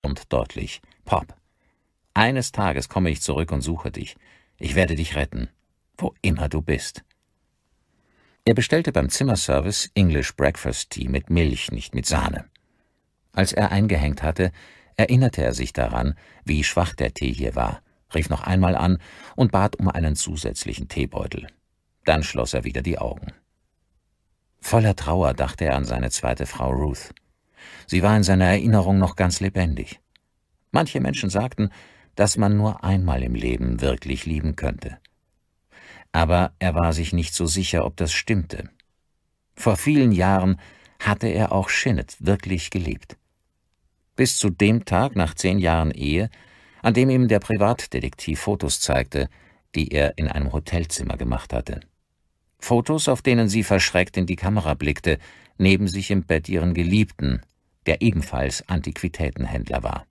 und deutlich: »Pop, eines Tages komme ich zurück und suche dich. Ich werde dich retten, wo immer du bist.« Er bestellte beim Zimmerservice English Breakfast Tea mit Milch, nicht mit Sahne. Als er eingehängt hatte, erinnerte er sich daran, wie schwach der Tee hier war, rief noch einmal an und bat um einen zusätzlichen Teebeutel. Dann schloss er wieder die Augen. Voller Trauer dachte er an seine zweite Frau Ruth. Sie war in seiner Erinnerung noch ganz lebendig. Manche Menschen sagten, dass man nur einmal im Leben wirklich lieben könnte. Aber er war sich nicht so sicher, ob das stimmte. Vor vielen Jahren hatte er auch Shinnet wirklich geliebt. Bis zu dem Tag nach 10 Jahren Ehe, an dem ihm der Privatdetektiv Fotos zeigte, die er in einem Hotelzimmer gemacht hatte. Fotos, auf denen sie verschreckt in die Kamera blickte, neben sich im Bett ihren Geliebten, der ebenfalls Antiquitätenhändler war.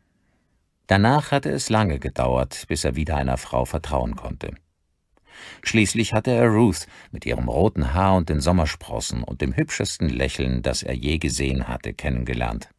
Danach hatte es lange gedauert, bis er wieder einer Frau vertrauen konnte. Schließlich hatte er Ruth mit ihrem roten Haar und den Sommersprossen und dem hübschesten Lächeln, das er je gesehen hatte, kennengelernt.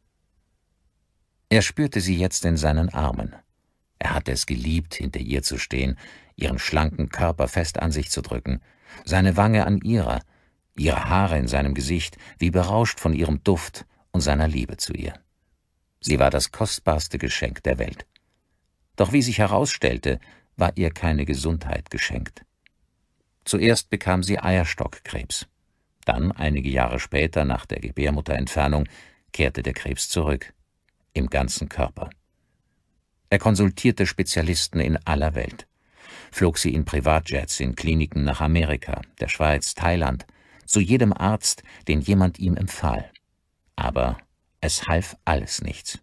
Er spürte sie jetzt in seinen Armen. Er hatte es geliebt, hinter ihr zu stehen, ihren schlanken Körper fest an sich zu drücken, seine Wange an ihre Haare in seinem Gesicht, wie berauscht von ihrem Duft und seiner Liebe zu ihr. Sie war das kostbarste Geschenk der Welt. Doch wie sich herausstellte, war ihr keine Gesundheit geschenkt. Zuerst bekam sie Eierstockkrebs. Dann, einige Jahre später, nach der Gebärmutterentfernung, kehrte der Krebs zurück. Im ganzen Körper. Er konsultierte Spezialisten in aller Welt, flog sie in Privatjets in Kliniken nach Amerika, der Schweiz, Thailand, zu jedem Arzt, den jemand ihm empfahl. Aber es half alles nichts.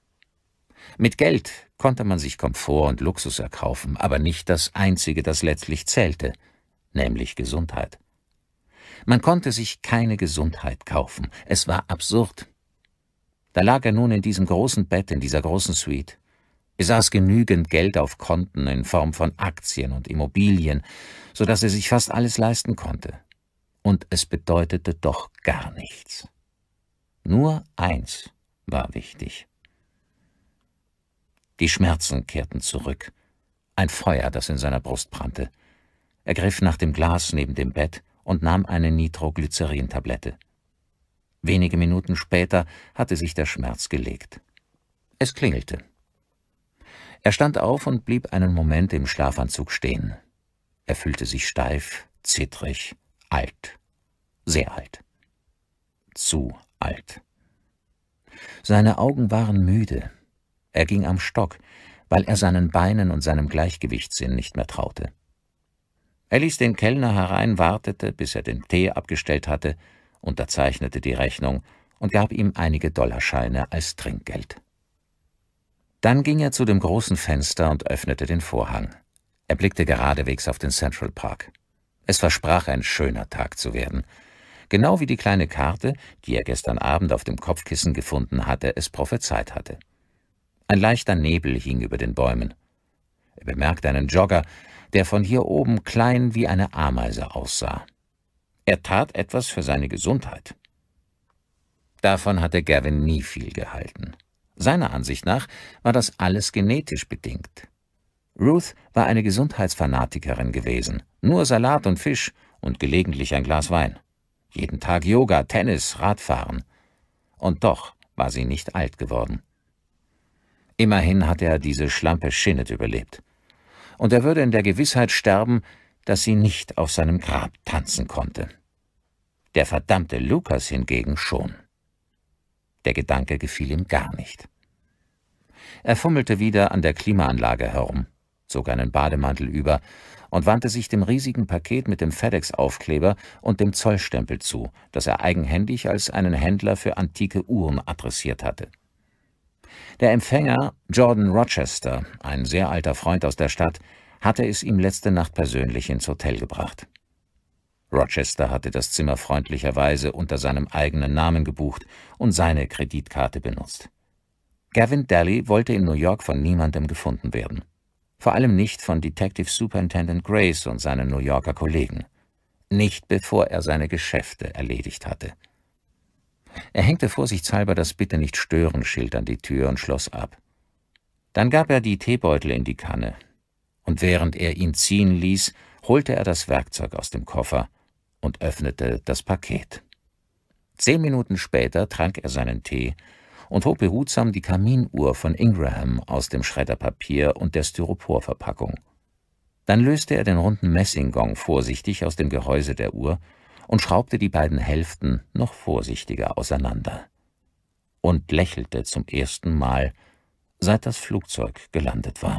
Mit Geld konnte man sich Komfort und Luxus erkaufen, aber nicht das Einzige, das letztlich zählte, nämlich Gesundheit. Man konnte sich keine Gesundheit kaufen, es war absurd. Da lag er nun in diesem großen Bett, in dieser großen Suite, besaß genügend Geld auf Konten in Form von Aktien und Immobilien, so dass er sich fast alles leisten konnte. Und es bedeutete doch gar nichts. Nur eins war wichtig. Die Schmerzen kehrten zurück, ein Feuer, das in seiner Brust brannte. Er griff nach dem Glas neben dem Bett und nahm eine Nitroglycerin-Tablette. Wenige Minuten später hatte sich der Schmerz gelegt. Es klingelte. Er stand auf und blieb einen Moment im Schlafanzug stehen. Er fühlte sich steif, zittrig, alt. Sehr alt. Zu alt. Seine Augen waren müde. Er ging am Stock, weil er seinen Beinen und seinem Gleichgewichtssinn nicht mehr traute. Er ließ den Kellner herein, wartete, bis er den Tee abgestellt hatte, unterzeichnete die Rechnung und gab ihm einige Dollarscheine als Trinkgeld. Dann ging er zu dem großen Fenster und öffnete den Vorhang. Er blickte geradewegs auf den Central Park. Es versprach ein schöner Tag zu werden. Genau wie die kleine Karte, die er gestern Abend auf dem Kopfkissen gefunden hatte, es prophezeit hatte. Ein leichter Nebel hing über den Bäumen. Er bemerkte einen Jogger, der von hier oben klein wie eine Ameise aussah. Er tat etwas für seine Gesundheit. Davon hatte Gavin nie viel gehalten. Seiner Ansicht nach war das alles genetisch bedingt. Ruth war eine Gesundheitsfanatikerin gewesen, nur Salat und Fisch und gelegentlich ein Glas Wein. Jeden Tag Yoga, Tennis, Radfahren. Und doch war sie nicht alt geworden. Immerhin hatte er diese schlampe Shinnet überlebt. Und er würde in der Gewissheit sterben, dass sie nicht auf seinem Grab tanzen konnte. Der verdammte Lucas hingegen schon. Der Gedanke gefiel ihm gar nicht. Er fummelte wieder an der Klimaanlage herum, zog einen Bademantel über und wandte sich dem riesigen Paket mit dem FedEx-Aufkleber und dem Zollstempel zu, das er eigenhändig als einen Händler für antike Uhren adressiert hatte. Der Empfänger, Jordan Rochester, ein sehr alter Freund aus der Stadt, hatte es ihm letzte Nacht persönlich ins Hotel gebracht. Rochester hatte das Zimmer freundlicherweise unter seinem eigenen Namen gebucht und seine Kreditkarte benutzt. Gavin Daly wollte in New York von niemandem gefunden werden. Vor allem nicht von Detective Superintendent Grace und seinen New Yorker Kollegen. Nicht bevor er seine Geschäfte erledigt hatte. Er hängte vorsichtshalber das Bitte-nicht-stören-Schild an die Tür und schloss ab. Dann gab er die Teebeutel in die Kanne, und während er ihn ziehen ließ, holte er das Werkzeug aus dem Koffer und öffnete das Paket. 10 Minuten später trank er seinen Tee und hob behutsam die Kaminuhr von Ingraham aus dem Schredderpapier und der Styroporverpackung. Dann löste er den runden Messinggong vorsichtig aus dem Gehäuse der Uhr und schraubte die beiden Hälften noch vorsichtiger auseinander. Und lächelte zum ersten Mal, seit das Flugzeug gelandet war.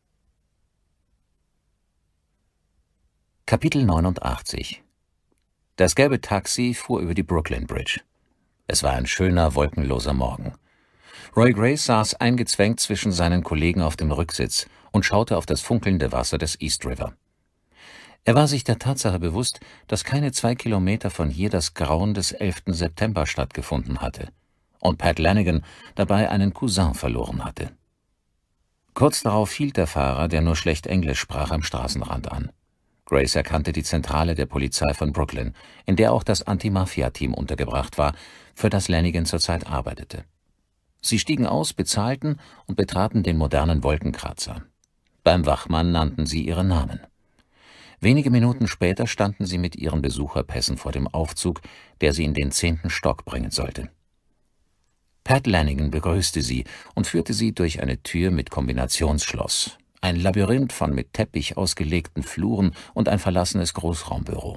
Kapitel 89. Das gelbe Taxi fuhr über die Brooklyn Bridge. Es war ein schöner, wolkenloser Morgen. Roy Grace saß eingezwängt zwischen seinen Kollegen auf dem Rücksitz und schaute auf das funkelnde Wasser des East River. Er war sich der Tatsache bewusst, dass keine 2 Kilometer von hier das Grauen des 11. September stattgefunden hatte und Pat Lanigan dabei einen Cousin verloren hatte. Kurz darauf hielt der Fahrer, der nur schlecht Englisch sprach, am Straßenrand an. Grace erkannte die Zentrale der Polizei von Brooklyn, in der auch das Anti-Mafia-Team untergebracht war, für das Lanigan zurzeit arbeitete. Sie stiegen aus, bezahlten und betraten den modernen Wolkenkratzer. Beim Wachmann nannten sie ihre Namen. Wenige Minuten später standen sie mit ihren Besucherpässen vor dem Aufzug, der sie in den 10. Stock bringen sollte. Pat Lanigan begrüßte sie und führte sie durch eine Tür mit Kombinationsschloss, ein Labyrinth von mit Teppich ausgelegten Fluren und ein verlassenes Großraumbüro.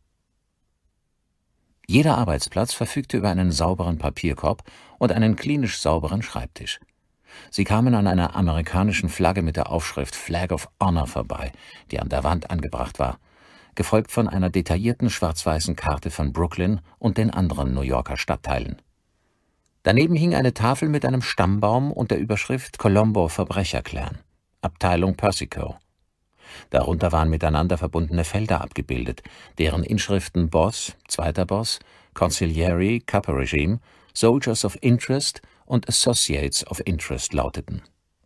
Jeder Arbeitsplatz verfügte über einen sauberen Papierkorb und einen klinisch sauberen Schreibtisch. Sie kamen an einer amerikanischen Flagge mit der Aufschrift Flag of Honor vorbei, die an der Wand angebracht war, gefolgt von einer detaillierten schwarz-weißen Karte von Brooklyn und den anderen New Yorker Stadtteilen. Daneben hing eine Tafel mit einem Stammbaum und der Überschrift Colombo Verbrecherclan, Abteilung Persico. Darunter waren miteinander verbundene Felder abgebildet, deren Inschriften Boss, Zweiter Boss, Consigliere, Cupper Regime, Soldiers of Interest und Associates of Interest lauteten.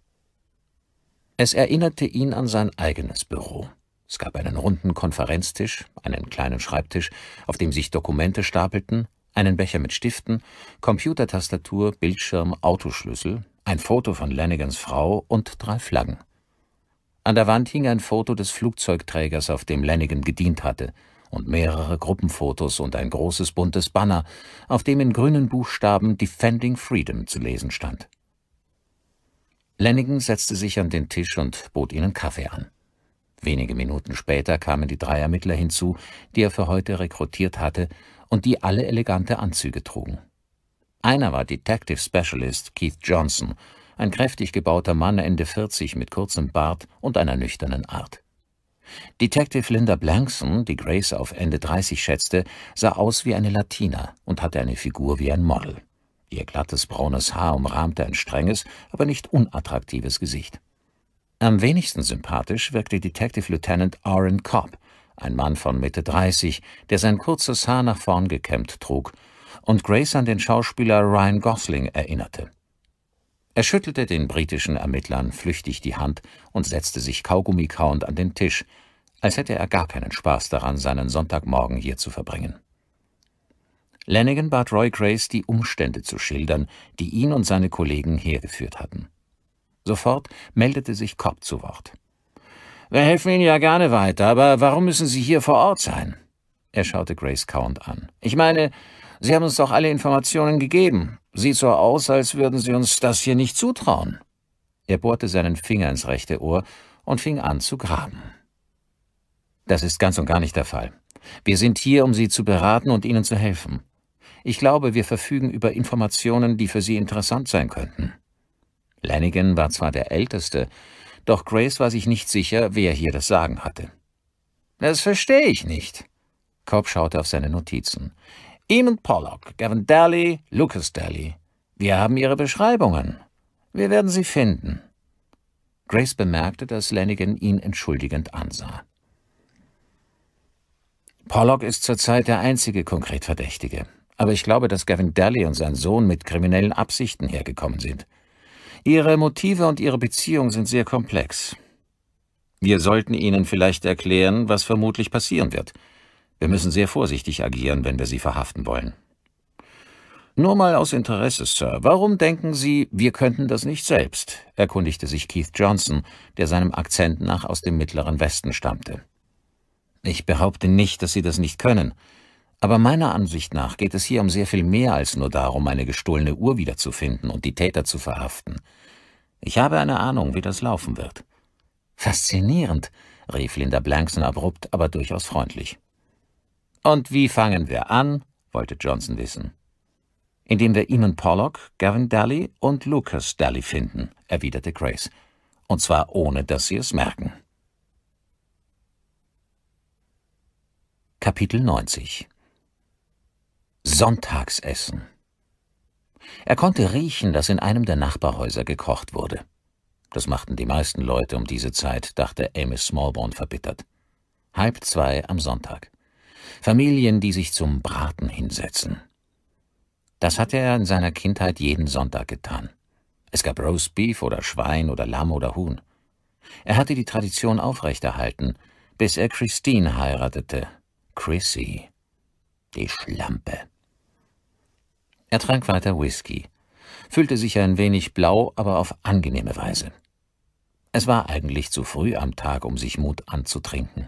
Es erinnerte ihn an sein eigenes Büro. Es gab einen runden Konferenztisch, einen kleinen Schreibtisch, auf dem sich Dokumente stapelten, einen Becher mit Stiften, Computertastatur, Bildschirm, Autoschlüssel, ein Foto von Lanigans Frau und 3 Flaggen. An der Wand hing ein Foto des Flugzeugträgers, auf dem Lanigan gedient hatte, und mehrere Gruppenfotos und ein großes buntes Banner, auf dem in grünen Buchstaben Defending Freedom zu lesen stand. Lanigan setzte sich an den Tisch und bot ihnen Kaffee an. Wenige Minuten später kamen die 3 Ermittler hinzu, die er für heute rekrutiert hatte und die alle elegante Anzüge trugen. Einer war Detective Specialist Keith Johnson, ein kräftig gebauter Mann Ende 40 mit kurzem Bart und einer nüchternen Art. Detective Linda Blankson, die Grace auf Ende 30 schätzte, sah aus wie eine Latina und hatte eine Figur wie ein Model. Ihr glattes braunes Haar umrahmte ein strenges, aber nicht unattraktives Gesicht. Am wenigsten sympathisch wirkte Detective Lieutenant Aaron Cobb, ein Mann von Mitte 30, der sein kurzes Haar nach vorn gekämmt trug und Grace an den Schauspieler Ryan Gosling erinnerte. Er schüttelte den britischen Ermittlern flüchtig die Hand und setzte sich kaugummikauend an den Tisch, als hätte er gar keinen Spaß daran, seinen Sonntagmorgen hier zu verbringen. Lanigan bat Roy Grace, die Umstände zu schildern, die ihn und seine Kollegen hergeführt hatten. Sofort meldete sich Cobb zu Wort. »Wir helfen Ihnen ja gerne weiter, aber warum müssen Sie hier vor Ort sein?« Er schaute Grace kauend an. »Ich meine, Sie haben uns doch alle Informationen gegeben. Sieht so aus, als würden Sie uns das hier nicht zutrauen.« Er bohrte seinen Finger ins rechte Ohr und fing an zu graben. »Das ist ganz und gar nicht der Fall. Wir sind hier, um Sie zu beraten und Ihnen zu helfen. Ich glaube, wir verfügen über Informationen, die für Sie interessant sein könnten.« Lanigan war zwar der Älteste, doch Grace war sich nicht sicher, wer hier das Sagen hatte. »Das verstehe ich nicht.« Cobb schaute auf seine Notizen. »Eamon Pollock, Gavin Daly, Lucas Daly. Wir haben Ihre Beschreibungen. Wir werden sie finden.« Grace bemerkte, dass Lanigan ihn entschuldigend ansah. »Pollock ist zurzeit der einzige konkret Verdächtige. Aber ich glaube, dass Gavin Daly und sein Sohn mit kriminellen Absichten hergekommen sind. Ihre Motive und ihre Beziehung sind sehr komplex. Wir sollten Ihnen vielleicht erklären, was vermutlich passieren wird. Wir müssen sehr vorsichtig agieren, wenn wir Sie verhaften wollen.« »Nur mal aus Interesse, Sir. Warum denken Sie, wir könnten das nicht selbst?« erkundigte sich Keith Johnson, der seinem Akzent nach aus dem Mittleren Westen stammte. »Ich behaupte nicht, dass Sie das nicht können. Aber meiner Ansicht nach geht es hier um sehr viel mehr als nur darum, eine gestohlene Uhr wiederzufinden und die Täter zu verhaften. Ich habe eine Ahnung, wie das laufen wird.« »Faszinierend«, rief Linda Blankson abrupt, aber durchaus freundlich. »Und wie fangen wir an?« wollte Johnson wissen. »Indem wir Eamon Pollock, Gavin Daly und Lucas Daly finden«, erwiderte Grace. »Und zwar ohne, dass sie es merken.« Kapitel 90 Sonntagsessen. Er konnte riechen, dass in einem der Nachbarhäuser gekocht wurde. Das machten die meisten Leute um diese Zeit, dachte Amos Smallborn verbittert. 1:30 am Sonntag. Familien, die sich zum Braten hinsetzen. Das hatte er in seiner Kindheit jeden Sonntag getan. Es gab Roastbeef oder Schwein oder Lamm oder Huhn. Er hatte die Tradition aufrechterhalten, bis er Christine heiratete. Chrissy. Die Schlampe. Er trank weiter Whisky, fühlte sich ein wenig blau, aber auf angenehme Weise. Es war eigentlich zu früh am Tag, um sich Mut anzutrinken.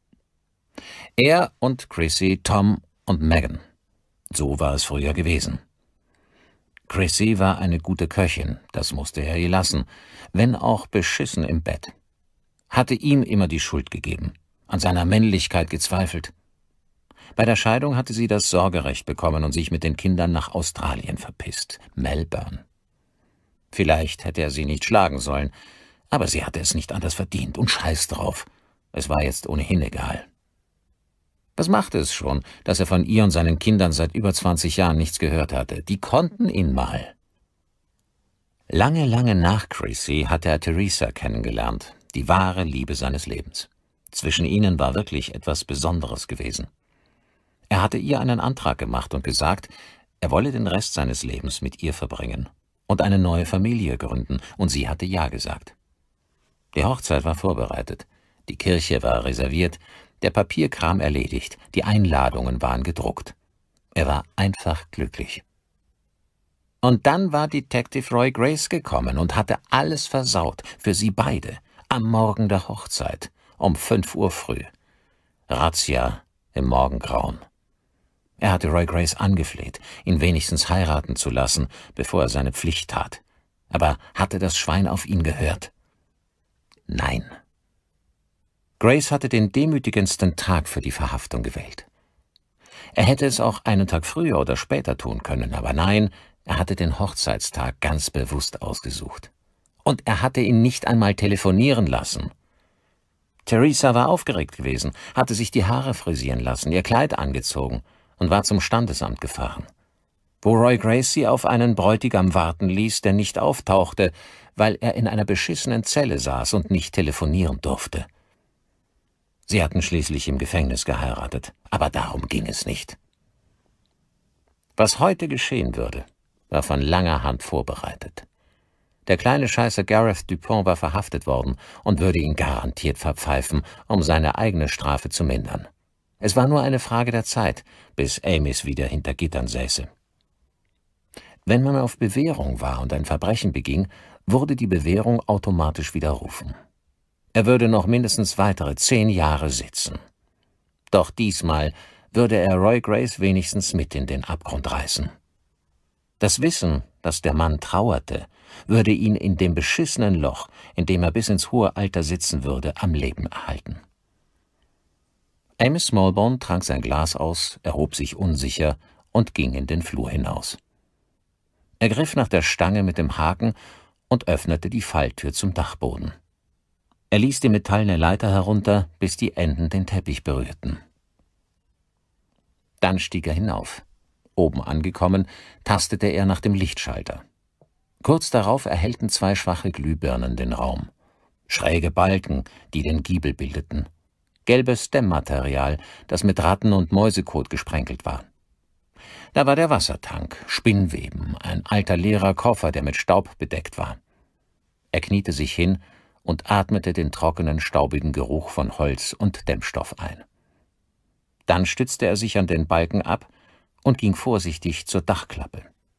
Er und Chrissy, Tom und Megan. So war es früher gewesen. Chrissy war eine gute Köchin, das musste er ihr lassen, wenn auch beschissen im Bett. Hatte ihm immer die Schuld gegeben, an seiner Männlichkeit gezweifelt. Bei der Scheidung hatte sie das Sorgerecht bekommen und sich mit den Kindern nach Australien verpisst, Melbourne. Vielleicht hätte er sie nicht schlagen sollen, aber sie hatte es nicht anders verdient und scheiß drauf. Es war jetzt ohnehin egal. Was machte es schon, dass er von ihr und seinen Kindern seit über 20 Jahren nichts gehört hatte? Die konnten ihn mal. Lange, lange nach Chrissy hatte er Theresa kennengelernt, die wahre Liebe seines Lebens. Zwischen ihnen war wirklich etwas Besonderes gewesen. Er hatte ihr einen Antrag gemacht und gesagt, er wolle den Rest seines Lebens mit ihr verbringen und eine neue Familie gründen, und sie hatte ja gesagt. Die Hochzeit war vorbereitet, die Kirche war reserviert, der Papierkram erledigt, die Einladungen waren gedruckt. Er war einfach glücklich. Und dann war Detective Roy Grace gekommen und hatte alles versaut, für sie beide, am Morgen der Hochzeit, um 5 Uhr früh. Razzia im Morgengrauen. Er hatte Roy Grace angefleht, ihn wenigstens heiraten zu lassen, bevor er seine Pflicht tat. Aber hatte das Schwein auf ihn gehört? Nein. Grace hatte den demütigendsten Tag für die Verhaftung gewählt. Er hätte es auch einen Tag früher oder später tun können, aber nein, er hatte den Hochzeitstag ganz bewusst ausgesucht. Und er hatte ihn nicht einmal telefonieren lassen. Theresa war aufgeregt gewesen, hatte sich die Haare frisieren lassen, ihr Kleid angezogen und war zum Standesamt gefahren, wo Roy Grace sie auf einen Bräutigam warten ließ, der nicht auftauchte, weil er in einer beschissenen Zelle saß und nicht telefonieren durfte. Sie hatten schließlich im Gefängnis geheiratet, aber darum ging es nicht. Was heute geschehen würde, war von langer Hand vorbereitet. Der kleine Scheißer Gareth Dupont war verhaftet worden und würde ihn garantiert verpfeifen, um seine eigene Strafe zu mindern. Es war nur eine Frage der Zeit, bis Amos wieder hinter Gittern säße. Wenn man auf Bewährung war und ein Verbrechen beging, wurde die Bewährung automatisch widerrufen. Er würde noch mindestens weitere 10 Jahre sitzen. Doch diesmal würde er Roy Grace wenigstens mit in den Abgrund reißen. Das Wissen, dass der Mann trauerte, würde ihn in dem beschissenen Loch, in dem er bis ins hohe Alter sitzen würde, am Leben erhalten. Amos Smallborn trank sein Glas aus, erhob sich unsicher und ging in den Flur hinaus. Er griff nach der Stange mit dem Haken und öffnete die Falltür zum Dachboden. Er ließ die metallene Leiter herunter, bis die Enden den Teppich berührten. Dann stieg er hinauf. Oben angekommen, tastete er nach dem Lichtschalter. Kurz darauf erhellten 2 schwache Glühbirnen den Raum. Schräge Balken, die den Giebel bildeten. Gelbes Dämmmaterial, das mit Ratten- und Mäusekot gesprenkelt war. Da war der Wassertank, Spinnweben, ein alter leerer Koffer, der mit Staub bedeckt war. Er kniete sich hin und atmete den trockenen, staubigen Geruch von Holz und Dämmstoff ein. Dann stützte er sich an den Balken ab und ging vorsichtig zur Dachklappe.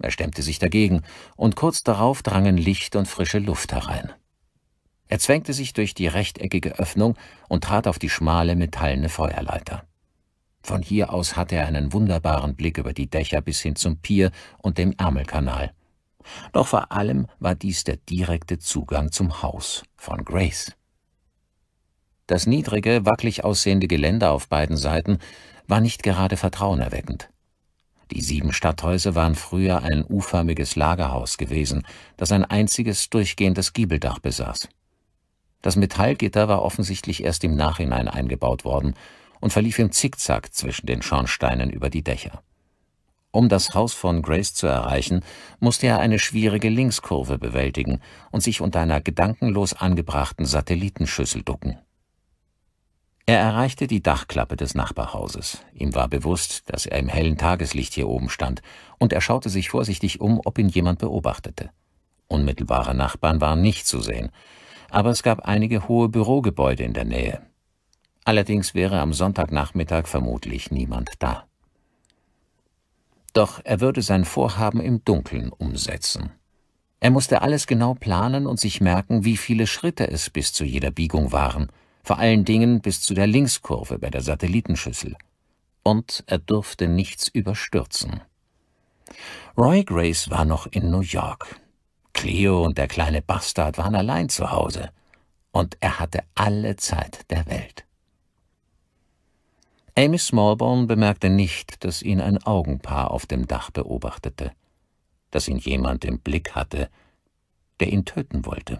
Er stemmte sich dagegen, und kurz darauf drangen Licht und frische Luft herein. Er zwängte sich durch die rechteckige Öffnung und trat auf die schmale metallene Feuerleiter. Von hier aus hatte er einen wunderbaren Blick über die Dächer bis hin zum Pier und dem Ärmelkanal. Doch vor allem war dies der direkte Zugang zum Haus von Grace. Das niedrige, wackelig aussehende Geländer auf beiden Seiten war nicht gerade vertrauenerweckend. Die 7 Stadthäuser waren früher ein U-förmiges Lagerhaus gewesen, das ein einziges durchgehendes Giebeldach besaß. Das Metallgitter war offensichtlich erst im Nachhinein eingebaut worden und verlief im Zickzack zwischen den Schornsteinen über die Dächer. Um das Haus von Grace zu erreichen, musste er eine schwierige Linkskurve bewältigen und sich unter einer gedankenlos angebrachten Satellitenschüssel ducken. Er erreichte die Dachklappe des Nachbarhauses. Ihm war bewusst, dass er im hellen Tageslicht hier oben stand, und er schaute sich vorsichtig um, ob ihn jemand beobachtete. Unmittelbare Nachbarn waren nicht zu sehen, aber es gab einige hohe Bürogebäude in der Nähe. Allerdings wäre am Sonntagnachmittag vermutlich niemand da. Doch er würde sein Vorhaben im Dunkeln umsetzen. Er musste alles genau planen und sich merken, wie viele Schritte es bis zu jeder Biegung waren, vor allen Dingen bis zu der Linkskurve bei der Satellitenschüssel. Und er durfte nichts überstürzen. Roy Grace war noch in New York. Cleo und der kleine Bastard waren allein zu Hause. Und er hatte alle Zeit der Welt. Amy Smallbone bemerkte nicht, dass ihn ein Augenpaar auf dem Dach beobachtete, dass ihn jemand im Blick hatte, der ihn töten wollte.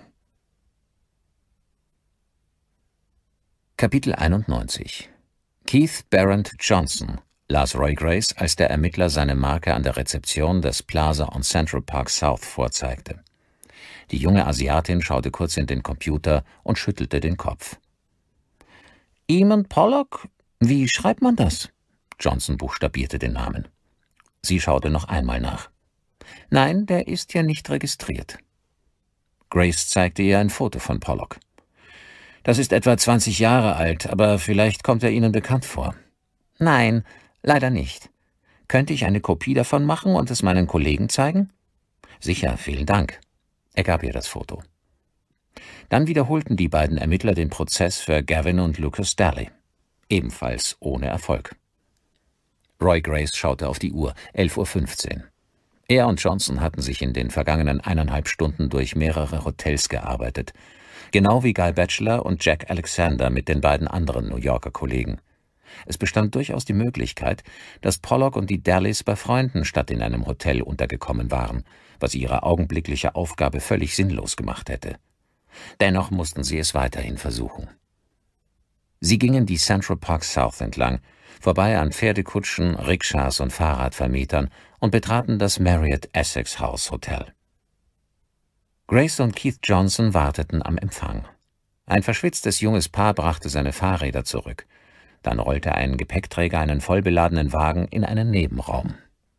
Kapitel 91. Keith Barrett Johnson las Roy Grace, als der Ermittler seine Marke an der Rezeption des Plaza on Central Park South vorzeigte. Die junge Asiatin schaute kurz in den Computer und schüttelte den Kopf. »Eamon Pollock? Wie schreibt man das?« Johnson buchstabierte den Namen. Sie schaute noch einmal nach. »Nein, der ist ja nicht registriert.« Grace zeigte ihr ein Foto von Pollock. »Das ist etwa 20 Jahre alt, aber vielleicht kommt er Ihnen bekannt vor.« »Nein, leider nicht. Könnte ich eine Kopie davon machen und es meinen Kollegen zeigen?« »Sicher, vielen Dank.« Er gab ihr das Foto. Dann wiederholten die beiden Ermittler den Prozess für Gavin und Lucas Daly. Ebenfalls ohne Erfolg. Roy Grace schaute auf die Uhr, 11:15 Uhr. Er und Johnson hatten sich in den vergangenen 1,5 Stunden durch mehrere Hotels gearbeitet, genau wie Guy Batchelor und Jack Alexander mit den beiden anderen New Yorker Kollegen. Es bestand durchaus die Möglichkeit, dass Pollock und die Dalys bei Freunden statt in einem Hotel untergekommen waren, was ihre augenblickliche Aufgabe völlig sinnlos gemacht hätte. Dennoch mussten sie es weiterhin versuchen. Sie gingen die Central Park South entlang, vorbei an Pferdekutschen, Rikschas und Fahrradvermietern und betraten das Marriott Essex House Hotel. Grace und Keith Johnson warteten am Empfang. Ein verschwitztes junges Paar brachte seine Fahrräder zurück. Dann rollte ein Gepäckträger einen vollbeladenen Wagen in einen Nebenraum.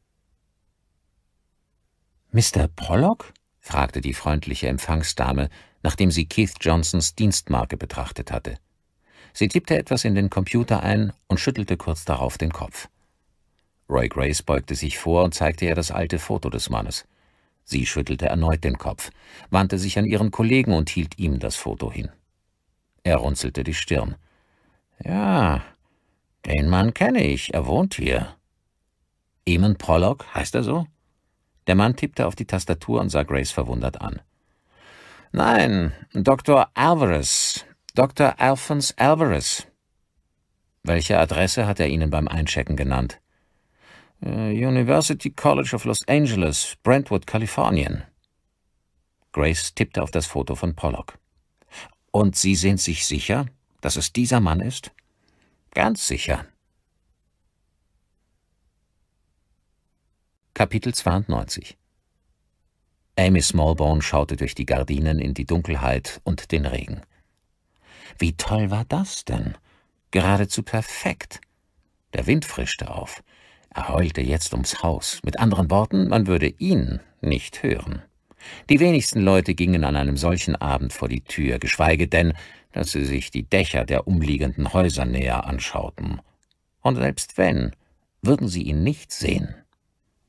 »Mr. Pollock?« fragte die freundliche Empfangsdame, nachdem sie Keith Johnsons Dienstmarke betrachtet hatte. Sie tippte etwas in den Computer ein und schüttelte kurz darauf den Kopf. Roy Grace beugte sich vor und zeigte ihr das alte Foto des Mannes. Sie schüttelte erneut den Kopf, wandte sich an ihren Kollegen und hielt ihm das Foto hin. Er runzelte die Stirn. »Ja, den Mann kenne ich, er wohnt hier.« »Eamon Pollock, heißt er so?« Der Mann tippte auf die Tastatur und sah Grace verwundert an. »Nein, Dr. Alvarez, Dr. Alphonse Alvarez.« »Welche Adresse hat er Ihnen beim Einchecken genannt?« »University College of Los Angeles, Brentwood, Kalifornien.« Grace tippte auf das Foto von Pollock. »Und Sie sind sich sicher, dass es dieser Mann ist?« »Ganz sicher.« Kapitel 92. Amy Smallbone schaute durch die Gardinen in die Dunkelheit und den Regen. Wie toll war das denn? Geradezu perfekt. Der Wind frischte auf. Er heulte jetzt ums Haus. Mit anderen Worten, man würde ihn nicht hören. Die wenigsten Leute gingen an einem solchen Abend vor die Tür, geschweige denn, dass sie sich die Dächer der umliegenden Häuser näher anschauten. Und selbst wenn, würden sie ihn nicht sehen.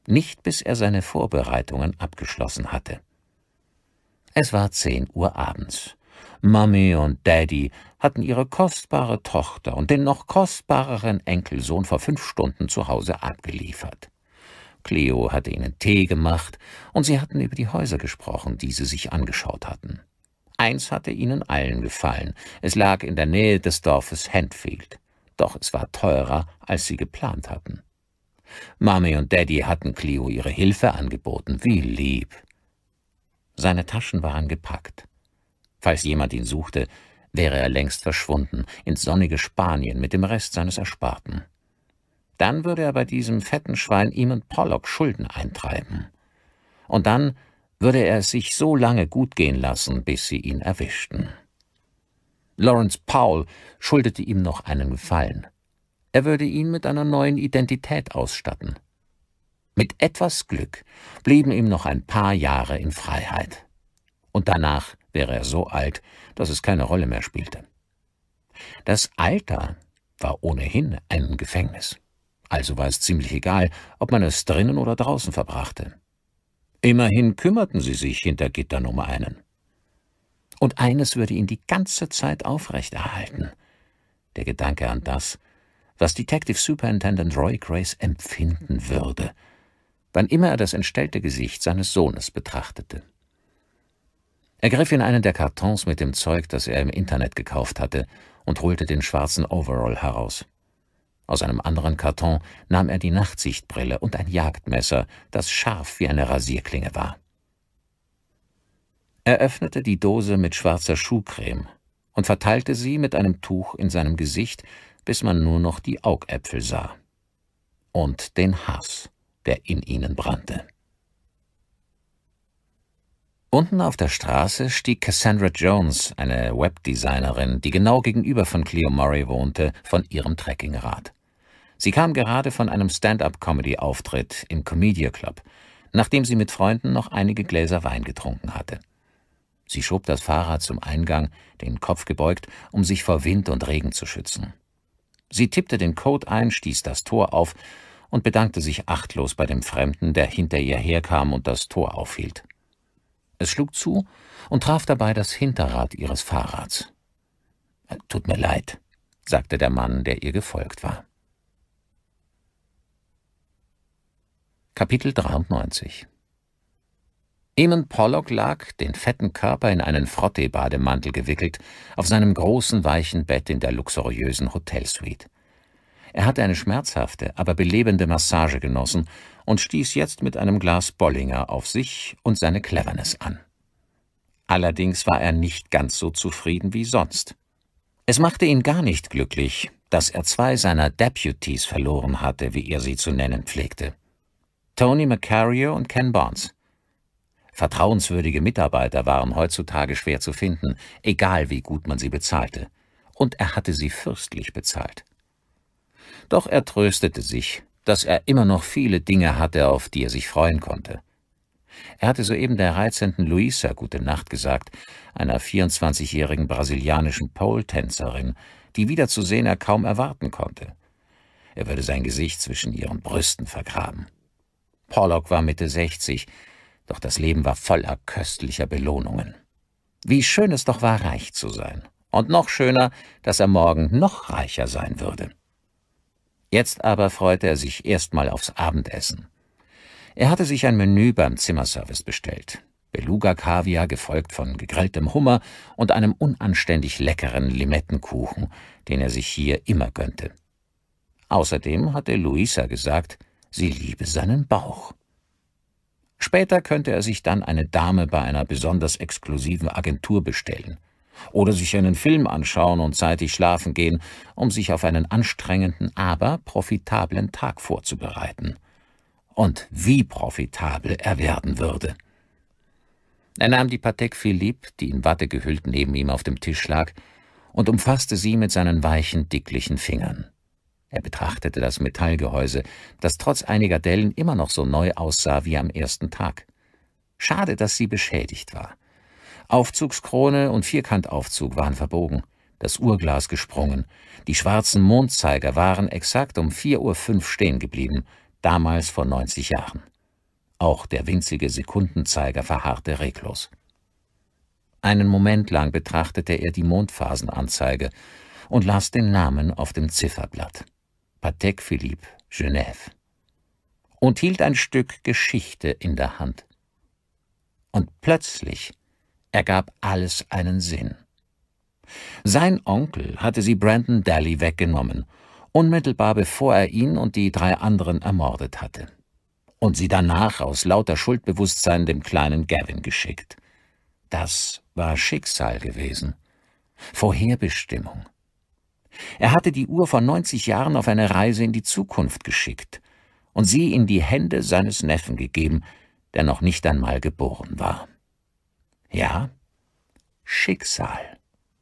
nicht bis er seine Vorbereitungen abgeschlossen hatte. Es war 10 Uhr abends. Mami und Daddy hatten ihre kostbare Tochter und den noch kostbareren Enkelsohn vor 5 Stunden zu Hause abgeliefert. Cleo hatte ihnen Tee gemacht, und sie hatten über die Häuser gesprochen, die sie sich angeschaut hatten. Eins hatte ihnen allen gefallen. Es lag in der Nähe des Dorfes Handfield. Doch es war teurer, als sie geplant hatten. Mami und Daddy hatten Cleo ihre Hilfe angeboten. Wie lieb! Seine Taschen waren gepackt. Falls jemand ihn suchte, wäre er längst verschwunden, ins sonnige Spanien mit dem Rest seines Ersparten. Dann würde er bei diesem fetten Schwein Eamon Pollock Schulden eintreiben. Und dann würde er es sich so lange gut gehen lassen, bis sie ihn erwischten. Lawrence Powell schuldete ihm noch einen Gefallen. Er würde ihn mit einer neuen Identität ausstatten. Mit etwas Glück blieben ihm noch ein paar Jahre in Freiheit. Und danach wäre er so alt, dass es keine Rolle mehr spielte. Das Alter war ohnehin ein Gefängnis. Also war es ziemlich egal, ob man es drinnen oder draußen verbrachte. Immerhin kümmerten sie sich hinter Gittern um einen. Und eines würde ihn die ganze Zeit aufrechterhalten: der Gedanke an das, was Detective Superintendent Roy Grace empfinden würde, wann immer er das entstellte Gesicht seines Sohnes betrachtete. Er griff in einen der Kartons mit dem Zeug, das er im Internet gekauft hatte, und holte den schwarzen Overall heraus. Aus einem anderen Karton nahm er die Nachtsichtbrille und ein Jagdmesser, das scharf wie eine Rasierklinge war. Er öffnete die Dose mit schwarzer Schuhcreme und verteilte sie mit einem Tuch in seinem Gesicht, bis man nur noch die Augäpfel sah. Und den Hass, der in ihnen brannte. Unten auf der Straße stieg Cassandra Jones, eine Webdesignerin, die genau gegenüber von Cleo Murray wohnte, von ihrem Trekkingrad. Sie kam gerade von einem Stand-up-Comedy-Auftritt im Comedia Club, nachdem sie mit Freunden noch einige Gläser Wein getrunken hatte. Sie schob das Fahrrad zum Eingang, den Kopf gebeugt, um sich vor Wind und Regen zu schützen. Sie tippte den Code ein, stieß das Tor auf und bedankte sich achtlos bei dem Fremden, der hinter ihr herkam und das Tor aufhielt. Es schlug zu und traf dabei das Hinterrad ihres Fahrrads. »Tut mir leid«, sagte der Mann, der ihr gefolgt war. Kapitel 93. Eamon Pollock lag, den fetten Körper in einen Frottee-Bademantel gewickelt, auf seinem großen, weichen Bett in der luxuriösen Hotelsuite. Er hatte eine schmerzhafte, aber belebende Massage genossen und stieß jetzt mit einem Glas Bollinger auf sich und seine Cleverness an. Allerdings war er nicht ganz so zufrieden wie sonst. Es machte ihn gar nicht glücklich, dass er 2 seiner Deputies verloren hatte, wie er sie zu nennen pflegte: Tony Macario und Ken Barnes. Vertrauenswürdige Mitarbeiter waren heutzutage schwer zu finden, egal wie gut man sie bezahlte. Und er hatte sie fürstlich bezahlt. Doch er tröstete sich, dass er immer noch viele Dinge hatte, auf die er sich freuen konnte. Er hatte soeben der reizenden Luisa gute Nacht gesagt, einer 24-jährigen brasilianischen Pole-Tänzerin, die wiederzusehen er kaum erwarten konnte. Er würde sein Gesicht zwischen ihren Brüsten vergraben. Pollock war Mitte 60, doch das Leben war voller köstlicher Belohnungen. Wie schön es doch war, reich zu sein. Und noch schöner, dass er morgen noch reicher sein würde. Jetzt aber freute er sich erstmal aufs Abendessen. Er hatte sich ein Menü beim Zimmerservice bestellt: Beluga-Kaviar, gefolgt von gegrilltem Hummer und einem unanständig leckeren Limettenkuchen, den er sich hier immer gönnte. Außerdem hatte Luisa gesagt, sie liebe seinen Bauch. Später könnte er sich dann eine Dame bei einer besonders exklusiven Agentur bestellen. Oder sich einen Film anschauen und zeitig schlafen gehen, um sich auf einen anstrengenden, aber profitablen Tag vorzubereiten. Und wie profitabel er werden würde. Er nahm die Patek Philippe, die in Watte gehüllt neben ihm auf dem Tisch lag, und umfasste sie mit seinen weichen, dicklichen Fingern. Er betrachtete das Metallgehäuse, das trotz einiger Dellen immer noch so neu aussah wie am ersten Tag. Schade, dass sie beschädigt war. Aufzugskrone und Vierkantaufzug waren verbogen, das Uhrglas gesprungen, die schwarzen Mondzeiger waren exakt um 4:05 Uhr stehen geblieben, damals vor 90 Jahren. Auch der winzige Sekundenzeiger verharrte reglos. Einen Moment lang betrachtete er die Mondphasenanzeige und las den Namen auf dem Zifferblatt. Patek Philippe, Genève. Und hielt ein Stück Geschichte in der Hand. Und plötzlich ergab alles einen Sinn. Sein Onkel hatte sie Brandon Daly weggenommen, unmittelbar bevor er ihn und die 3 anderen ermordet hatte. Und sie danach aus lauter Schuldbewusstsein dem kleinen Gavin geschickt. Das war Schicksal gewesen. Vorherbestimmung. Er hatte die Uhr vor 90 Jahren auf eine Reise in die Zukunft geschickt und sie in die Hände seines Neffen gegeben, der noch nicht einmal geboren war. Ja, Schicksal.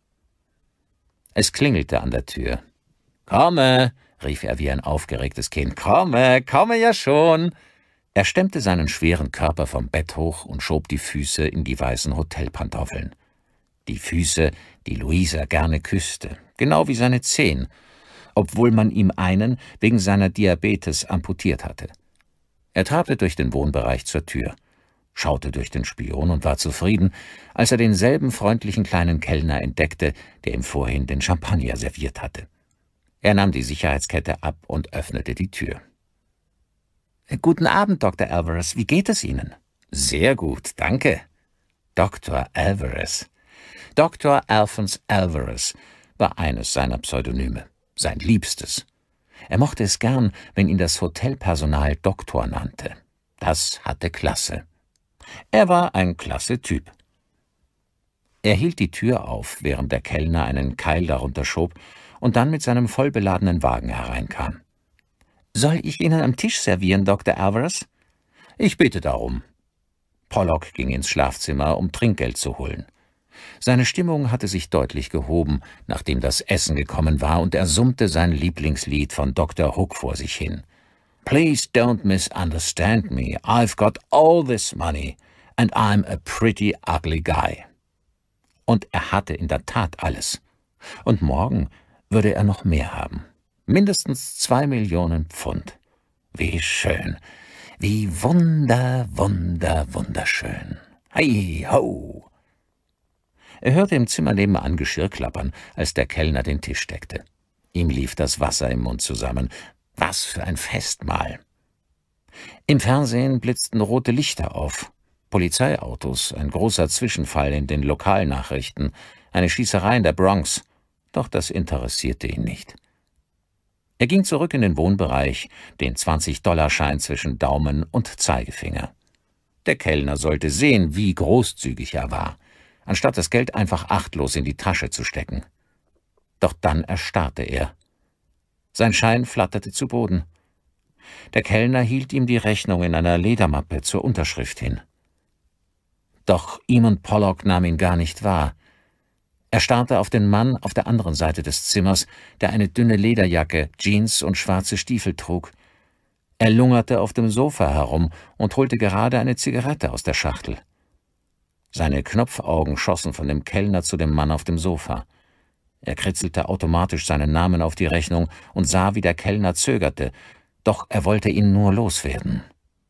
Es klingelte an der Tür. »Komme«, rief er wie ein aufgeregtes Kind, »komme, komme ja schon!« Er stemmte seinen schweren Körper vom Bett hoch und schob die Füße in die weißen Hotelpantoffeln. Die Füße, die Luisa gerne küsste, genau wie seine Zehen, obwohl man ihm einen wegen seiner Diabetes amputiert hatte. Er trabte durch den Wohnbereich zur Tür, schaute durch den Spion und war zufrieden, als er denselben freundlichen kleinen Kellner entdeckte, der ihm vorhin den Champagner serviert hatte. Er nahm die Sicherheitskette ab und öffnete die Tür. »Guten Abend, Dr. Alvarez. Wie geht es Ihnen?« »Sehr gut, danke.« Dr. Alvarez. Dr. Alphonse Alvarez war eines seiner Pseudonyme, sein liebstes. Er mochte es gern, wenn ihn das Hotelpersonal Doktor nannte. Das hatte Klasse. Er war ein klasse Typ. Er hielt die Tür auf, während der Kellner einen Keil darunter schob und dann mit seinem vollbeladenen Wagen hereinkam. »Soll ich Ihnen am Tisch servieren, Dr. Alvarez?« »Ich bitte darum.« Pollock ging ins Schlafzimmer, um Trinkgeld zu holen. Seine Stimmung hatte sich deutlich gehoben, nachdem das Essen gekommen war, und er summte sein Lieblingslied von Dr. Hook vor sich hin. »Please don't misunderstand me. I've got all this money and I'm a pretty ugly guy.« Und er hatte in der Tat alles. Und morgen würde er noch mehr haben. Mindestens 2 Millionen Pfund. Wie schön. Wie wunderschön. Hei ho! Er hörte im Zimmer nebenan Geschirr klappern, als der Kellner den Tisch deckte. Ihm lief das Wasser im Mund zusammen. Was für ein Festmahl! Im Fernsehen blitzten rote Lichter auf. Polizeiautos, ein großer Zwischenfall in den Lokalnachrichten, eine Schießerei in der Bronx. Doch das interessierte ihn nicht. Er ging zurück in den Wohnbereich, den 20-Dollar-Schein zwischen Daumen und Zeigefinger. Der Kellner sollte sehen, wie großzügig er war, anstatt das Geld einfach achtlos in die Tasche zu stecken. Doch dann erstarrte er. Sein Schein flatterte zu Boden. Der Kellner hielt ihm die Rechnung in einer Ledermappe zur Unterschrift hin. Doch Eamon Pollock nahm ihn gar nicht wahr. Er starrte auf den Mann auf der anderen Seite des Zimmers, der eine dünne Lederjacke, Jeans und schwarze Stiefel trug. Er lungerte auf dem Sofa herum und holte gerade eine Zigarette aus der Schachtel. Seine Knopfaugen schossen von dem Kellner zu dem Mann auf dem Sofa. Er kritzelte automatisch seinen Namen auf die Rechnung und sah, wie der Kellner zögerte, doch er wollte ihn nur loswerden.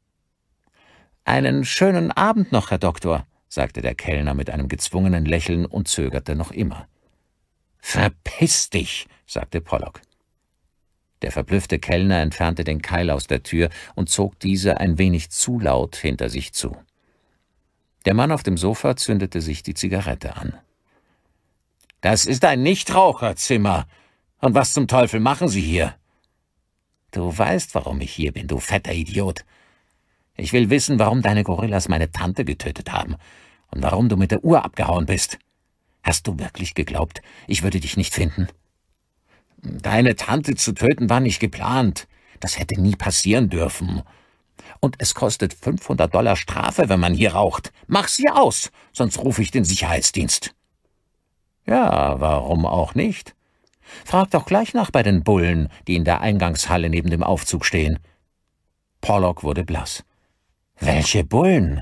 »Einen schönen Abend noch, Herr Doktor«, sagte der Kellner mit einem gezwungenen Lächeln und zögerte noch immer. »Verpiss dich«, sagte Pollock. Der verblüffte Kellner entfernte den Keil aus der Tür und zog diese ein wenig zu laut hinter sich zu. Der Mann auf dem Sofa zündete sich die Zigarette an. »Das ist ein Nichtraucherzimmer. Und was zum Teufel machen Sie hier?« »Du weißt, warum ich hier bin, du fetter Idiot. Ich will wissen, warum deine Gorillas meine Tante getötet haben und warum du mit der Uhr abgehauen bist. Hast du wirklich geglaubt, ich würde dich nicht finden?« »Deine Tante zu töten war nicht geplant. Das hätte nie passieren dürfen. Und es kostet $500 Strafe, wenn man hier raucht. Mach sie aus, sonst rufe ich den Sicherheitsdienst.« »Ja, warum auch nicht? Frag doch gleich nach bei den Bullen, die in der Eingangshalle neben dem Aufzug stehen.« Pollock wurde blass. »Welche Bullen?«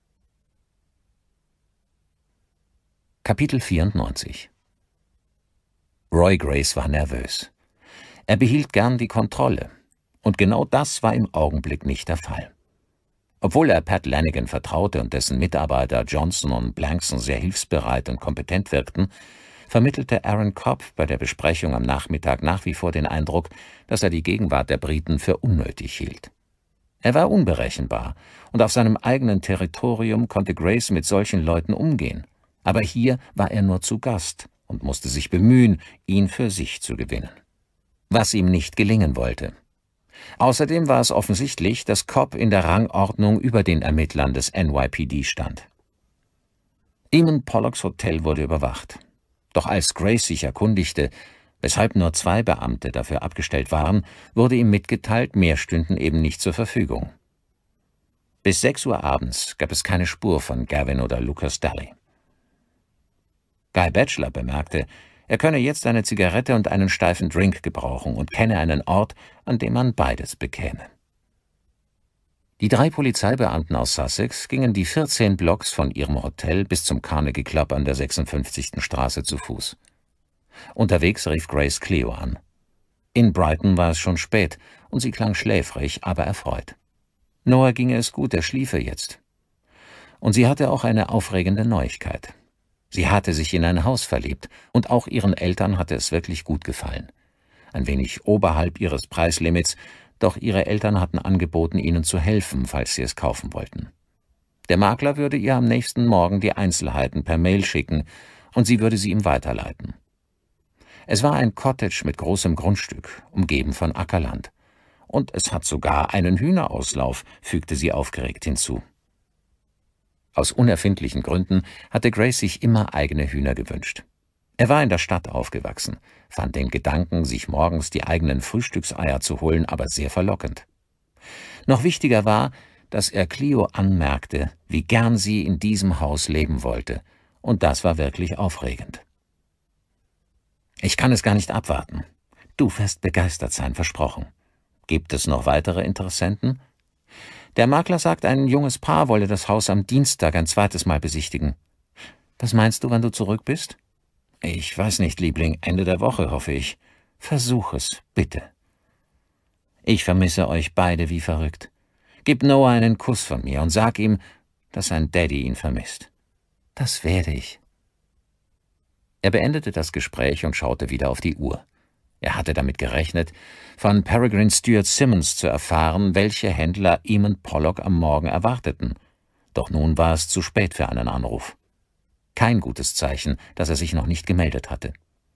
Kapitel 94. Roy Grace war nervös. Er behielt gern die Kontrolle. Und genau das war im Augenblick nicht der Fall. Obwohl er Pat Lanigan vertraute und dessen Mitarbeiter Johnson und Blankson sehr hilfsbereit und kompetent wirkten, vermittelte Aaron Cobb bei der Besprechung am Nachmittag nach wie vor den Eindruck, dass er die Gegenwart der Briten für unnötig hielt. Er war unberechenbar, und auf seinem eigenen Territorium konnte Grace mit solchen Leuten umgehen. Aber hier war er nur zu Gast und musste sich bemühen, ihn für sich zu gewinnen. Was ihm nicht gelingen wollte. Außerdem war es offensichtlich, dass Cobb in der Rangordnung über den Ermittlern des NYPD stand. Eamon Pollocks Hotel wurde überwacht. Doch als Grace sich erkundigte, weshalb nur 2 Beamte dafür abgestellt waren, wurde ihm mitgeteilt, mehr stünden eben nicht zur Verfügung. Bis 6 Uhr abends gab es keine Spur von Gavin oder Lucas Daly. Guy Batchelor bemerkte, er könne jetzt eine Zigarette und einen steifen Drink gebrauchen und kenne einen Ort, an dem man beides bekäme. Die 3 Polizeibeamten aus Sussex gingen die 14 Blocks von ihrem Hotel bis zum Carnegie Club an der 56. Straße zu Fuß. Unterwegs rief Grace Cleo an. In Brighton war es schon spät und sie klang schläfrig, aber erfreut. Noah ginge es gut, er schliefe jetzt. Und sie hatte auch eine aufregende Neuigkeit. Sie hatte sich in ein Haus verliebt, und auch ihren Eltern hatte es wirklich gut gefallen. Ein wenig oberhalb ihres Preislimits, doch ihre Eltern hatten angeboten, ihnen zu helfen, falls sie es kaufen wollten. Der Makler würde ihr am nächsten Morgen die Einzelheiten per Mail schicken, und sie würde sie ihm weiterleiten. Es war ein Cottage mit großem Grundstück, umgeben von Ackerland. Und es hat sogar einen Hühnerauslauf, fügte sie aufgeregt hinzu. Aus unerfindlichen Gründen hatte Grace sich immer eigene Hühner gewünscht. Er war in der Stadt aufgewachsen, fand den Gedanken, sich morgens die eigenen Frühstückseier zu holen, aber sehr verlockend. Noch wichtiger war, dass er Cleo anmerkte, wie gern sie in diesem Haus leben wollte, und das war wirklich aufregend. »Ich kann es gar nicht abwarten. Du wirst begeistert sein, versprochen. Gibt es noch weitere Interessenten?« Der Makler sagt, ein junges Paar wolle das Haus am Dienstag ein zweites Mal besichtigen. Was meinst du, wann du zurück bist? Ich weiß nicht, Liebling, Ende der Woche, hoffe ich. Versuch es, bitte. Ich vermisse euch beide wie verrückt. Gib Noah einen Kuss von mir und sag ihm, dass sein Daddy ihn vermisst. Das werde ich. Er beendete das Gespräch und schaute wieder auf die Uhr. Er hatte damit gerechnet, von Peregrine Stewart Simmons zu erfahren, welche Händler Eamon Pollock am Morgen erwarteten. Doch nun war es zu spät für einen Anruf. Kein gutes Zeichen, dass er sich noch nicht gemeldet hatte.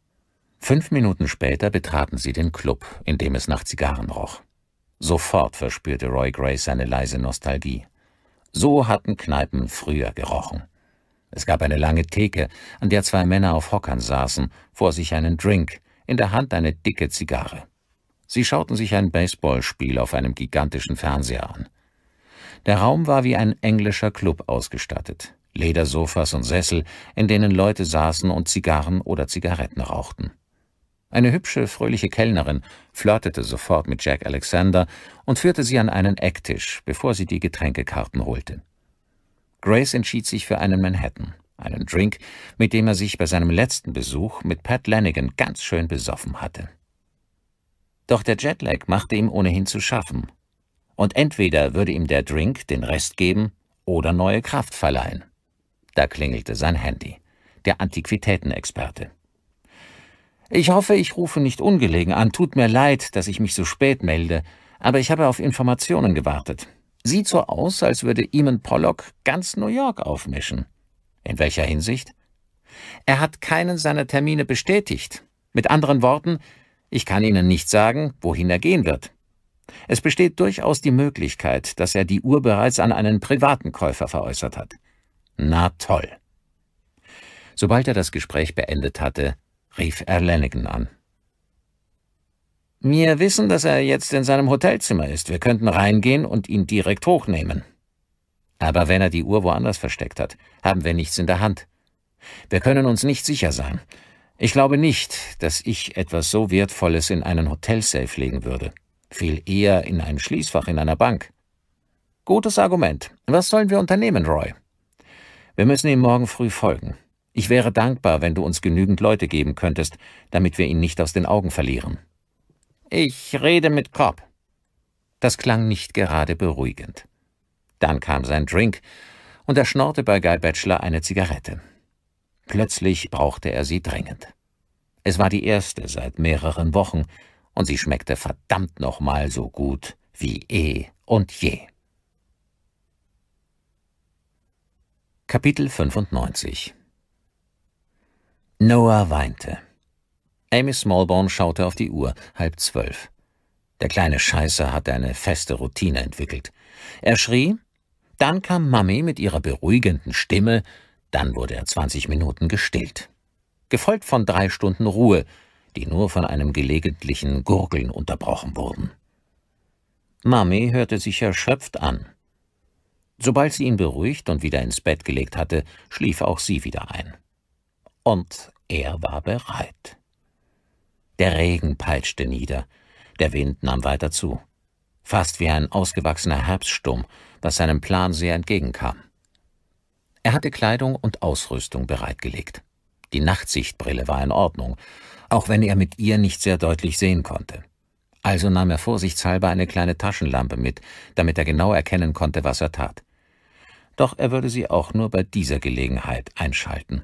5 Minuten später betraten sie den Club, in dem es nach Zigarren roch. Sofort verspürte Roy Grace eine leise Nostalgie. So hatten Kneipen früher gerochen. Es gab eine lange Theke, an der 2 Männer auf Hockern saßen, vor sich einen Drink, in der Hand eine dicke Zigarre. Sie schauten sich ein Baseballspiel auf einem gigantischen Fernseher an. Der Raum war wie ein englischer Club ausgestattet. Ledersofas und Sessel, in denen Leute saßen und Zigarren oder Zigaretten rauchten. Eine hübsche, fröhliche Kellnerin flirtete sofort mit Jack Alexander und führte sie an einen Ecktisch, bevor sie die Getränkekarten holte. Grace entschied sich für einen Manhattan, einen Drink, mit dem er sich bei seinem letzten Besuch mit Pat Lanigan ganz schön besoffen hatte. Doch der Jetlag machte ihm ohnehin zu schaffen. Und entweder würde ihm der Drink den Rest geben oder neue Kraft verleihen. Da klingelte sein Handy. Der Antiquitätenexperte. »Ich hoffe, ich rufe nicht ungelegen an. Tut mir leid, dass ich mich so spät melde, aber ich habe auf Informationen gewartet. Sieht so aus, als würde Eamon Pollock ganz New York aufmischen.« »In welcher Hinsicht?« »Er hat keinen seiner Termine bestätigt. Mit anderen Worten, ich kann Ihnen nicht sagen, wohin er gehen wird. Es besteht durchaus die Möglichkeit, dass er die Uhr bereits an einen privaten Käufer veräußert hat.« »Na toll.« Sobald er das Gespräch beendet hatte, rief er Lanigan an. »Wir wissen, dass er jetzt in seinem Hotelzimmer ist. Wir könnten reingehen und ihn direkt hochnehmen. Aber wenn er die Uhr woanders versteckt hat, haben wir nichts in der Hand. Wir können uns nicht sicher sein. Ich glaube nicht, dass ich etwas so Wertvolles in einen Hotelsafe legen würde. Viel eher in ein Schließfach in einer Bank.« »Gutes Argument. Was sollen wir unternehmen, Roy?« »Wir müssen ihm morgen früh folgen. Ich wäre dankbar, wenn du uns genügend Leute geben könntest, damit wir ihn nicht aus den Augen verlieren.« »Ich rede mit Cobb.« Das klang nicht gerade beruhigend. Dann kam sein Drink, und er schnorrte bei Guy Batchelor eine Zigarette. Plötzlich brauchte er sie dringend. Es war die erste seit mehreren Wochen, und sie schmeckte verdammt nochmal so gut wie und je. Kapitel 95. Noah weinte. Amy Smallborn schaute auf die Uhr, 11:30. Der kleine Scheißer hatte eine feste Routine entwickelt. Er schrie, dann kam Mami mit ihrer beruhigenden Stimme, dann wurde er 20 Minuten gestillt. Gefolgt von 3 Stunden Ruhe, die nur von einem gelegentlichen Gurgeln unterbrochen wurden. Mami hörte sich erschöpft an. Sobald sie ihn beruhigt und wieder ins Bett gelegt hatte, schlief auch sie wieder ein. Und er war bereit. Der Regen peitschte nieder, der Wind nahm weiter zu. Fast wie ein ausgewachsener Herbststurm, was seinem Plan sehr entgegenkam. Er hatte Kleidung und Ausrüstung bereitgelegt. Die Nachtsichtbrille war in Ordnung, auch wenn er mit ihr nicht sehr deutlich sehen konnte. Also nahm er vorsichtshalber eine kleine Taschenlampe mit, damit er genau erkennen konnte, was er tat. Doch er würde sie auch nur bei dieser Gelegenheit einschalten.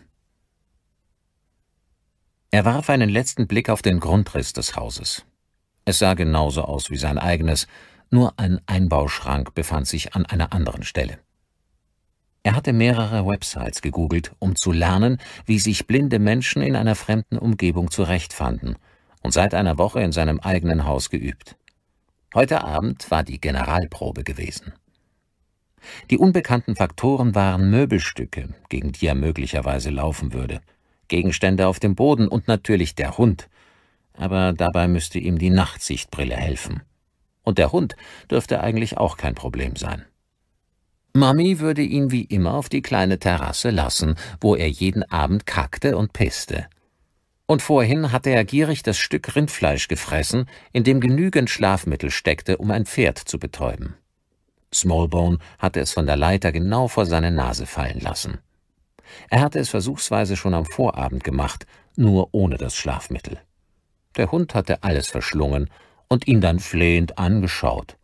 Er warf einen letzten Blick auf den Grundriss des Hauses. Es sah genauso aus wie sein eigenes, nur ein Einbauschrank befand sich an einer anderen Stelle. Er hatte mehrere Websites gegoogelt, um zu lernen, wie sich blinde Menschen in einer fremden Umgebung zurechtfanden, und seit einer Woche in seinem eigenen Haus geübt. Heute Abend war die Generalprobe gewesen. Die unbekannten Faktoren waren Möbelstücke, gegen die er möglicherweise laufen würde, Gegenstände auf dem Boden und natürlich der Hund. Aber dabei müsste ihm die Nachtsichtbrille helfen. Und der Hund dürfte eigentlich auch kein Problem sein. Mami würde ihn wie immer auf die kleine Terrasse lassen, wo er jeden Abend kackte und pisste. Und vorhin hatte er gierig das Stück Rindfleisch gefressen, in dem genügend Schlafmittel steckte, um ein Pferd zu betäuben. Smallbone hatte es von der Leiter genau vor seine Nase fallen lassen. Er hatte es versuchsweise schon am Vorabend gemacht, nur ohne das Schlafmittel. Der Hund hatte alles verschlungen und ihn dann flehend angeschaut.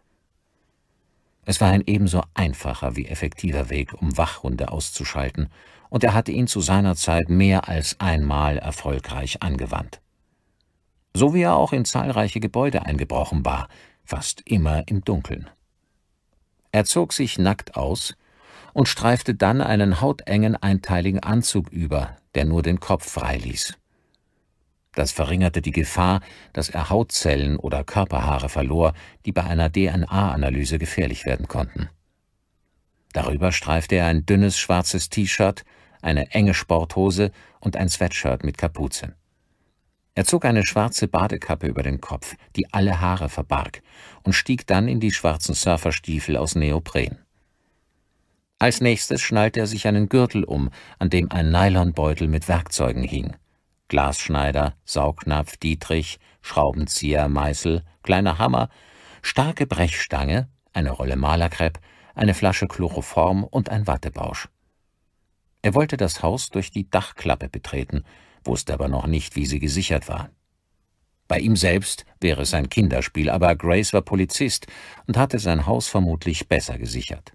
Es war ein ebenso einfacher wie effektiver Weg, um Wachhunde auszuschalten, und er hatte ihn zu seiner Zeit mehr als einmal erfolgreich angewandt. So wie er auch in zahlreiche Gebäude eingebrochen war, fast immer im Dunkeln. Er zog sich nackt aus und streifte dann einen hautengen einteiligen Anzug über, der nur den Kopf freiließ. Das verringerte die Gefahr, dass er Hautzellen oder Körperhaare verlor, die bei einer DNA-Analyse gefährlich werden konnten. Darüber streifte er ein dünnes schwarzes T-Shirt, eine enge Sporthose und ein Sweatshirt mit Kapuze. Er zog eine schwarze Badekappe über den Kopf, die alle Haare verbarg, und stieg dann in die schwarzen Surferstiefel aus Neopren. Als nächstes schnallte er sich einen Gürtel um, an dem ein Nylonbeutel mit Werkzeugen hing. Glasschneider, Saugnapf, Dietrich, Schraubenzieher, Meißel, kleiner Hammer, starke Brechstange, eine Rolle Malerkrepp, eine Flasche Chloroform und ein Wattebausch. Er wollte das Haus durch die Dachklappe betreten, wusste aber noch nicht, wie sie gesichert war. Bei ihm selbst wäre es ein Kinderspiel, aber Grace war Polizist und hatte sein Haus vermutlich besser gesichert.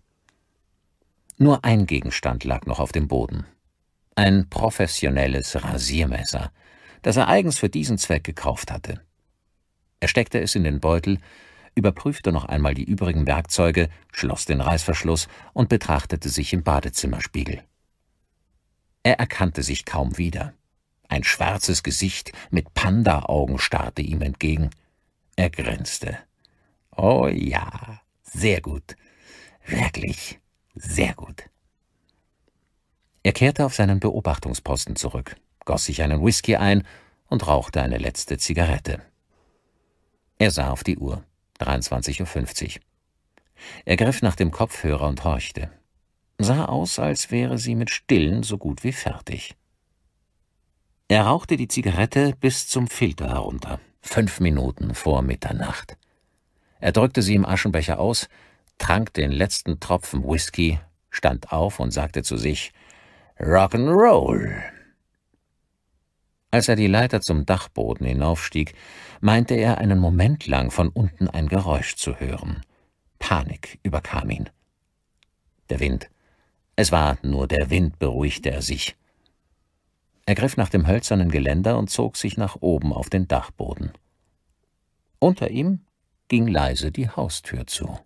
Nur ein Gegenstand lag noch auf dem Boden. Ein professionelles Rasiermesser, das er eigens für diesen Zweck gekauft hatte. Er steckte es in den Beutel, überprüfte noch einmal die übrigen Werkzeuge, schloss den Reißverschluss und betrachtete sich im Badezimmerspiegel. Er erkannte sich kaum wieder. Ein schwarzes Gesicht mit Panda-Augen starrte ihm entgegen. Er grinste. »Oh ja, sehr gut. Wirklich sehr gut.« Er kehrte auf seinen Beobachtungsposten zurück, goss sich einen Whisky ein und rauchte eine letzte Zigarette. Er sah auf die Uhr, 23:50 Uhr. Er griff nach dem Kopfhörer und horchte. Sah aus, als wäre sie mit Stillen so gut wie fertig. Er rauchte die Zigarette bis zum Filter herunter, 5 Minuten vor Mitternacht. Er drückte sie im Aschenbecher aus, trank den letzten Tropfen Whisky, stand auf und sagte zu sich, »Rock'n'Roll«. Als er die Leiter zum Dachboden hinaufstieg, meinte er einen Moment lang von unten ein Geräusch zu hören. Panik überkam ihn. Der Wind. Es war nur der Wind, beruhigte er sich. Er griff nach dem hölzernen Geländer und zog sich nach oben auf den Dachboden. Unter ihm ging leise die Haustür zu.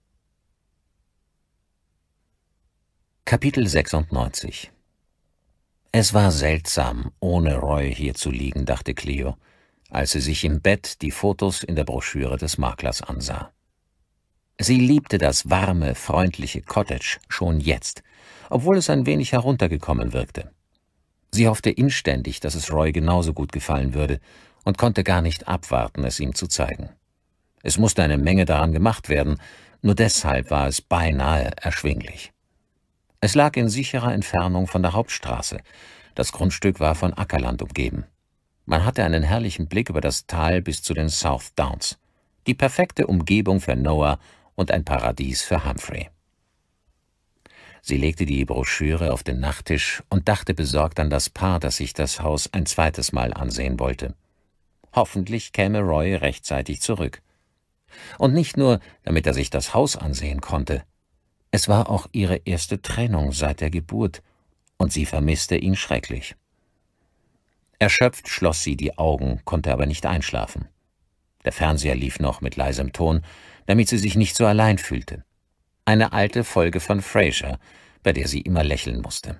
Kapitel 96. Es war seltsam, ohne Roy hier zu liegen, dachte Cleo, als sie sich im Bett die Fotos in der Broschüre des Maklers ansah. Sie liebte das warme, freundliche Cottage schon jetzt, obwohl es ein wenig heruntergekommen wirkte. Sie hoffte inständig, dass es Roy genauso gut gefallen würde und konnte gar nicht abwarten, es ihm zu zeigen. Es musste eine Menge daran gemacht werden, nur deshalb war es beinahe erschwinglich. Es lag in sicherer Entfernung von der Hauptstraße. Das Grundstück war von Ackerland umgeben. Man hatte einen herrlichen Blick über das Tal bis zu den South Downs. Die perfekte Umgebung für Noah und ein Paradies für Humphrey. Sie legte die Broschüre auf den Nachttisch und dachte besorgt an das Paar, das sich das Haus ein zweites Mal ansehen wollte. Hoffentlich käme Roy rechtzeitig zurück. Und nicht nur, damit er sich das Haus ansehen konnte. Es war auch ihre erste Trennung seit der Geburt, und sie vermisste ihn schrecklich. Erschöpft schloss sie die Augen, konnte aber nicht einschlafen. Der Fernseher lief noch mit leisem Ton, damit sie sich nicht so allein fühlte. Eine alte Folge von Frasier, bei der sie immer lächeln musste.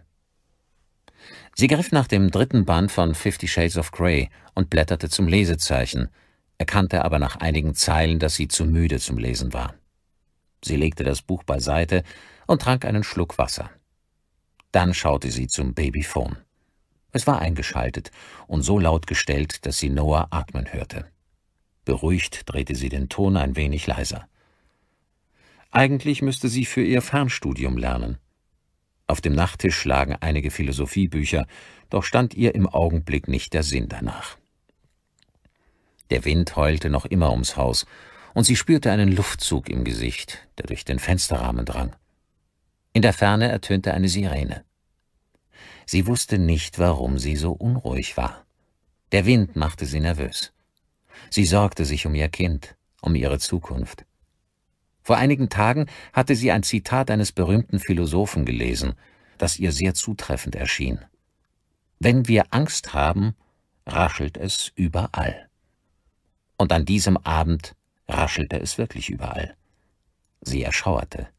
Sie griff nach dem 3. Band von 50 Shades of Grey und blätterte zum Lesezeichen, erkannte aber nach einigen Zeilen, dass sie zu müde zum Lesen war. Sie legte das Buch beiseite und trank einen Schluck Wasser. Dann schaute sie zum Babyphone. Es war eingeschaltet und so laut gestellt, dass sie Noah atmen hörte. Beruhigt drehte sie den Ton ein wenig leiser. Eigentlich müsste sie für ihr Fernstudium lernen. Auf dem Nachttisch lagen einige Philosophiebücher, doch stand ihr im Augenblick nicht der Sinn danach. Der Wind heulte noch immer ums Haus, und sie spürte einen Luftzug im Gesicht, der durch den Fensterrahmen drang. In der Ferne ertönte eine Sirene. Sie wusste nicht, warum sie so unruhig war. Der Wind machte sie nervös. Sie sorgte sich um ihr Kind, um ihre Zukunft. Vor einigen Tagen hatte sie ein Zitat eines berühmten Philosophen gelesen, das ihr sehr zutreffend erschien. Wenn wir Angst haben, raschelt es überall. Und an diesem Abend raschelte es wirklich überall. Sie erschauerte.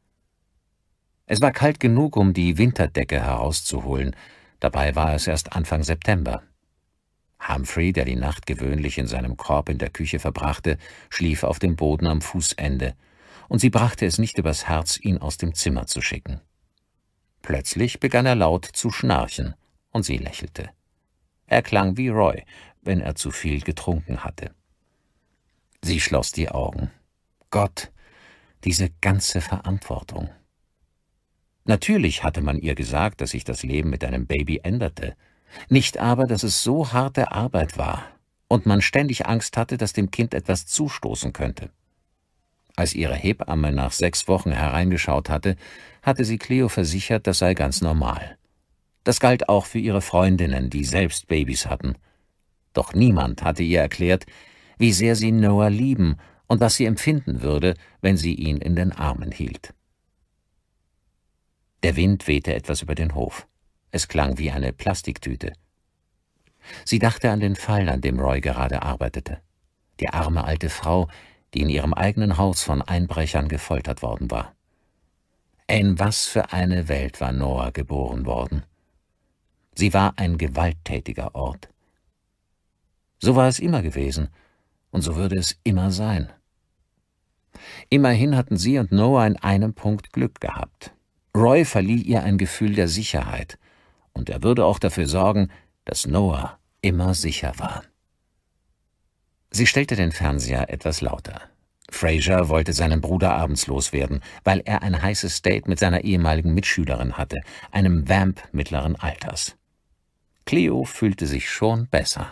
Es war kalt genug, um die Winterdecke herauszuholen, dabei war es erst Anfang September. Humphrey, der die Nacht gewöhnlich in seinem Korb in der Küche verbrachte, schlief auf dem Boden am Fußende, und sie brachte es nicht übers Herz, ihn aus dem Zimmer zu schicken. Plötzlich begann er laut zu schnarchen, und sie lächelte. Er klang wie Roy, wenn er zu viel getrunken hatte. Sie schloss die Augen. Gott, diese ganze Verantwortung. Natürlich hatte man ihr gesagt, dass sich das Leben mit einem Baby änderte, nicht aber, dass es so harte Arbeit war und man ständig Angst hatte, dass dem Kind etwas zustoßen könnte. Als ihre Hebamme nach 6 Wochen hereingeschaut hatte, hatte sie Cleo versichert, das sei ganz normal. Das galt auch für ihre Freundinnen, die selbst Babys hatten. Doch niemand hatte ihr erklärt, wie sehr sie Noah lieben und was sie empfinden würde, wenn sie ihn in den Armen hielt. Der Wind wehte etwas über den Hof. Es klang wie eine Plastiktüte. Sie dachte an den Fall, an dem Roy gerade arbeitete. Die arme alte Frau, die in ihrem eigenen Haus von Einbrechern gefoltert worden war. In was für eine Welt war Noah geboren worden? Sie war ein gewalttätiger Ort. So war es immer gewesen, und so würde es immer sein. Immerhin hatten sie und Noah in einem Punkt Glück gehabt. Roy verlieh ihr ein Gefühl der Sicherheit, und er würde auch dafür sorgen, dass Noah immer sicher war. Sie stellte den Fernseher etwas lauter. Frasier wollte seinen Bruder abends loswerden, weil er ein heißes Date mit seiner ehemaligen Mitschülerin hatte, einem Vamp mittleren Alters. Cleo fühlte sich schon besser.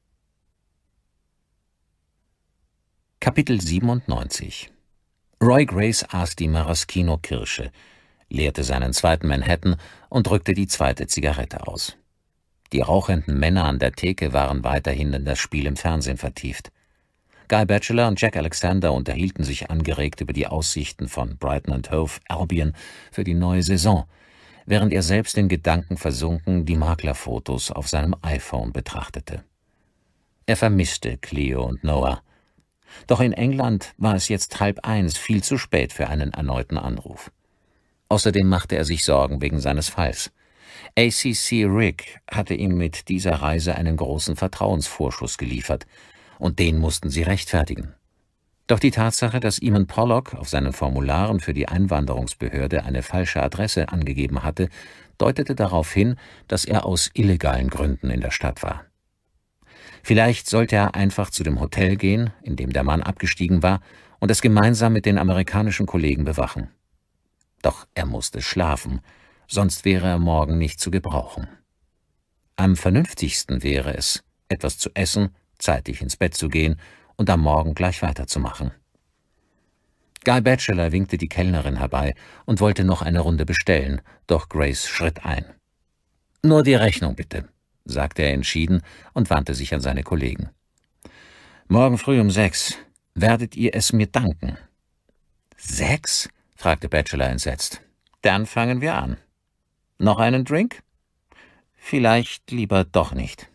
Kapitel 97. Roy Grace aß die Maraschino-Kirsche, leerte seinen zweiten Manhattan und drückte die zweite Zigarette aus. Die rauchenden Männer an der Theke waren weiterhin in das Spiel im Fernsehen vertieft. Guy Batchelor und Jack Alexander unterhielten sich angeregt über die Aussichten von Brighton and Hove Albion für die neue Saison, während er selbst in Gedanken versunken die Maklerfotos auf seinem iPhone betrachtete. Er vermisste Cleo und Noah. Doch in England war es jetzt 12:30, viel zu spät für einen erneuten Anruf. Außerdem machte er sich Sorgen wegen seines Falls. ACC Rick hatte ihm mit dieser Reise einen großen Vertrauensvorschuss geliefert, und den mussten sie rechtfertigen. Doch die Tatsache, dass Eamon Pollock auf seinen Formularen für die Einwanderungsbehörde eine falsche Adresse angegeben hatte, deutete darauf hin, dass er aus illegalen Gründen in der Stadt war. Vielleicht sollte er einfach zu dem Hotel gehen, in dem der Mann abgestiegen war, und es gemeinsam mit den amerikanischen Kollegen bewachen. Doch er musste schlafen, sonst wäre er morgen nicht zu gebrauchen. Am vernünftigsten wäre es, etwas zu essen, zeitig ins Bett zu gehen und am Morgen gleich weiterzumachen. Guy Batchelor winkte die Kellnerin herbei und wollte noch eine Runde bestellen, doch Grace schritt ein. »Nur die Rechnung bitte«, sagte er entschieden und wandte sich an seine Kollegen. »Morgen früh um 6 werdet ihr es mir danken.« »6?« fragte Batchelor entsetzt. »Dann fangen wir an. Noch einen Drink? Vielleicht lieber doch nicht.«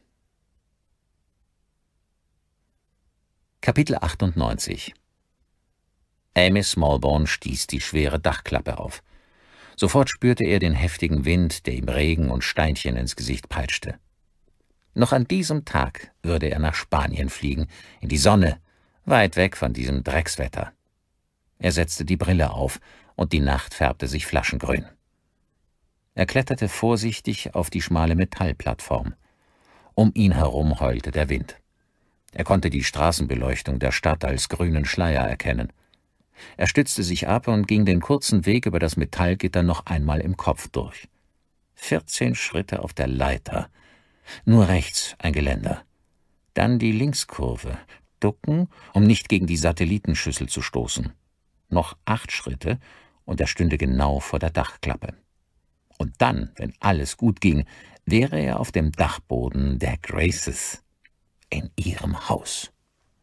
Kapitel 98. Amy Smallborn stieß die schwere Dachklappe auf. Sofort spürte er den heftigen Wind, der ihm Regen und Steinchen ins Gesicht peitschte. Noch an diesem Tag würde er nach Spanien fliegen, in die Sonne, weit weg von diesem Dreckswetter. Er setzte die Brille auf, und die Nacht färbte sich flaschengrün. Er kletterte vorsichtig auf die schmale Metallplattform. Um ihn herum heulte der Wind. Er konnte die Straßenbeleuchtung der Stadt als grünen Schleier erkennen. Er stützte sich ab und ging den kurzen Weg über das Metallgitter noch einmal im Kopf durch. 14 Schritte auf der Leiter. Nur rechts ein Geländer. Dann die Linkskurve. Ducken, um nicht gegen die Satellitenschüssel zu stoßen. Noch 8 Schritte, und er stünde genau vor der Dachklappe. Und dann, wenn alles gut ging, wäre er auf dem Dachboden der Graces, in ihrem Haus.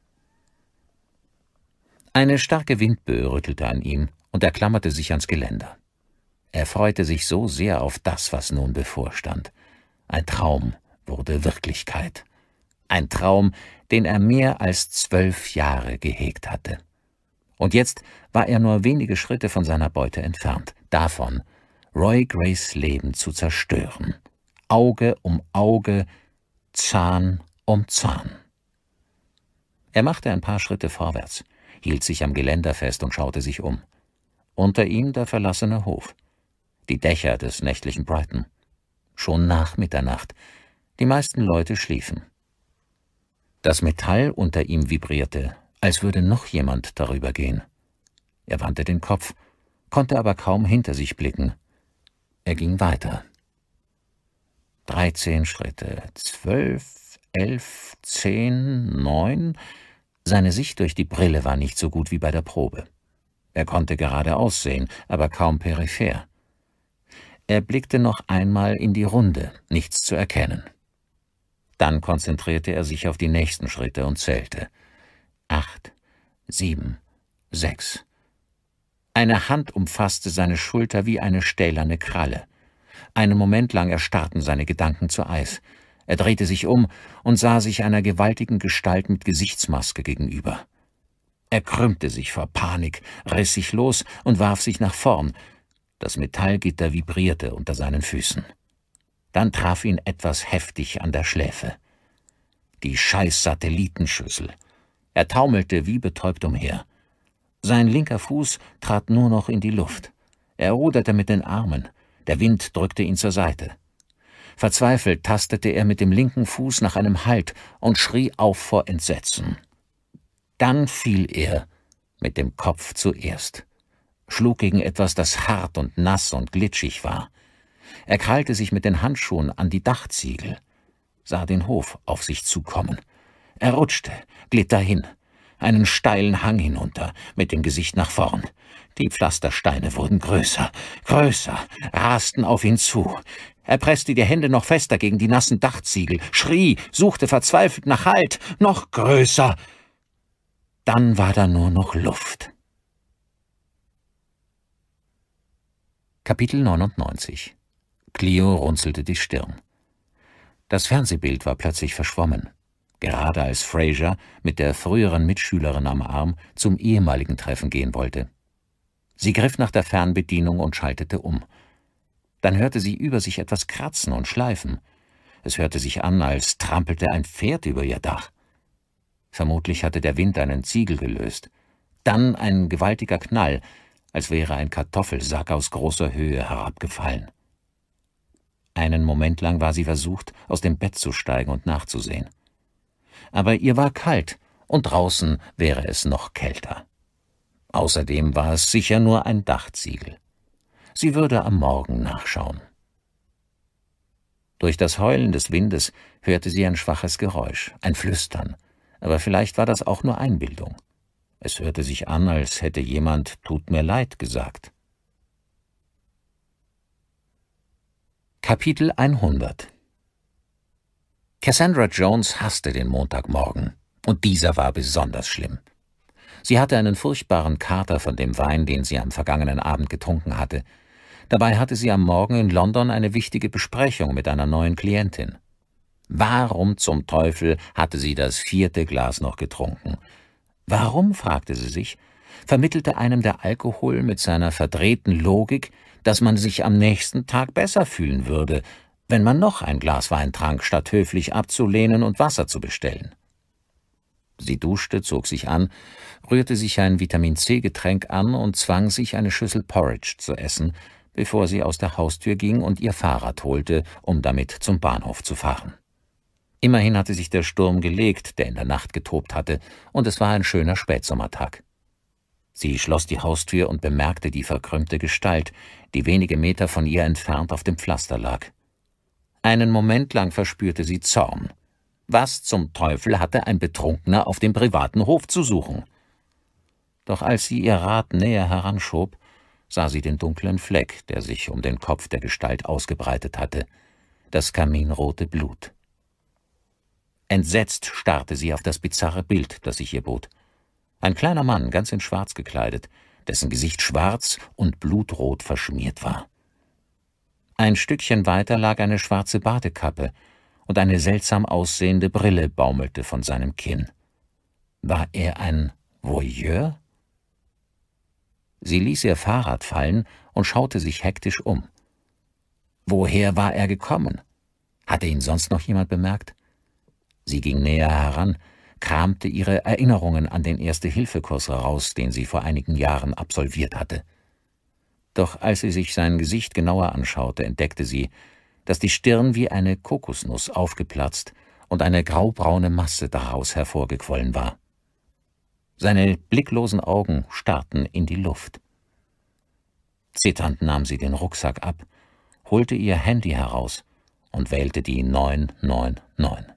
Eine starke Windböe rüttelte an ihm, und er klammerte sich ans Geländer. Er freute sich so sehr auf das, was nun bevorstand. Ein Traum wurde Wirklichkeit. Ein Traum, den er mehr als 12 Jahre gehegt hatte. Und jetzt war er nur wenige Schritte von seiner Beute entfernt, davon, Roy Grays Leben zu zerstören. Auge um Auge, Zahn um Zahn. Er machte ein paar Schritte vorwärts, hielt sich am Geländer fest und schaute sich um. Unter ihm der verlassene Hof, die Dächer des nächtlichen Brighton. Schon nach Mitternacht. Die meisten Leute schliefen. Das Metall unter ihm vibrierte, als würde noch jemand darüber gehen. Er wandte den Kopf, konnte aber kaum hinter sich blicken. Er ging weiter. 13 Schritte, 12, 11, 10, 9. Seine Sicht durch die Brille war nicht so gut wie bei der Probe. Er konnte geradeaus sehen, aber kaum peripher. Er blickte noch einmal in die Runde, nichts zu erkennen. Dann konzentrierte er sich auf die nächsten Schritte und zählte. 8, 7, 6. Eine Hand umfasste seine Schulter wie eine stählerne Kralle. Einen Moment lang erstarrten seine Gedanken zu Eis. Er drehte sich um und sah sich einer gewaltigen Gestalt mit Gesichtsmaske gegenüber. Er krümmte sich vor Panik, riss sich los und warf sich nach vorn. Das Metallgitter vibrierte unter seinen Füßen. Dann traf ihn etwas heftig an der Schläfe. Die scheiß Satellitenschüssel. Er taumelte wie betäubt umher. Sein linker Fuß trat nur noch in die Luft. Er ruderte mit den Armen. Der Wind drückte ihn zur Seite. Verzweifelt tastete er mit dem linken Fuß nach einem Halt und schrie auf vor Entsetzen. Dann fiel er, mit dem Kopf zuerst, schlug gegen etwas, das hart und nass und glitschig war. Er krallte sich mit den Handschuhen an die Dachziegel, sah den Hof auf sich zukommen. Er rutschte, glitt dahin, einen steilen Hang hinunter, mit dem Gesicht nach vorn. Die Pflastersteine wurden größer, rasten auf ihn zu. Er presste die Hände noch fester gegen die nassen Dachziegel, schrie, suchte verzweifelt nach Halt, noch größer. Dann war da nur noch Luft. Kapitel 99. Cleo runzelte die Stirn. Das Fernsehbild war plötzlich verschwommen, gerade als Fraser mit der früheren Mitschülerin am Arm zum ehemaligen Treffen gehen wollte. Sie griff nach der Fernbedienung und schaltete um. Dann hörte sie über sich etwas kratzen und schleifen. Es hörte sich an, als trampelte ein Pferd über ihr Dach. Vermutlich hatte der Wind einen Ziegel gelöst. Dann ein gewaltiger Knall, als wäre ein Kartoffelsack aus großer Höhe herabgefallen. Einen Moment lang war sie versucht, aus dem Bett zu steigen und nachzusehen. Aber ihr war kalt, und draußen wäre es noch kälter. Außerdem war es sicher nur ein Dachziegel. Sie würde am Morgen nachschauen. Durch das Heulen des Windes hörte sie ein schwaches Geräusch, ein Flüstern, aber vielleicht war das auch nur Einbildung. Es hörte sich an, als hätte jemand »Tut mir leid« gesagt. Kapitel 100. Cassandra Jones hasste den Montagmorgen, und dieser war besonders schlimm. Sie hatte einen furchtbaren Kater von dem Wein, den sie am vergangenen Abend getrunken hatte. Dabei hatte sie am Morgen in London eine wichtige Besprechung mit einer neuen Klientin. Warum zum Teufel hatte sie das 4. Glas noch getrunken? Warum, fragte sie sich, vermittelte einem der Alkohol mit seiner verdrehten Logik, dass man sich am nächsten Tag besser fühlen würde, wenn man noch ein Glas Wein trank, statt höflich abzulehnen und Wasser zu bestellen. Sie duschte, zog sich an, rührte sich ein Vitamin-C-Getränk an und zwang sich, eine Schüssel Porridge zu essen, bevor sie aus der Haustür ging und ihr Fahrrad holte, um damit zum Bahnhof zu fahren. Immerhin hatte sich der Sturm gelegt, der in der Nacht getobt hatte, und es war ein schöner Spätsommertag. Sie schloss die Haustür und bemerkte die verkrümmte Gestalt, die wenige Meter von ihr entfernt auf dem Pflaster lag. Einen Moment lang verspürte sie Zorn. Was zum Teufel hatte ein Betrunkener auf dem privaten Hof zu suchen? Doch als sie ihr Rad näher heranschob, sah sie den dunklen Fleck, der sich um den Kopf der Gestalt ausgebreitet hatte, das kaminrote Blut. Entsetzt starrte sie auf das bizarre Bild, das sich ihr bot. Ein kleiner Mann, ganz in Schwarz gekleidet, dessen Gesicht schwarz und blutrot verschmiert war. Ein Stückchen weiter lag eine schwarze Badekappe, und eine seltsam aussehende Brille baumelte von seinem Kinn. War er ein Voyeur? Sie ließ ihr Fahrrad fallen und schaute sich hektisch um. Woher war er gekommen? Hatte ihn sonst noch jemand bemerkt? Sie ging näher heran, kramte ihre Erinnerungen an den Erste-Hilfe-Kurs heraus, den sie vor einigen Jahren absolviert hatte. Doch als sie sich sein Gesicht genauer anschaute, entdeckte sie, dass die Stirn wie eine Kokosnuss aufgeplatzt und eine graubraune Masse daraus hervorgequollen war. Seine blicklosen Augen starrten in die Luft. Zitternd nahm sie den Rucksack ab, holte ihr Handy heraus und wählte die 999.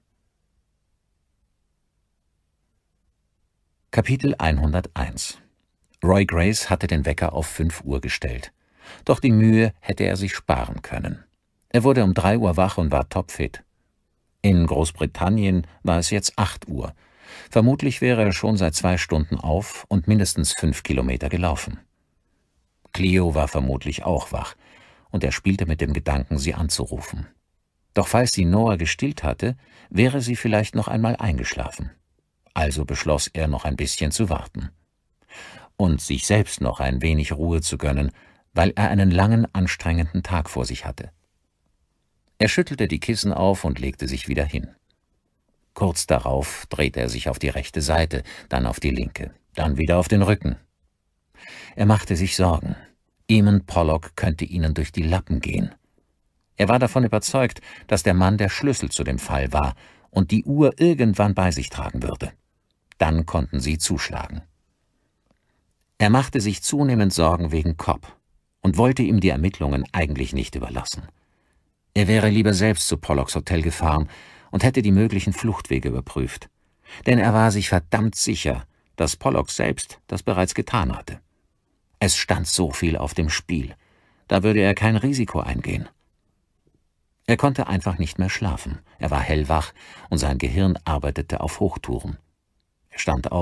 Kapitel 101. Roy Grace hatte den Wecker auf 5 Uhr gestellt. Doch die Mühe hätte er sich sparen können. Er wurde um 3 Uhr wach und war topfit. In Großbritannien war es jetzt 8 Uhr. Vermutlich wäre er schon seit 2 Stunden auf und mindestens 5 Kilometer gelaufen. Cleo war vermutlich auch wach, und er spielte mit dem Gedanken, sie anzurufen. Doch falls sie Noah gestillt hatte, wäre sie vielleicht noch einmal eingeschlafen. Also beschloss er, noch ein bisschen zu warten. Und sich selbst noch ein wenig Ruhe zu gönnen, weil er einen langen, anstrengenden Tag vor sich hatte. Er schüttelte die Kissen auf und legte sich wieder hin. Kurz darauf drehte er sich auf die rechte Seite, dann auf die linke, dann wieder auf den Rücken. Er machte sich Sorgen. Eamon Pollock könnte ihnen durch die Lappen gehen. Er war davon überzeugt, dass der Mann der Schlüssel zu dem Fall war und die Uhr irgendwann bei sich tragen würde. Dann konnten sie zuschlagen. Er machte sich zunehmend Sorgen wegen Cobb und wollte ihm die Ermittlungen eigentlich nicht überlassen. Er wäre lieber selbst zu Pollocks Hotel gefahren und hätte die möglichen Fluchtwege überprüft. Denn er war sich verdammt sicher, dass Pollock selbst das bereits getan hatte. Es stand so viel auf dem Spiel. Da würde er kein Risiko eingehen. Er konnte einfach nicht mehr schlafen. Er war hellwach und sein Gehirn arbeitete auf Hochtouren. Er stand auf,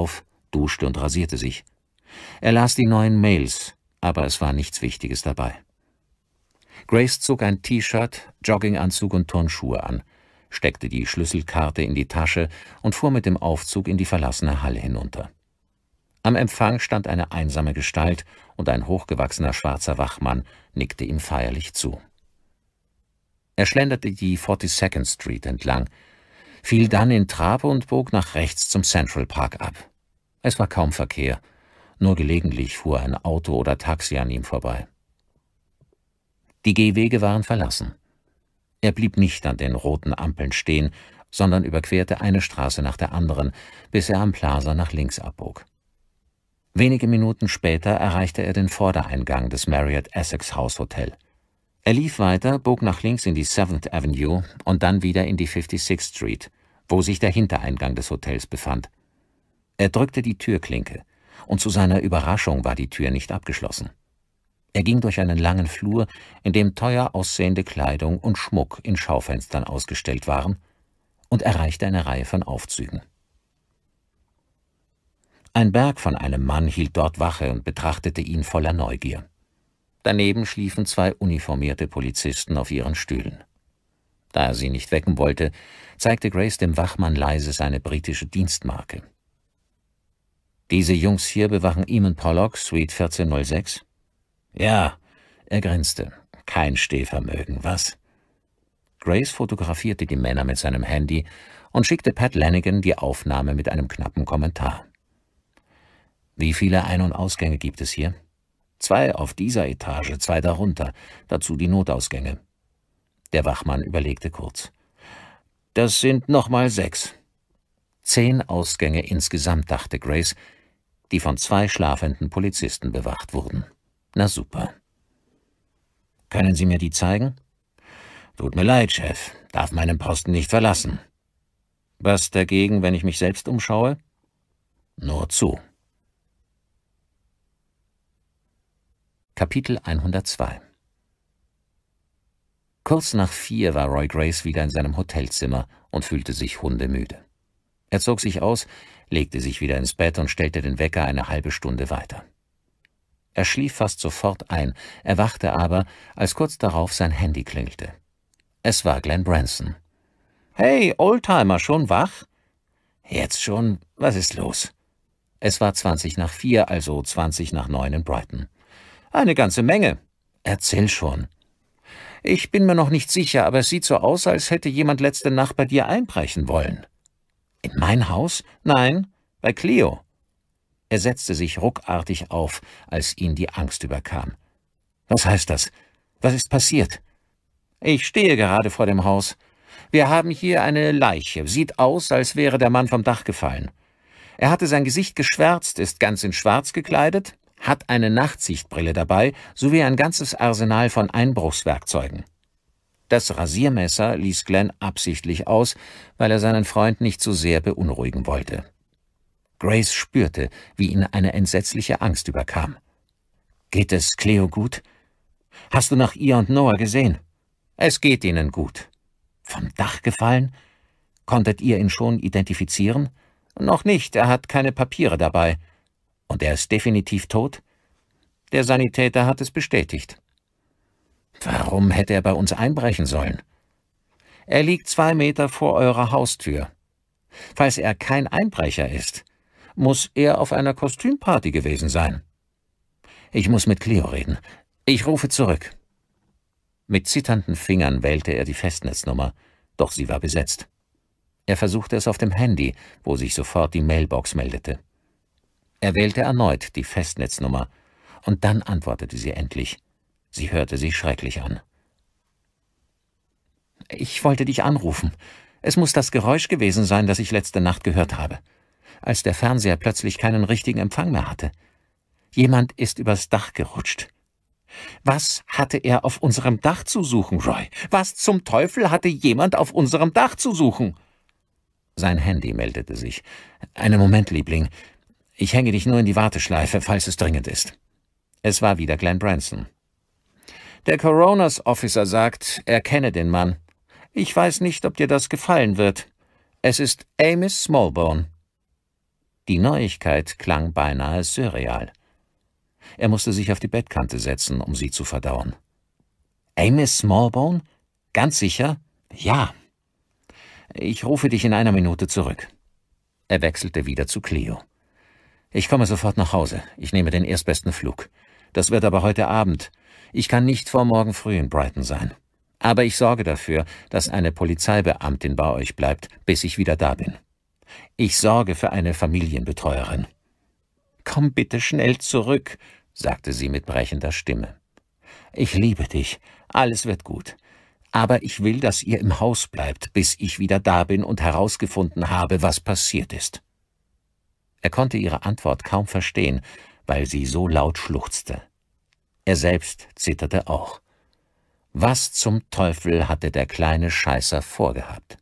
duschte und rasierte sich. Er las die neuen Mails, aber es war nichts Wichtiges dabei. Grace zog ein T-Shirt, Jogginganzug und Turnschuhe an, steckte die Schlüsselkarte in die Tasche und fuhr mit dem Aufzug in die verlassene Halle hinunter. Am Empfang stand eine einsame Gestalt und ein hochgewachsener schwarzer Wachmann nickte ihm feierlich zu. Er schlenderte die 42nd Street entlang, fiel dann in Trab und bog nach rechts zum Central Park ab. Es war kaum Verkehr, nur gelegentlich fuhr ein Auto oder Taxi an ihm vorbei. Die Gehwege waren verlassen. Er blieb nicht an den roten Ampeln stehen, sondern überquerte eine Straße nach der anderen, bis er am Plaza nach links abbog. Wenige Minuten später erreichte er den Vordereingang des Marriott Essex House Hotel. Er lief weiter, bog nach links in die 7th Avenue und dann wieder in die 56th Street, wo sich der Hintereingang des Hotels befand. Er drückte die Türklinke, und zu seiner Überraschung war die Tür nicht abgeschlossen. Er ging durch einen langen Flur, in dem teuer aussehende Kleidung und Schmuck in Schaufenstern ausgestellt waren, und erreichte eine Reihe von Aufzügen. Ein Berg von einem Mann hielt dort Wache und betrachtete ihn voller Neugier. Daneben schliefen 2 uniformierte Polizisten auf ihren Stühlen. Da er sie nicht wecken wollte, zeigte Grace dem Wachmann leise seine britische Dienstmarke. »Diese Jungs hier bewachen Eamon Pollock, Suite 1406?« »Ja«, er grinste. »Kein Stehvermögen, was?« Grace fotografierte die Männer mit seinem Handy und schickte Pat Lanigan die Aufnahme mit einem knappen Kommentar. »Wie viele Ein- und Ausgänge gibt es hier?« »2 auf dieser Etage, 2 darunter, dazu die Notausgänge.« Der Wachmann überlegte kurz. »Das sind nochmal 6. 10 Ausgänge insgesamt«, dachte Grace, die von 2 schlafenden Polizisten bewacht wurden. »Na super.« »Können Sie mir die zeigen?« »Tut mir leid, Chef, darf meinen Posten nicht verlassen.« »Was dagegen, wenn ich mich selbst umschaue?« »Nur zu.« Kapitel 102 Kurz nach 4 war Roy Grace wieder in seinem Hotelzimmer und fühlte sich hundemüde. Er zog sich aus, legte sich wieder ins Bett und stellte den Wecker eine halbe Stunde weiter. Er schlief fast sofort ein, erwachte aber, als kurz darauf sein Handy klingelte. Es war Glenn Branson. »Hey, Oldtimer, schon wach?« »Jetzt schon? Was ist los?« Es war 20 nach 4, also 20 nach 9 in Brighton. »Eine ganze Menge.« »Erzähl schon.« »Ich bin mir noch nicht sicher, aber es sieht so aus, als hätte jemand letzte Nacht bei dir einbrechen wollen.« »In mein Haus?« »Nein, bei Cleo.« Er setzte sich ruckartig auf, als ihn die Angst überkam. »Was heißt das? Was ist passiert?« »Ich stehe gerade vor dem Haus. Wir haben hier eine Leiche. Sieht aus, als wäre der Mann vom Dach gefallen. Er hatte sein Gesicht geschwärzt, ist ganz in Schwarz gekleidet, hat eine Nachtsichtbrille dabei, sowie ein ganzes Arsenal von Einbruchswerkzeugen.« Das Rasiermesser ließ Glenn absichtlich aus, weil er seinen Freund nicht zu sehr beunruhigen wollte. Grace spürte, wie ihn eine entsetzliche Angst überkam. »Geht es Cleo gut? Hast du nach ihr und Noah gesehen?« »Es geht ihnen gut.« »Vom Dach gefallen? Konntet ihr ihn schon identifizieren?« »Noch nicht, er hat keine Papiere dabei.« »Und er ist definitiv tot?« »Der Sanitäter hat es bestätigt.« »Warum hätte er bei uns einbrechen sollen?« »Er liegt 2 Meter vor eurer Haustür. Falls er kein Einbrecher ist, muss er auf einer Kostümparty gewesen sein.« »Ich muss mit Cleo reden. Ich rufe zurück.« Mit zitternden Fingern wählte er die Festnetznummer, doch sie war besetzt. Er versuchte es auf dem Handy, wo sich sofort die Mailbox meldete. Er wählte erneut die Festnetznummer, und dann antwortete sie endlich. Sie hörte sich schrecklich an. »Ich wollte dich anrufen. Es muss das Geräusch gewesen sein, das ich letzte Nacht gehört habe, als der Fernseher plötzlich keinen richtigen Empfang mehr hatte. Jemand ist übers Dach gerutscht. Was hatte er auf unserem Dach zu suchen, Roy? Was zum Teufel hatte jemand auf unserem Dach zu suchen?« Sein Handy meldete sich. »Einen Moment, Liebling. Ich hänge dich nur in die Warteschleife, falls es dringend ist.« Es war wieder Glenn Branson. »Der Coroner's Officer sagt, er kenne den Mann. Ich weiß nicht, ob dir das gefallen wird. Es ist Amos Smallbone.« Die Neuigkeit klang beinahe surreal. Er musste sich auf die Bettkante setzen, um sie zu verdauen. »Amos Smallbone? Ganz sicher?« »Ja.« »Ich rufe dich in einer Minute zurück.« Er wechselte wieder zu Cleo. »Ich komme sofort nach Hause. Ich nehme den erstbesten Flug. Das wird aber heute Abend. Ich kann nicht vor morgen früh in Brighton sein. Aber ich sorge dafür, dass eine Polizeibeamtin bei euch bleibt, bis ich wieder da bin. Ich sorge für eine Familienbetreuerin.« »Komm bitte schnell zurück«, sagte sie mit brechender Stimme. »Ich liebe dich. Alles wird gut. Aber ich will, dass ihr im Haus bleibt, bis ich wieder da bin und herausgefunden habe, was passiert ist.« Er konnte ihre Antwort kaum verstehen, weil sie so laut schluchzte. Er selbst zitterte auch. Was zum Teufel hatte der kleine Scheißer vorgehabt?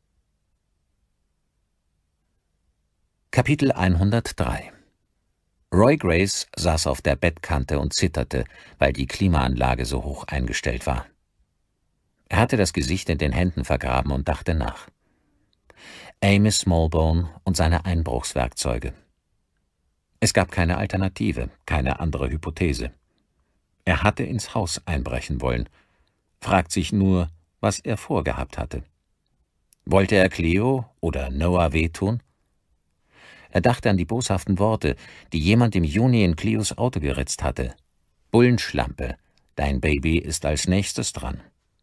Kapitel 103. Roy Grace saß auf der Bettkante und zitterte, weil die Klimaanlage so hoch eingestellt war. Er hatte das Gesicht in den Händen vergraben und dachte nach. Amos Smallbone und seine Einbruchswerkzeuge. Es gab keine Alternative, keine andere Hypothese. Er hatte ins Haus einbrechen wollen, fragt sich nur, was er vorgehabt hatte. Wollte er Cleo oder Noah wehtun? Er dachte an die boshaften Worte, die jemand im Juni in Cleos Auto geritzt hatte. »Bullenschlampe, dein Baby ist als nächstes dran.«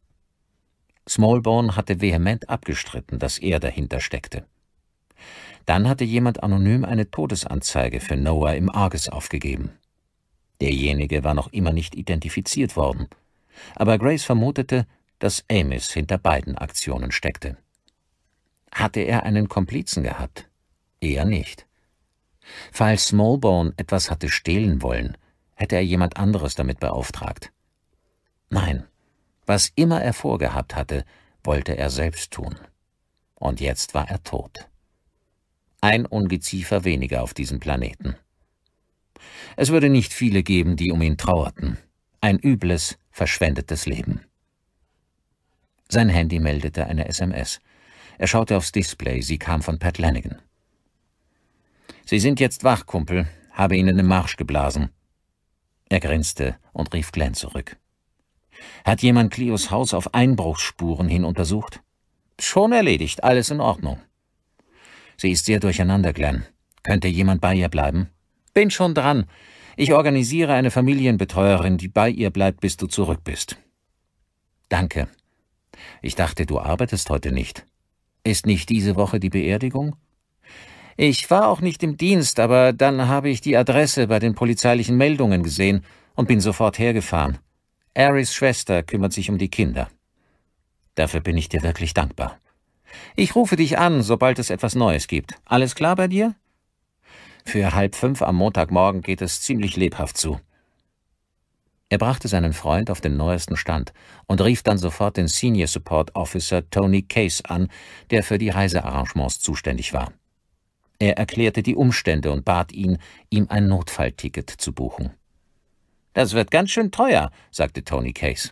Smallbone hatte vehement abgestritten, dass er dahinter steckte. Dann hatte jemand anonym eine Todesanzeige für Noah im Argus aufgegeben. Derjenige war noch immer nicht identifiziert worden, aber Grace vermutete, dass Amos hinter beiden Aktionen steckte. Hatte er einen Komplizen gehabt? Eher nicht. Falls Smallbone etwas hatte stehlen wollen, hätte er jemand anderes damit beauftragt. Nein, was immer er vorgehabt hatte, wollte er selbst tun. Und jetzt war er tot. Ein Ungeziefer weniger auf diesem Planeten. Es würde nicht viele geben, die um ihn trauerten. Ein übles, verschwendetes Leben. Sein Handy meldete eine SMS. Er schaute aufs Display, sie kam von Pat Lanigan. »Sie sind jetzt wach, Kumpel. Habe Ihnen den Marsch geblasen.« Er grinste und rief Glenn zurück. »Hat jemand Cleos Haus auf Einbruchsspuren hin untersucht?« »Schon erledigt, alles in Ordnung.« »Sie ist sehr durcheinander, Glenn. Könnte jemand bei ihr bleiben?« »Bin schon dran. Ich organisiere eine Familienbetreuerin, die bei ihr bleibt, bis du zurück bist.« »Danke. Ich dachte, du arbeitest heute nicht. Ist nicht diese Woche die Beerdigung?« »Ich war auch nicht im Dienst, aber dann habe ich die Adresse bei den polizeilichen Meldungen gesehen und bin sofort hergefahren. Aries Schwester kümmert sich um die Kinder.« »Dafür bin ich dir wirklich dankbar. Ich rufe dich an, sobald es etwas Neues gibt. Alles klar bei dir?« »Für 4:30 am Montagmorgen geht es ziemlich lebhaft zu.« Er brachte seinen Freund auf den neuesten Stand und rief dann sofort den Senior Support Officer Tony Case an, der für die Reisearrangements zuständig war. Er erklärte die Umstände und bat ihn, ihm ein Notfallticket zu buchen. »Das wird ganz schön teuer«, sagte Tony Case.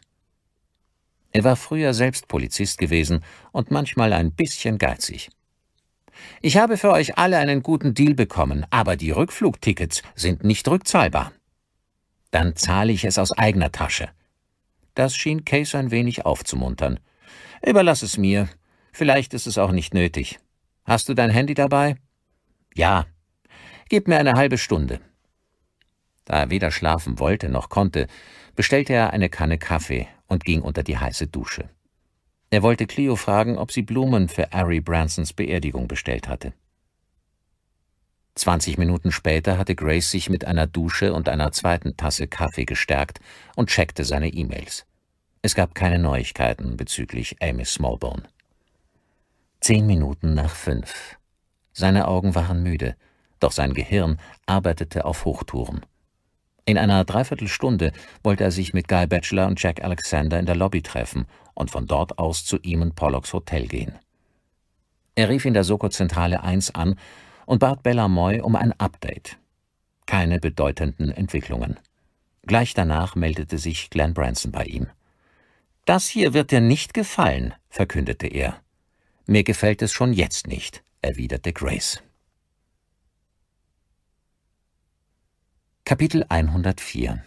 Er war früher selbst Polizist gewesen und manchmal ein bisschen geizig. »Ich habe für euch alle einen guten Deal bekommen, aber die Rückflugtickets sind nicht rückzahlbar.« »Dann zahle ich es aus eigener Tasche.« Das schien Case ein wenig aufzumuntern. »Überlass es mir. Vielleicht ist es auch nicht nötig. Hast du dein Handy dabei?« »Ja. Gib mir eine halbe Stunde.« Da er weder schlafen wollte noch konnte, bestellte er eine Kanne Kaffee und ging unter die heiße Dusche. Er wollte Cleo fragen, ob sie Blumen für Ari Bransons Beerdigung bestellt hatte. 20 Minuten später hatte Grace sich mit einer Dusche und einer zweiten Tasse Kaffee gestärkt und checkte seine E-Mails. Es gab keine Neuigkeiten bezüglich Amos Smallbone. 10 Minuten nach 5. Seine Augen waren müde, doch sein Gehirn arbeitete auf Hochtouren. In einer Dreiviertelstunde wollte er sich mit Guy Batchelor und Jack Alexander in der Lobby treffen und von dort aus zu Eamon Pollocks Hotel gehen. Er rief in der Soko-Zentrale 1 an und bat Bella Moy um ein Update. Keine bedeutenden Entwicklungen. Gleich danach meldete sich Glenn Branson bei ihm. »Das hier wird dir nicht gefallen«, verkündete er. »Mir gefällt es schon jetzt nicht«, erwiderte Grace. Kapitel 104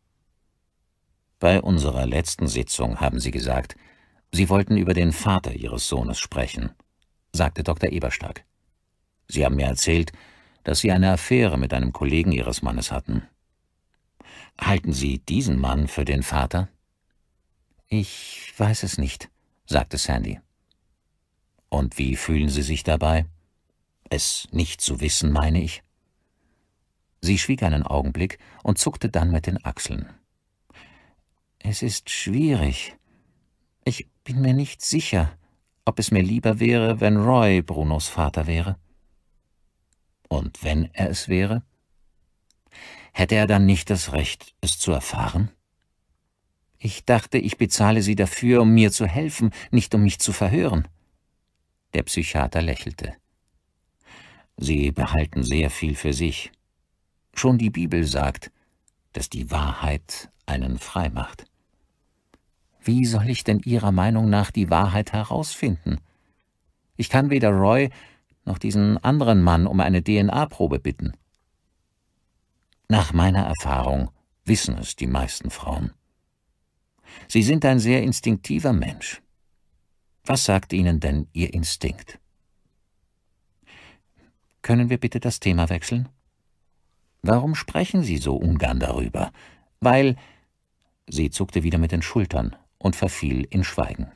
Bei unserer letzten Sitzung haben Sie gesagt, Sie wollten über den Vater Ihres Sohnes sprechen, sagte Dr. Eberstark. Sie haben mir erzählt, dass Sie eine Affäre mit einem Kollegen Ihres Mannes hatten. Halten Sie diesen Mann für den Vater? Ich weiß es nicht, sagte Sandy. Und wie fühlen Sie sich dabei? Es nicht zu wissen, meine ich. Sie schwieg einen Augenblick und zuckte dann mit den Achseln. Es ist schwierig. Ich bin mir nicht sicher, ob es mir lieber wäre, wenn Roy Brunos Vater wäre. Und wenn er es wäre? Hätte er dann nicht das Recht, es zu erfahren? Ich dachte, ich bezahle Sie dafür, um mir zu helfen, nicht um mich zu verhören. Der Psychiater lächelte. Sie behalten sehr viel für sich. Schon die Bibel sagt, dass die Wahrheit einen frei macht. Wie soll ich denn Ihrer Meinung nach die Wahrheit herausfinden? Ich kann weder Roy noch diesen anderen Mann um eine DNA-Probe bitten. Nach meiner Erfahrung wissen es die meisten Frauen. Sie sind ein sehr instinktiver Mensch. Was sagt Ihnen denn Ihr Instinkt? Können wir bitte das Thema wechseln? Warum sprechen Sie so ungern darüber? Weil... Sie zuckte wieder mit den Schultern und verfiel in Schweigen.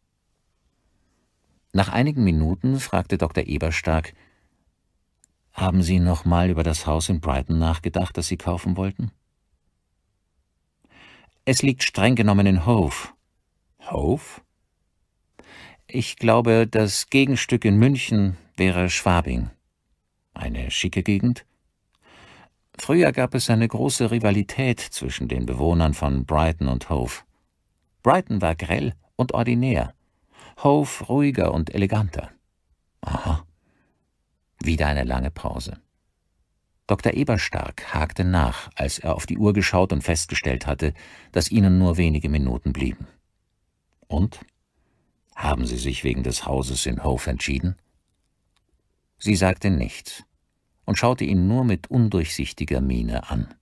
Nach einigen Minuten fragte Dr. Eberstark, »Haben Sie noch mal über das Haus in Brighton nachgedacht, das Sie kaufen wollten?« »Es liegt streng genommen in Hove.« »Hove?« »Ich glaube, das Gegenstück in München wäre Schwabing.« »Eine schicke Gegend?« »Früher gab es eine große Rivalität zwischen den Bewohnern von Brighton und Hove. Brighton war grell und ordinär, Hove ruhiger und eleganter.« »Aha.« Wieder eine lange Pause. Dr. Eberstark hakte nach, als er auf die Uhr geschaut und festgestellt hatte, dass ihnen nur wenige Minuten blieben. »Und? Haben Sie sich wegen des Hauses in Hove entschieden?« Sie sagte nichts und schaute ihn nur mit undurchsichtiger Miene an.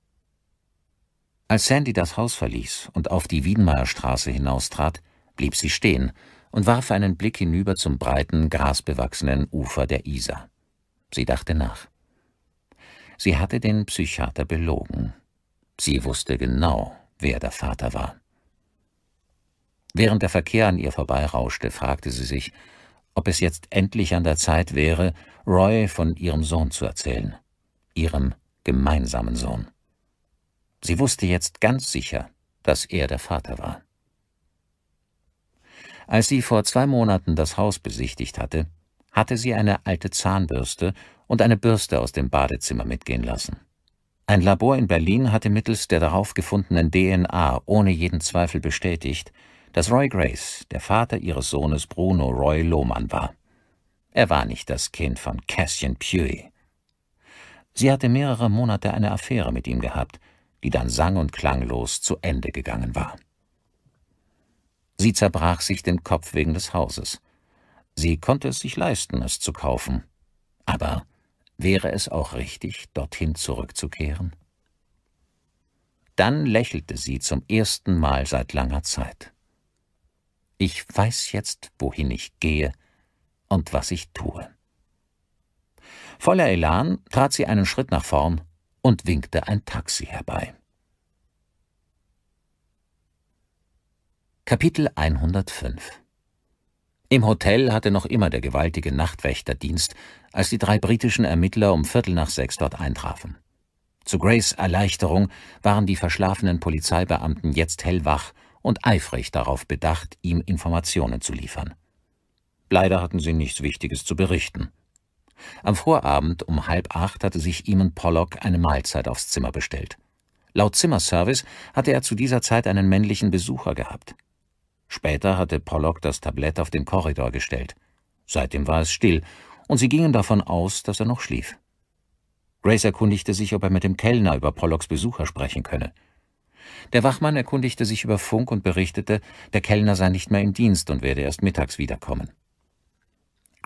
Als Sandy das Haus verließ und auf die Wiedenmeyerstraße hinaustrat, blieb sie stehen und warf einen Blick hinüber zum breiten, grasbewachsenen Ufer der Isar. Sie dachte nach. Sie hatte den Psychiater belogen. Sie wusste genau, wer der Vater war. Während der Verkehr an ihr vorbeirauschte, fragte sie sich, ob es jetzt endlich an der Zeit wäre, Roy von ihrem Sohn zu erzählen, ihrem gemeinsamen Sohn. Sie wusste jetzt ganz sicher, dass er der Vater war. Als sie vor 2 Monaten das Haus besichtigt hatte, hatte sie eine alte Zahnbürste und eine Bürste aus dem Badezimmer mitgehen lassen. Ein Labor in Berlin hatte mittels der darauf gefundenen DNA ohne jeden Zweifel bestätigt, dass Roy Grace der Vater ihres Sohnes Bruno Roy Lohmann war. Er war nicht das Kind von Cassian Pewey. Sie hatte mehrere Monate eine Affäre mit ihm gehabt, die dann sang- und klanglos zu Ende gegangen war. Sie zerbrach sich den Kopf wegen des Hauses. Sie konnte es sich leisten, es zu kaufen. Aber wäre es auch richtig, dorthin zurückzukehren? Dann lächelte sie zum ersten Mal seit langer Zeit. Ich weiß jetzt, wohin ich gehe und was ich tue. Voller Elan trat sie einen Schritt nach vorn und winkte ein Taxi herbei. Kapitel 105 Im Hotel hatte noch immer der gewaltige Nachtwächter Dienst, als die 3 britischen Ermittler um 5:45 dort eintrafen. Zu Grace' Erleichterung waren die verschlafenen Polizeibeamten jetzt hellwach und eifrig darauf bedacht, ihm Informationen zu liefern. Leider hatten sie nichts Wichtiges zu berichten. Am Vorabend um 7:30 hatte sich Eamon Pollock eine Mahlzeit aufs Zimmer bestellt. Laut Zimmerservice hatte er zu dieser Zeit einen männlichen Besucher gehabt. Später hatte Pollock das Tablett auf den Korridor gestellt. Seitdem war es still, und sie gingen davon aus, dass er noch schlief. Grace erkundigte sich, ob er mit dem Kellner über Pollocks Besucher sprechen könne. Der Wachmann erkundigte sich über Funk und berichtete, der Kellner sei nicht mehr im Dienst und werde erst mittags wiederkommen.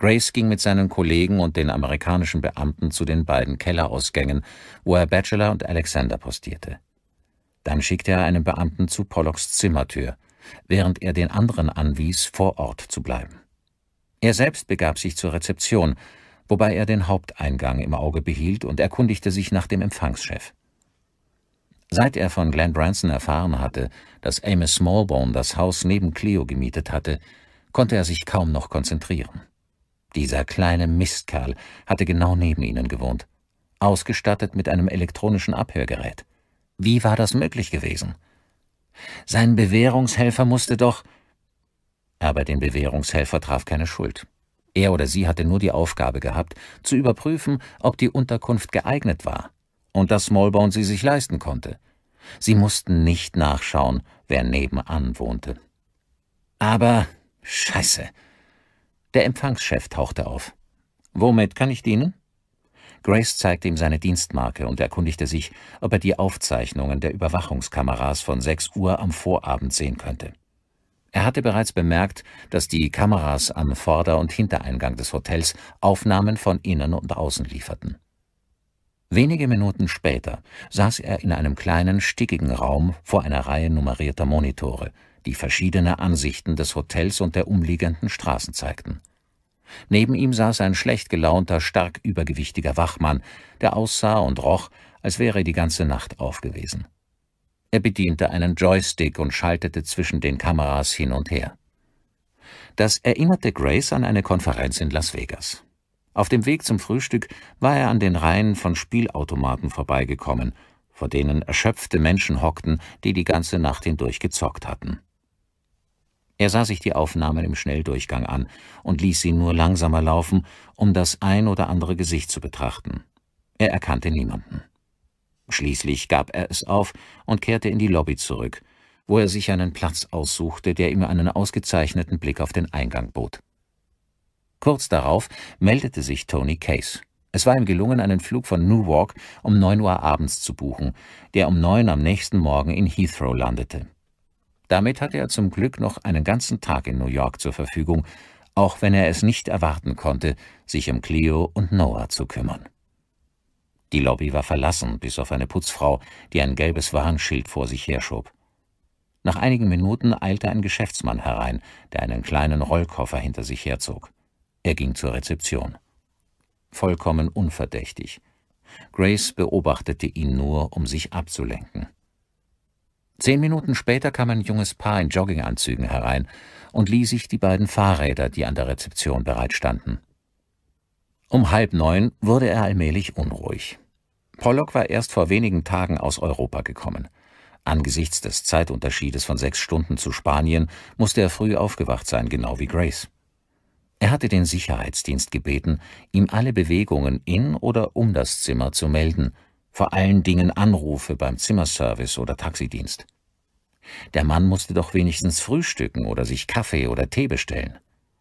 Grace ging mit seinen Kollegen und den amerikanischen Beamten zu den beiden Kellerausgängen, wo er Batchelor und Alexander postierte. Dann schickte er einen Beamten zu Pollocks Zimmertür, während er den anderen anwies, vor Ort zu bleiben. Er selbst begab sich zur Rezeption, wobei er den Haupteingang im Auge behielt und erkundigte sich nach dem Empfangschef. Seit er von Glenn Branson erfahren hatte, dass Amos Smallbone das Haus neben Cleo gemietet hatte, konnte er sich kaum noch konzentrieren. Dieser kleine Mistkerl hatte genau neben ihnen gewohnt, ausgestattet mit einem elektronischen Abhörgerät. Wie war das möglich gewesen? Sein Bewährungshelfer musste doch... Aber den Bewährungshelfer traf keine Schuld. Er oder sie hatte nur die Aufgabe gehabt, zu überprüfen, ob die Unterkunft geeignet war und dass Smallbone sie sich leisten konnte. Sie mussten nicht nachschauen, wer nebenan wohnte. Aber... Scheiße! Der Empfangschef tauchte auf. »Womit kann ich dienen?« Grace zeigte ihm seine Dienstmarke und erkundigte sich, ob er die Aufzeichnungen der Überwachungskameras von 6 Uhr am Vorabend sehen könnte. Er hatte bereits bemerkt, dass die Kameras am Vorder- und Hintereingang des Hotels Aufnahmen von innen und außen lieferten. Wenige Minuten später saß er in einem kleinen, stickigen Raum vor einer Reihe nummerierter Monitore, die verschiedene Ansichten des Hotels und der umliegenden Straßen zeigten. Neben ihm saß ein schlecht gelaunter, stark übergewichtiger Wachmann, der aussah und roch, als wäre er die ganze Nacht auf gewesen. Er bediente einen Joystick und schaltete zwischen den Kameras hin und her. Das erinnerte Grace an eine Konferenz in Las Vegas. Auf dem Weg zum Frühstück war er an den Reihen von Spielautomaten vorbeigekommen, vor denen erschöpfte Menschen hockten, die die ganze Nacht hindurch gezockt hatten. Er sah sich die Aufnahmen im Schnelldurchgang an und ließ sie nur langsamer laufen, um das ein oder andere Gesicht zu betrachten. Er erkannte niemanden. Schließlich gab er es auf und kehrte in die Lobby zurück, wo er sich einen Platz aussuchte, der ihm einen ausgezeichneten Blick auf den Eingang bot. Kurz darauf meldete sich Tony Case. Es war ihm gelungen, einen Flug von Newark um 9 Uhr abends zu buchen, der um 9 am nächsten Morgen in Heathrow landete. Damit hatte er zum Glück noch einen ganzen Tag in New York zur Verfügung, auch wenn er es nicht erwarten konnte, sich um Cleo und Noah zu kümmern. Die Lobby war verlassen, bis auf eine Putzfrau, die ein gelbes Warnschild vor sich herschob. Nach einigen Minuten eilte ein Geschäftsmann herein, der einen kleinen Rollkoffer hinter sich herzog. Er ging zur Rezeption. Vollkommen unverdächtig. Grace beobachtete ihn nur, um sich abzulenken. 10 Minuten später kam ein junges Paar in Jogginganzügen herein und lieh sich die beiden Fahrräder, die an der Rezeption bereitstanden. Um 8:30 wurde er allmählich unruhig. Pollock war erst vor wenigen Tagen aus Europa gekommen. Angesichts des Zeitunterschiedes von 6 Stunden zu Spanien musste er früh aufgewacht sein, genau wie Grace. Er hatte den Sicherheitsdienst gebeten, ihm alle Bewegungen in oder um das Zimmer zu melden, vor allen Dingen Anrufe beim Zimmerservice oder Taxidienst. Der Mann musste doch wenigstens frühstücken oder sich Kaffee oder Tee bestellen.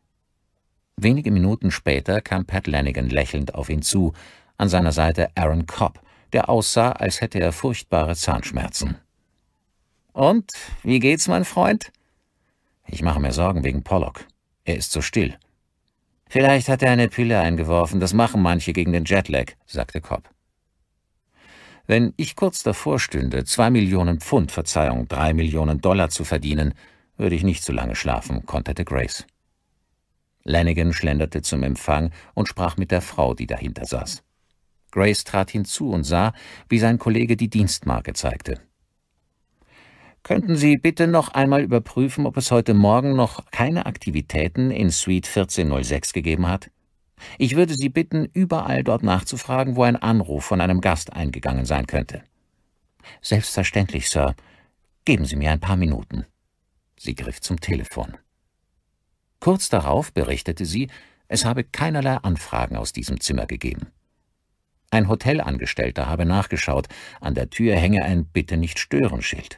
Wenige Minuten später kam Pat Lanigan lächelnd auf ihn zu, an seiner Seite Aaron Cobb, der aussah, als hätte er furchtbare Zahnschmerzen. »Und, wie geht's, mein Freund?« »Ich mache mir Sorgen wegen Pollock. Er ist so still.« »Vielleicht hat er eine Pille eingeworfen, das machen manche gegen den Jetlag«, sagte Cobb. »Wenn ich kurz davor stünde, 2 Millionen Pfund, 3 Millionen Dollar zu verdienen, würde ich nicht so lange schlafen«, konterte Grace. Lanigan schlenderte zum Empfang und sprach mit der Frau, die dahinter saß. Grace trat hinzu und sah, wie sein Kollege die Dienstmarke zeigte. »Könnten Sie bitte noch einmal überprüfen, ob es heute Morgen noch keine Aktivitäten in Suite 1406 gegeben hat? Ich würde Sie bitten, überall dort nachzufragen, wo ein Anruf von einem Gast eingegangen sein könnte.« »Selbstverständlich, Sir. Geben Sie mir ein paar Minuten.« Sie griff zum Telefon. Kurz darauf berichtete sie, es habe keinerlei Anfragen aus diesem Zimmer gegeben. Ein Hotelangestellter habe nachgeschaut, an der Tür hänge ein »Bitte-nicht-stören«-Schild.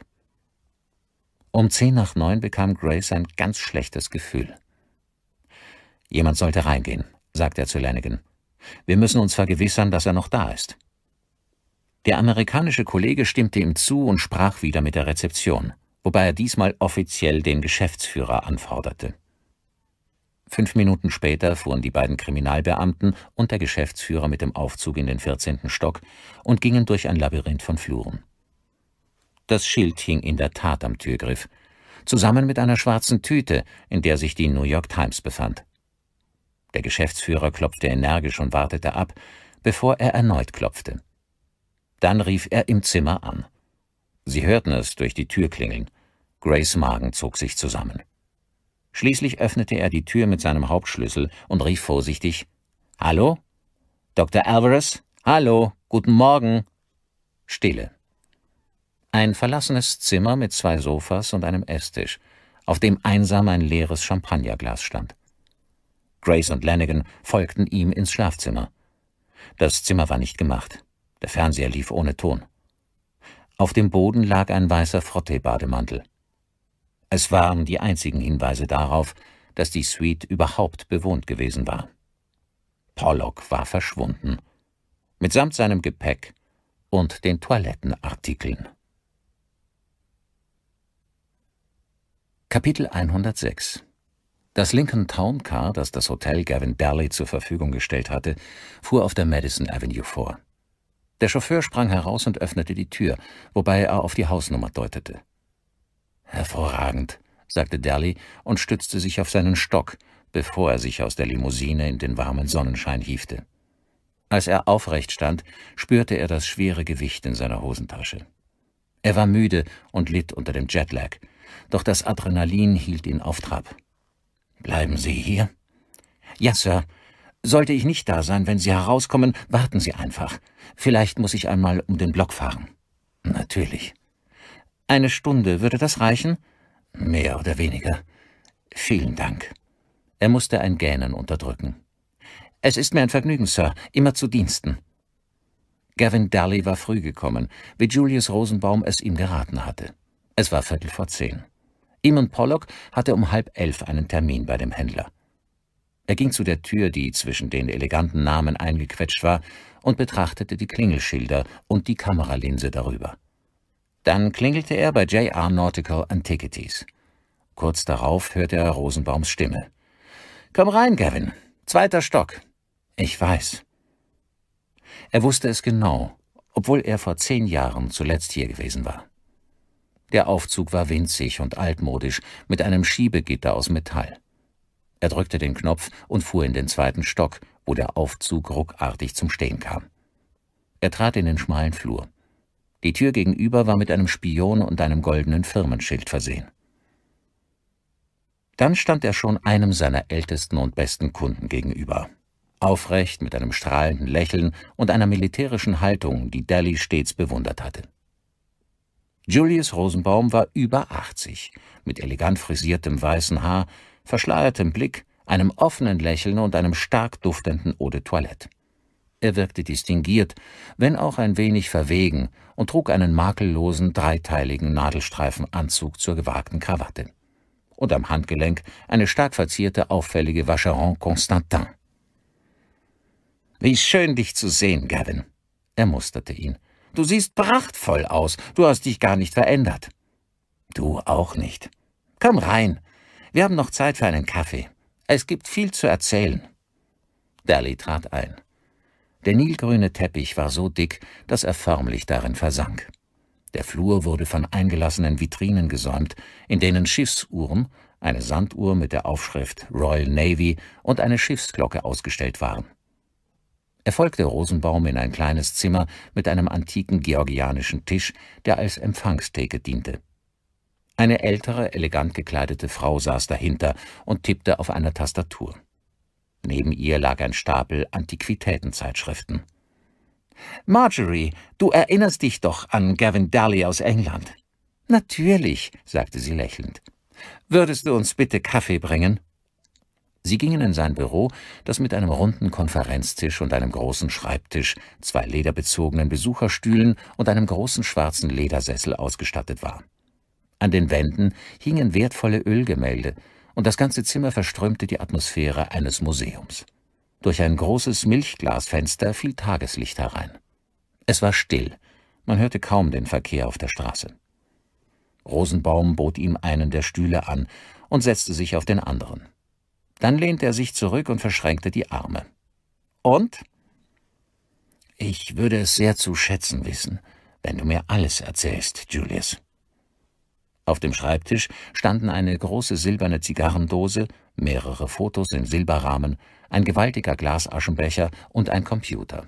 Um 8:10 bekam Grace ein ganz schlechtes Gefühl. »Jemand sollte reingehen«, sagte er zu Lanigan. »Wir müssen uns vergewissern, dass er noch da ist.« Der amerikanische Kollege stimmte ihm zu und sprach wieder mit der Rezeption, wobei er diesmal offiziell den Geschäftsführer anforderte. 5 Minuten später fuhren die beiden Kriminalbeamten und der Geschäftsführer mit dem Aufzug in den 14. Stock und gingen durch ein Labyrinth von Fluren. Das Schild hing in der Tat am Türgriff, zusammen mit einer schwarzen Tüte, in der sich die New York Times befand. Der Geschäftsführer klopfte energisch und wartete ab, bevor er erneut klopfte. Dann rief er im Zimmer an. Sie hörten es durch die Tür klingeln. Grays Magen zog sich zusammen. Schließlich öffnete er die Tür mit seinem Hauptschlüssel und rief vorsichtig: »Hallo? Dr. Alvarez? Hallo, guten Morgen!« Stille. Ein verlassenes Zimmer mit 2 Sofas und einem Esstisch, auf dem einsam ein leeres Champagnerglas stand. Grace und Lanigan folgten ihm ins Schlafzimmer. Das Zimmer war nicht gemacht. Der Fernseher lief ohne Ton. Auf dem Boden lag ein weißer Frottee-Bademantel. Es waren die einzigen Hinweise darauf, dass die Suite überhaupt bewohnt gewesen war. Pollock war verschwunden, mitsamt seinem Gepäck und den Toilettenartikeln. Kapitel 106. Das Lincoln Town Car, das das Hotel Gavin Darley zur Verfügung gestellt hatte, fuhr auf der Madison Avenue vor. Der Chauffeur sprang heraus und öffnete die Tür, wobei er auf die Hausnummer deutete. »Hervorragend«, sagte Darley und stützte sich auf seinen Stock, bevor er sich aus der Limousine in den warmen Sonnenschein hiefte. Als er aufrecht stand, spürte er das schwere Gewicht in seiner Hosentasche. Er war müde und litt unter dem Jetlag, doch das Adrenalin hielt ihn auf Trab. »Bleiben Sie hier?« »Ja, Sir. Sollte ich nicht da sein, wenn Sie herauskommen, warten Sie einfach. Vielleicht muss ich einmal um den Block fahren.« »Natürlich.« »1 Stunde, würde das reichen?« »Mehr oder weniger. Vielen Dank.« Er musste ein Gähnen unterdrücken. »Es ist mir ein Vergnügen, Sir, immer zu Diensten.« Gavin Darley war früh gekommen, wie Julius Rosenbaum es ihm geraten hatte. Es war 10:15. Ihm und Pollock hatte um 10:30 einen Termin bei dem Händler. Er ging zu der Tür, die zwischen den eleganten Namen eingequetscht war, und betrachtete die Klingelschilder und die Kameralinse darüber. Dann klingelte er bei J.R. Nautical Antiquities. Kurz darauf hörte er Rosenbaums Stimme. »Komm rein, Gavin. 2. Stock.« »Ich weiß.« Er wusste es genau, obwohl er vor 10 Jahren zuletzt hier gewesen war. Der Aufzug war winzig und altmodisch, mit einem Schiebegitter aus Metall. Er drückte den Knopf und fuhr in den 2. Stock, wo der Aufzug ruckartig zum Stehen kam. Er trat in den schmalen Flur. Die Tür gegenüber war mit einem Spion und einem goldenen Firmenschild versehen. Dann stand er schon einem seiner ältesten und besten Kunden gegenüber. Aufrecht, mit einem strahlenden Lächeln und einer militärischen Haltung, die Darley stets bewundert hatte. Julius Rosenbaum war über 80, mit elegant frisiertem weißen Haar, verschleiertem Blick, einem offenen Lächeln und einem stark duftenden Eau de Toilette. Er wirkte distinguiert, wenn auch ein wenig verwegen, und trug einen makellosen, dreiteiligen Nadelstreifenanzug zur gewagten Krawatte. Und am Handgelenk eine stark verzierte, auffällige Vacheron Constantin. »Wie schön, dich zu sehen, Gavin«, er musterte ihn. »Du siehst prachtvoll aus, du hast dich gar nicht verändert.« »Du auch nicht. Komm rein, wir haben noch Zeit für einen Kaffee. Es gibt viel zu erzählen.« Darley trat ein. Der nilgrüne Teppich war so dick, dass er förmlich darin versank. Der Flur wurde von eingelassenen Vitrinen gesäumt, in denen Schiffsuhren, eine Sanduhr mit der Aufschrift Royal Navy und eine Schiffsglocke ausgestellt waren. Er folgte Rosenbaum in ein kleines Zimmer mit einem antiken georgianischen Tisch, der als Empfangstheke diente. Eine ältere, elegant gekleidete Frau saß dahinter und tippte auf einer Tastatur. Neben ihr lag ein Stapel Antiquitätenzeitschriften. »Marjorie, du erinnerst dich doch an Gavin Darley aus England?« »Natürlich«, sagte sie lächelnd. »Würdest du uns bitte Kaffee bringen?« Sie gingen in sein Büro, das mit einem runden Konferenztisch und einem großen Schreibtisch, 2 lederbezogenen Besucherstühlen und einem großen schwarzen Ledersessel ausgestattet war. An den Wänden hingen wertvolle Ölgemälde, und das ganze Zimmer verströmte die Atmosphäre eines Museums. Durch ein großes Milchglasfenster fiel Tageslicht herein. Es war still, man hörte kaum den Verkehr auf der Straße. Rosenbaum bot ihm einen der Stühle an und setzte sich auf den anderen. Dann lehnte er sich zurück und verschränkte die Arme. »Und?« »Ich würde es sehr zu schätzen wissen, wenn du mir alles erzählst, Julius.« Auf dem Schreibtisch standen eine große silberne Zigarrendose, mehrere Fotos in Silberrahmen, ein gewaltiger Glasaschenbecher und ein Computer.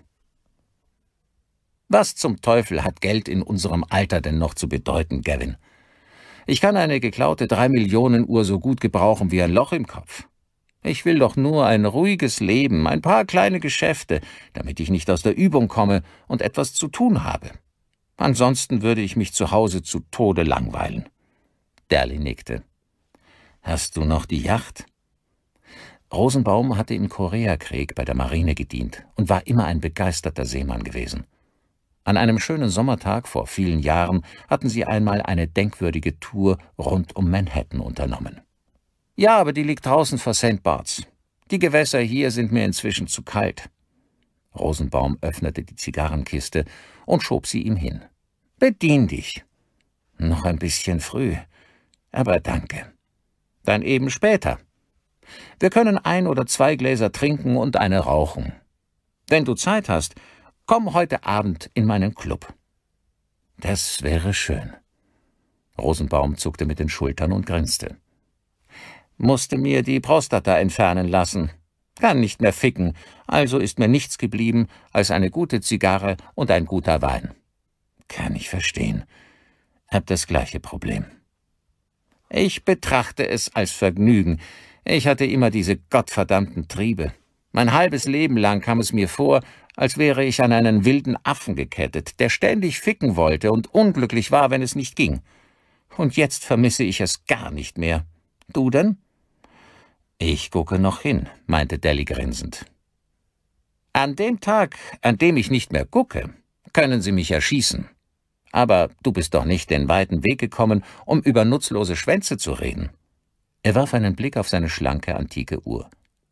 »Was zum Teufel hat Geld in unserem Alter denn noch zu bedeuten, Gavin? Ich kann eine geklaute 3-Millionen-Uhr so gut gebrauchen wie ein Loch im Kopf. Ich will doch nur ein ruhiges Leben, ein paar kleine Geschäfte, damit ich nicht aus der Übung komme und etwas zu tun habe. Ansonsten würde ich mich zu Hause zu Tode langweilen.« Daly nickte. »Hast du noch die Yacht?« Rosenbaum hatte im Koreakrieg bei der Marine gedient und war immer ein begeisterter Seemann gewesen. An einem schönen Sommertag vor vielen Jahren hatten sie einmal eine denkwürdige Tour rund um Manhattan unternommen. »Ja, aber die liegt draußen vor St. Barts. Die Gewässer hier sind mir inzwischen zu kalt.« Rosenbaum öffnete die Zigarrenkiste und schob sie ihm hin. »Bedien dich.« »Noch ein bisschen früh, aber danke. Dann eben später. Wir können 1 oder 2 Gläser trinken und eine rauchen. Wenn du Zeit hast, komm heute Abend in meinen Club.« »Das wäre schön.« Rosenbaum zuckte mit den Schultern und grinste. »Musste mir die Prostata entfernen lassen. Kann nicht mehr ficken, also ist mir nichts geblieben als eine gute Zigarre und ein guter Wein.« »Kann ich verstehen. Hab das gleiche Problem.« »Ich betrachte es als Vergnügen. Ich hatte immer diese gottverdammten Triebe. Mein halbes Leben lang kam es mir vor, als wäre ich an einen wilden Affen gekettet, der ständig ficken wollte und unglücklich war, wenn es nicht ging. Und jetzt vermisse ich es gar nicht mehr. Du denn?« »Ich gucke noch hin«, meinte Daly grinsend. »An dem Tag, an dem ich nicht mehr gucke, können Sie mich erschießen. Aber du bist doch nicht den weiten Weg gekommen, um über nutzlose Schwänze zu reden.« Er warf einen Blick auf seine schlanke, antike Uhr.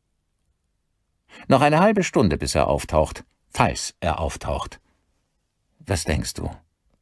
»Noch eine halbe Stunde, bis er auftaucht, falls er auftaucht. Was denkst du?«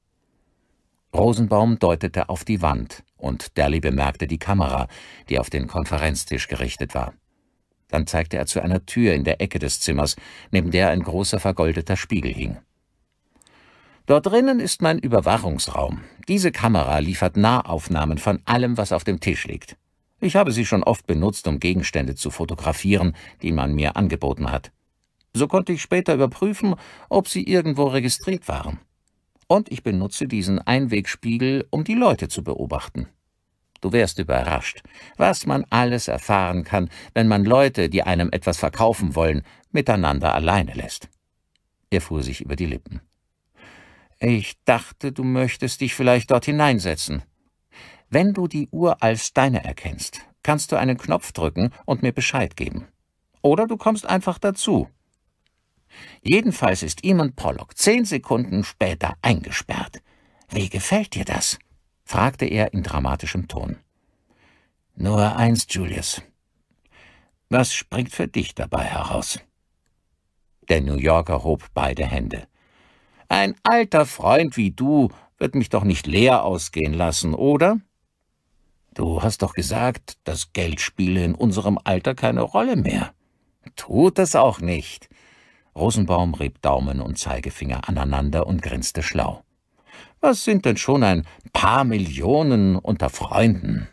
Rosenbaum deutete auf die Wand, und Daly bemerkte die Kamera, die auf den Konferenztisch gerichtet war. Dann zeigte er zu einer Tür in der Ecke des Zimmers, neben der ein großer vergoldeter Spiegel hing. »Dort drinnen ist mein Überwachungsraum. Diese Kamera liefert Nahaufnahmen von allem, was auf dem Tisch liegt. Ich habe sie schon oft benutzt, um Gegenstände zu fotografieren, die man mir angeboten hat. So konnte ich später überprüfen, ob sie irgendwo registriert waren. Und ich benutze diesen Einwegspiegel, um die Leute zu beobachten. Du wärst überrascht, was man alles erfahren kann, wenn man Leute, die einem etwas verkaufen wollen, miteinander alleine lässt.« Er fuhr sich über die Lippen. »Ich dachte, du möchtest dich vielleicht dort hineinsetzen. Wenn du die Uhr als deine erkennst, kannst du einen Knopf drücken und mir Bescheid geben. Oder du kommst einfach dazu. Jedenfalls ist Eamon Pollock 10 Sekunden später eingesperrt. Wie gefällt dir das?« fragte er in dramatischem Ton. »Nur eins, Julius. Was springt für dich dabei heraus?« Der New Yorker hob beide Hände. »Ein alter Freund wie du wird mich doch nicht leer ausgehen lassen, oder?« »Du hast doch gesagt, das Geld spiele in unserem Alter keine Rolle mehr.« »Tut es auch nicht.« Rosenbaum rieb Daumen und Zeigefinger aneinander und grinste schlau. »Was sind denn schon ein paar Millionen unter Freunden?«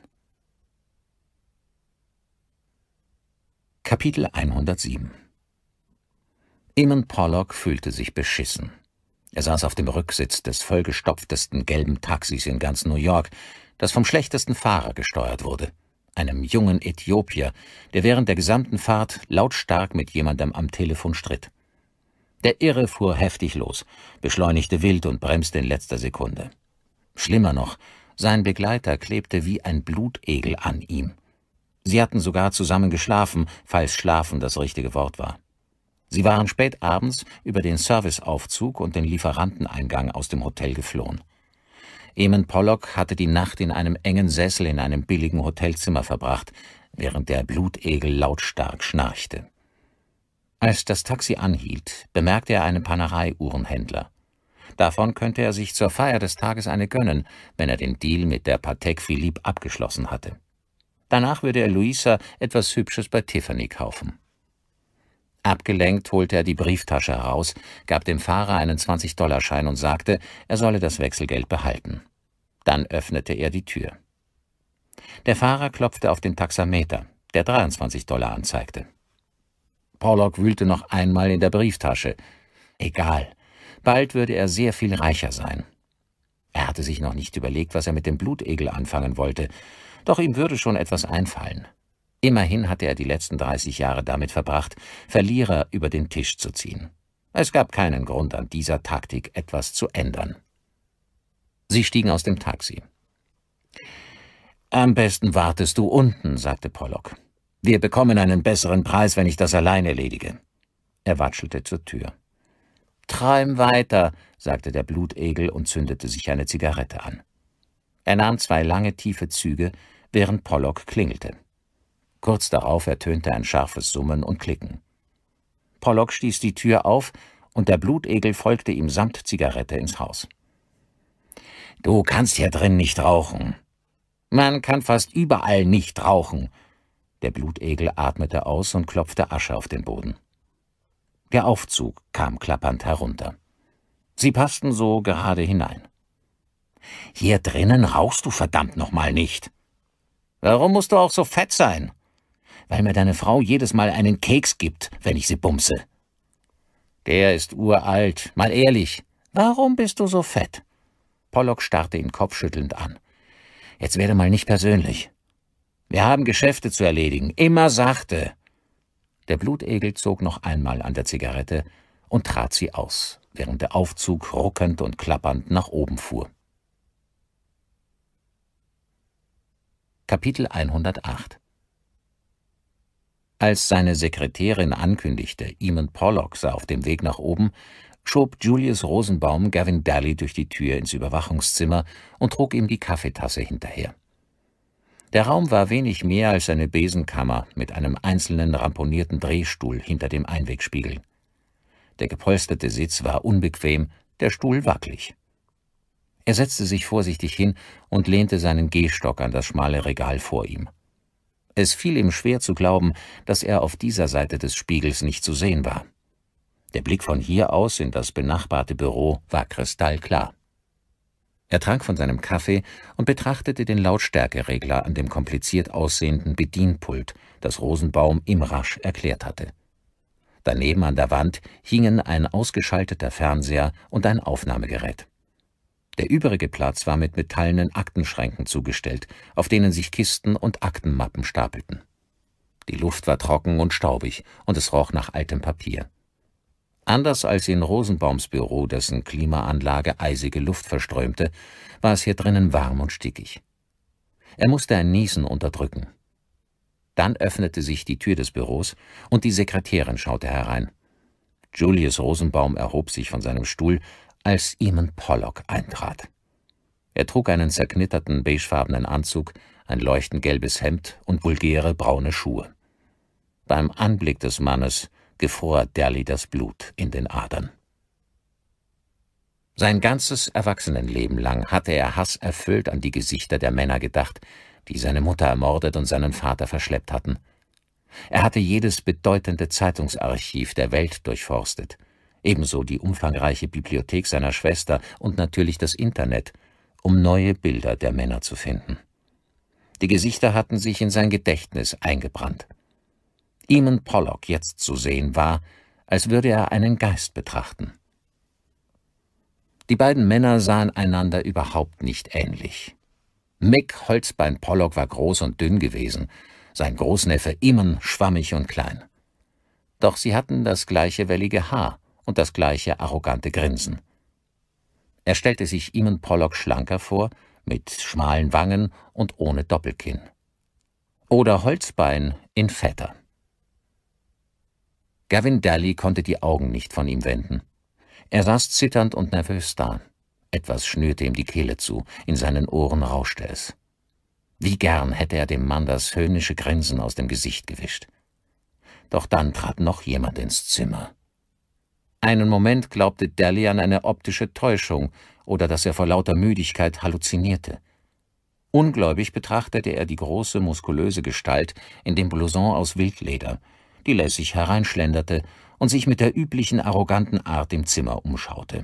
Kapitel 107 Eamon Pollock fühlte sich beschissen. Er saß auf dem Rücksitz des vollgestopftesten gelben Taxis in ganz New York, das vom schlechtesten Fahrer gesteuert wurde, einem jungen Äthiopier, der während der gesamten Fahrt lautstark mit jemandem am Telefon stritt. Der Irre fuhr heftig los, beschleunigte wild und bremste in letzter Sekunde. Schlimmer noch, sein Begleiter klebte wie ein Blutegel an ihm. Sie hatten sogar zusammen geschlafen, falls schlafen das richtige Wort war. Sie waren spät abends über den Serviceaufzug und den Lieferanteneingang aus dem Hotel geflohen. Eamon Pollock hatte die Nacht in einem engen Sessel in einem billigen Hotelzimmer verbracht, während der Blutegel lautstark schnarchte. Als das Taxi anhielt, bemerkte er einen Panerai-Uhrenhändler. Davon könnte er sich zur Feier des Tages eine gönnen, wenn er den Deal mit der Patek Philippe abgeschlossen hatte. Danach würde er Louisa etwas Hübsches bei Tiffany kaufen. Abgelenkt holte er die Brieftasche heraus, gab dem Fahrer einen 20-Dollar-Schein und sagte, er solle das Wechselgeld behalten. Dann öffnete er die Tür. Der Fahrer klopfte auf den Taxameter, der 23 Dollar anzeigte. Pollock wühlte noch einmal in der Brieftasche. Egal, bald würde er sehr viel reicher sein. Er hatte sich noch nicht überlegt, was er mit dem Blutegel anfangen wollte, doch ihm würde schon etwas einfallen. Immerhin hatte er die letzten 30 Jahre damit verbracht, Verlierer über den Tisch zu ziehen. Es gab keinen Grund, an dieser Taktik etwas zu ändern. Sie stiegen aus dem Taxi. »Am besten wartest du unten«, sagte Pollock. »Wir bekommen einen besseren Preis, wenn ich das allein erledige.« Er watschelte zur Tür. »Träum weiter«, sagte der Blutegel und zündete sich eine Zigarette an. Er nahm 2 lange, tiefe Züge, während Pollock klingelte. Kurz darauf ertönte ein scharfes Summen und Klicken. Pollock stieß die Tür auf, und der Blutegel folgte ihm samt Zigarette ins Haus. »Du kannst hier drin nicht rauchen.« »Man kann fast überall nicht rauchen.« Der Blutegel atmete aus und klopfte Asche auf den Boden. Der Aufzug kam klappernd herunter. Sie passten so gerade hinein. »Hier drinnen rauchst du verdammt nochmal nicht.« »Warum musst du auch so fett sein?« »Weil mir deine Frau jedes Mal einen Keks gibt, wenn ich sie bumse.« »Der ist uralt, mal ehrlich. Warum bist du so fett?« Pollock starrte ihn kopfschüttelnd an. »Jetzt werde mal nicht persönlich. Wir haben Geschäfte zu erledigen, immer sachte.« Der Blutegel zog noch einmal an der Zigarette und trat sie aus, während der Aufzug ruckend und klappernd nach oben fuhr. Kapitel 108. Als seine Sekretärin ankündigte, Eamon Pollock sei auf dem Weg nach oben, schob Julius Rosenbaum Gavin Daly durch die Tür ins Überwachungszimmer und trug ihm die Kaffeetasse hinterher. Der Raum war wenig mehr als eine Besenkammer mit einem einzelnen ramponierten Drehstuhl hinter dem Einwegspiegel. Der gepolsterte Sitz war unbequem, der Stuhl wackelig. Er setzte sich vorsichtig hin und lehnte seinen Gehstock an das schmale Regal vor ihm. Es fiel ihm schwer zu glauben, dass er auf dieser Seite des Spiegels nicht zu sehen war. Der Blick von hier aus in das benachbarte Büro war kristallklar. Er trank von seinem Kaffee und betrachtete den Lautstärkeregler an dem kompliziert aussehenden Bedienpult, das Rosenbaum ihm rasch erklärt hatte. Daneben an der Wand hingen ein ausgeschalteter Fernseher und ein Aufnahmegerät. Der übrige Platz war mit metallenen Aktenschränken zugestellt, auf denen sich Kisten und Aktenmappen stapelten. Die Luft war trocken und staubig, und es roch nach altem Papier. Anders als in Rosenbaums Büro, dessen Klimaanlage eisige Luft verströmte, war es hier drinnen warm und stickig. Er musste ein Niesen unterdrücken. Dann öffnete sich die Tür des Büros, und die Sekretärin schaute herein. Julius Rosenbaum erhob sich von seinem Stuhl, als Eamon Pollock eintrat. Er trug einen zerknitterten beigefarbenen Anzug, ein leuchtend gelbes Hemd und vulgäre braune Schuhe. Beim Anblick des Mannes gefror Daly das Blut in den Adern. Sein ganzes Erwachsenenleben lang hatte er hasserfüllt an die Gesichter der Männer gedacht, die seine Mutter ermordet und seinen Vater verschleppt hatten. Er hatte jedes bedeutende Zeitungsarchiv der Welt durchforstet, ebenso die umfangreiche Bibliothek seiner Schwester und natürlich das Internet, um neue Bilder der Männer zu finden. Die Gesichter hatten sich in sein Gedächtnis eingebrannt. Eamon Pollock jetzt zu sehen war, als würde er einen Geist betrachten. Die beiden Männer sahen einander überhaupt nicht ähnlich. Mick Holzbein Pollock war groß und dünn gewesen, sein Großneffe Eamon schwammig und klein. Doch sie hatten das gleiche wellige Haar und das gleiche arrogante Grinsen. Er stellte sich Eamon Pollock schlanker vor, mit schmalen Wangen und ohne Doppelkinn. Oder Holzbein in fetter. Gavin Daly konnte die Augen nicht von ihm wenden. Er saß zitternd und nervös da. Etwas schnürte ihm die Kehle zu, in seinen Ohren rauschte es. Wie gern hätte er dem Mann das höhnische Grinsen aus dem Gesicht gewischt. Doch dann trat noch jemand ins Zimmer. Einen Moment glaubte Daly an eine optische Täuschung oder dass er vor lauter Müdigkeit halluzinierte. Ungläubig betrachtete er die große, muskulöse Gestalt in dem Blouson aus Wildleder, die lässig hereinschlenderte und sich mit der üblichen arroganten Art im Zimmer umschaute.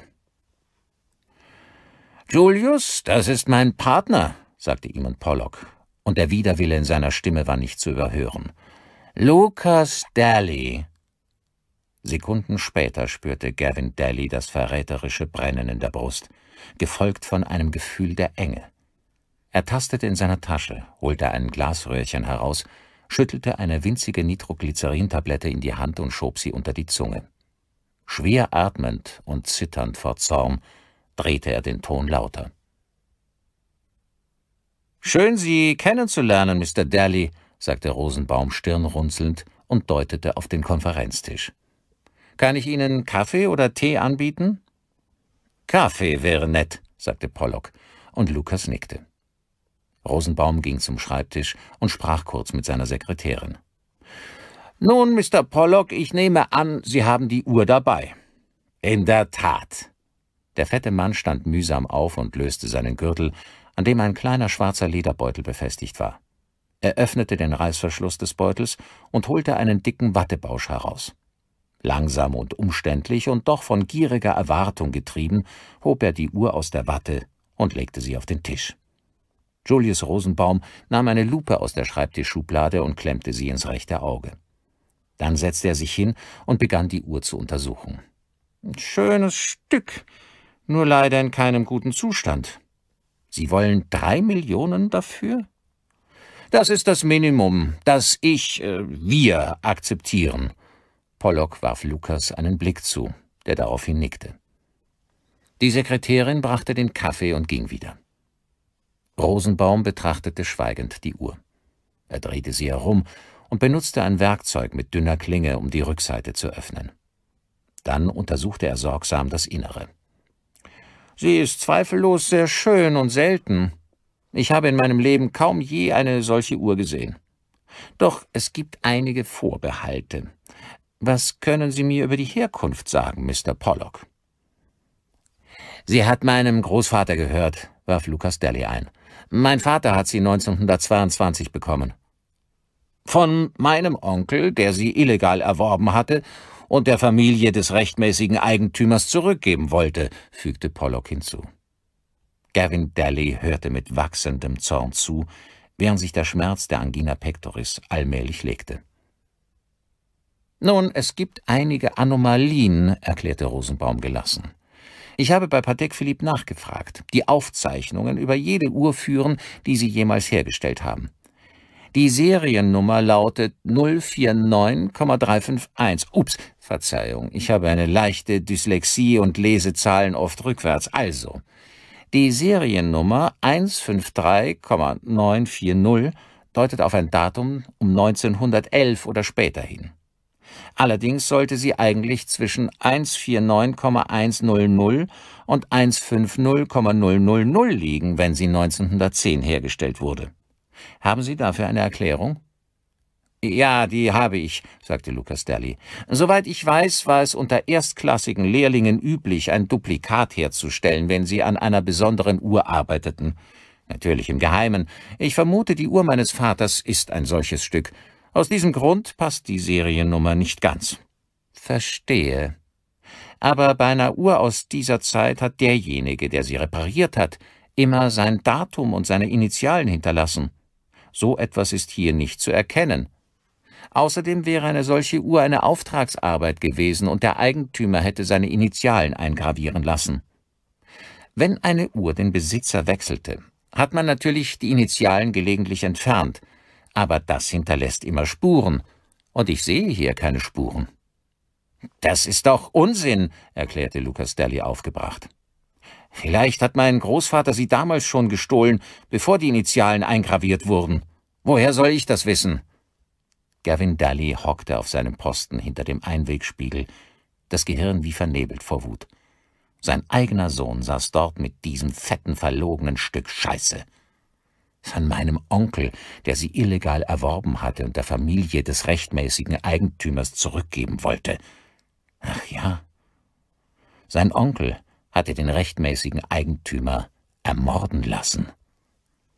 »Julius, das ist mein Partner«, sagte Eamon Pollock, und der Widerwille in seiner Stimme war nicht zu überhören. »Lucas Daly.« Sekunden später spürte Gavin Daly das verräterische Brennen in der Brust, gefolgt von einem Gefühl der Enge. Er tastete in seiner Tasche, holte ein Glasröhrchen heraus, schüttelte eine winzige Nitroglycerin-Tablette in die Hand und schob sie unter die Zunge. Schwer atmend und zitternd vor Zorn drehte er den Ton lauter. »Schön, Sie kennenzulernen, Mr. Daly«, sagte Rosenbaum stirnrunzelnd und deutete auf den Konferenztisch. »Kann ich Ihnen Kaffee oder Tee anbieten?« »Kaffee wäre nett«, sagte Pollock, und Lucas nickte. Rosenbaum ging zum Schreibtisch und sprach kurz mit seiner Sekretärin. »Nun, Mr. Pollock, ich nehme an, Sie haben die Uhr dabei.« »In der Tat.« Der fette Mann stand mühsam auf und löste seinen Gürtel, an dem ein kleiner schwarzer Lederbeutel befestigt war. Er öffnete den Reißverschluss des Beutels und holte einen dicken Wattebausch heraus. Langsam und umständlich und doch von gieriger Erwartung getrieben, hob er die Uhr aus der Watte und legte sie auf den Tisch. Julius Rosenbaum nahm eine Lupe aus der Schreibtischschublade und klemmte sie ins rechte Auge. Dann setzte er sich hin und begann, die Uhr zu untersuchen. »Schönes Stück, nur leider in keinem guten Zustand. Sie wollen 3 Millionen dafür?« »Das ist das Minimum, das wir akzeptieren.« Pollock warf Lucas einen Blick zu, der daraufhin nickte. Die Sekretärin brachte den Kaffee und ging wieder. Rosenbaum betrachtete schweigend die Uhr. Er drehte sie herum und benutzte ein Werkzeug mit dünner Klinge, um die Rückseite zu öffnen. Dann untersuchte er sorgsam das Innere. »Sie ist zweifellos sehr schön und selten. Ich habe in meinem Leben kaum je eine solche Uhr gesehen. Doch es gibt einige Vorbehalte. Was können Sie mir über die Herkunft sagen, Mr. Pollock?« »Sie hat meinem Großvater gehört«, warf Lucas Daly ein. »Mein Vater hat sie 1922 bekommen.« »Von meinem Onkel, der sie illegal erworben hatte und der Familie des rechtmäßigen Eigentümers zurückgeben wollte«, fügte Pollock hinzu. Gavin Daly hörte mit wachsendem Zorn zu, während sich der Schmerz der Angina pectoris allmählich legte. »Nun, es gibt einige Anomalien«, erklärte Rosenbaum gelassen. »Ich habe bei Patek Philippe nachgefragt. Die Aufzeichnungen über jede Uhr führen, die sie jemals hergestellt haben. Die Seriennummer lautet 049,351. Ups, Verzeihung, ich habe eine leichte Dyslexie und lese Zahlen oft rückwärts. Also, die Seriennummer 153,940 deutet auf ein Datum um 1911 oder später hin. Allerdings sollte sie eigentlich zwischen 149,100 und 150,000 liegen, wenn sie 1910 hergestellt wurde. Haben Sie dafür eine Erklärung?« »Ja, die habe ich«, sagte Lucas Daly. »Soweit ich weiß, war es unter erstklassigen Lehrlingen üblich, ein Duplikat herzustellen, wenn sie an einer besonderen Uhr arbeiteten. Natürlich im Geheimen. Ich vermute, die Uhr meines Vaters ist ein solches Stück. Aus diesem Grund passt die Seriennummer nicht ganz.« »Verstehe. Aber bei einer Uhr aus dieser Zeit hat derjenige, der sie repariert hat, immer sein Datum und seine Initialen hinterlassen. So etwas ist hier nicht zu erkennen. Außerdem wäre eine solche Uhr eine Auftragsarbeit gewesen und der Eigentümer hätte seine Initialen eingravieren lassen. Wenn eine Uhr den Besitzer wechselte, hat man natürlich die Initialen gelegentlich entfernt, aber das hinterlässt immer Spuren, und ich sehe hier keine Spuren.« »Das ist doch Unsinn«, erklärte Lucas Daly aufgebracht. »Vielleicht hat mein Großvater sie damals schon gestohlen, bevor die Initialen eingraviert wurden. Woher soll ich das wissen?« Gavin Daly hockte auf seinem Posten hinter dem Einwegspiegel, das Gehirn wie vernebelt vor Wut. Sein eigener Sohn saß dort mit diesem fetten, verlogenen Stück Scheiße. Von meinem Onkel, der sie illegal erworben hatte und der Familie des rechtmäßigen Eigentümers zurückgeben wollte. Ach ja, sein Onkel hatte den rechtmäßigen Eigentümer ermorden lassen.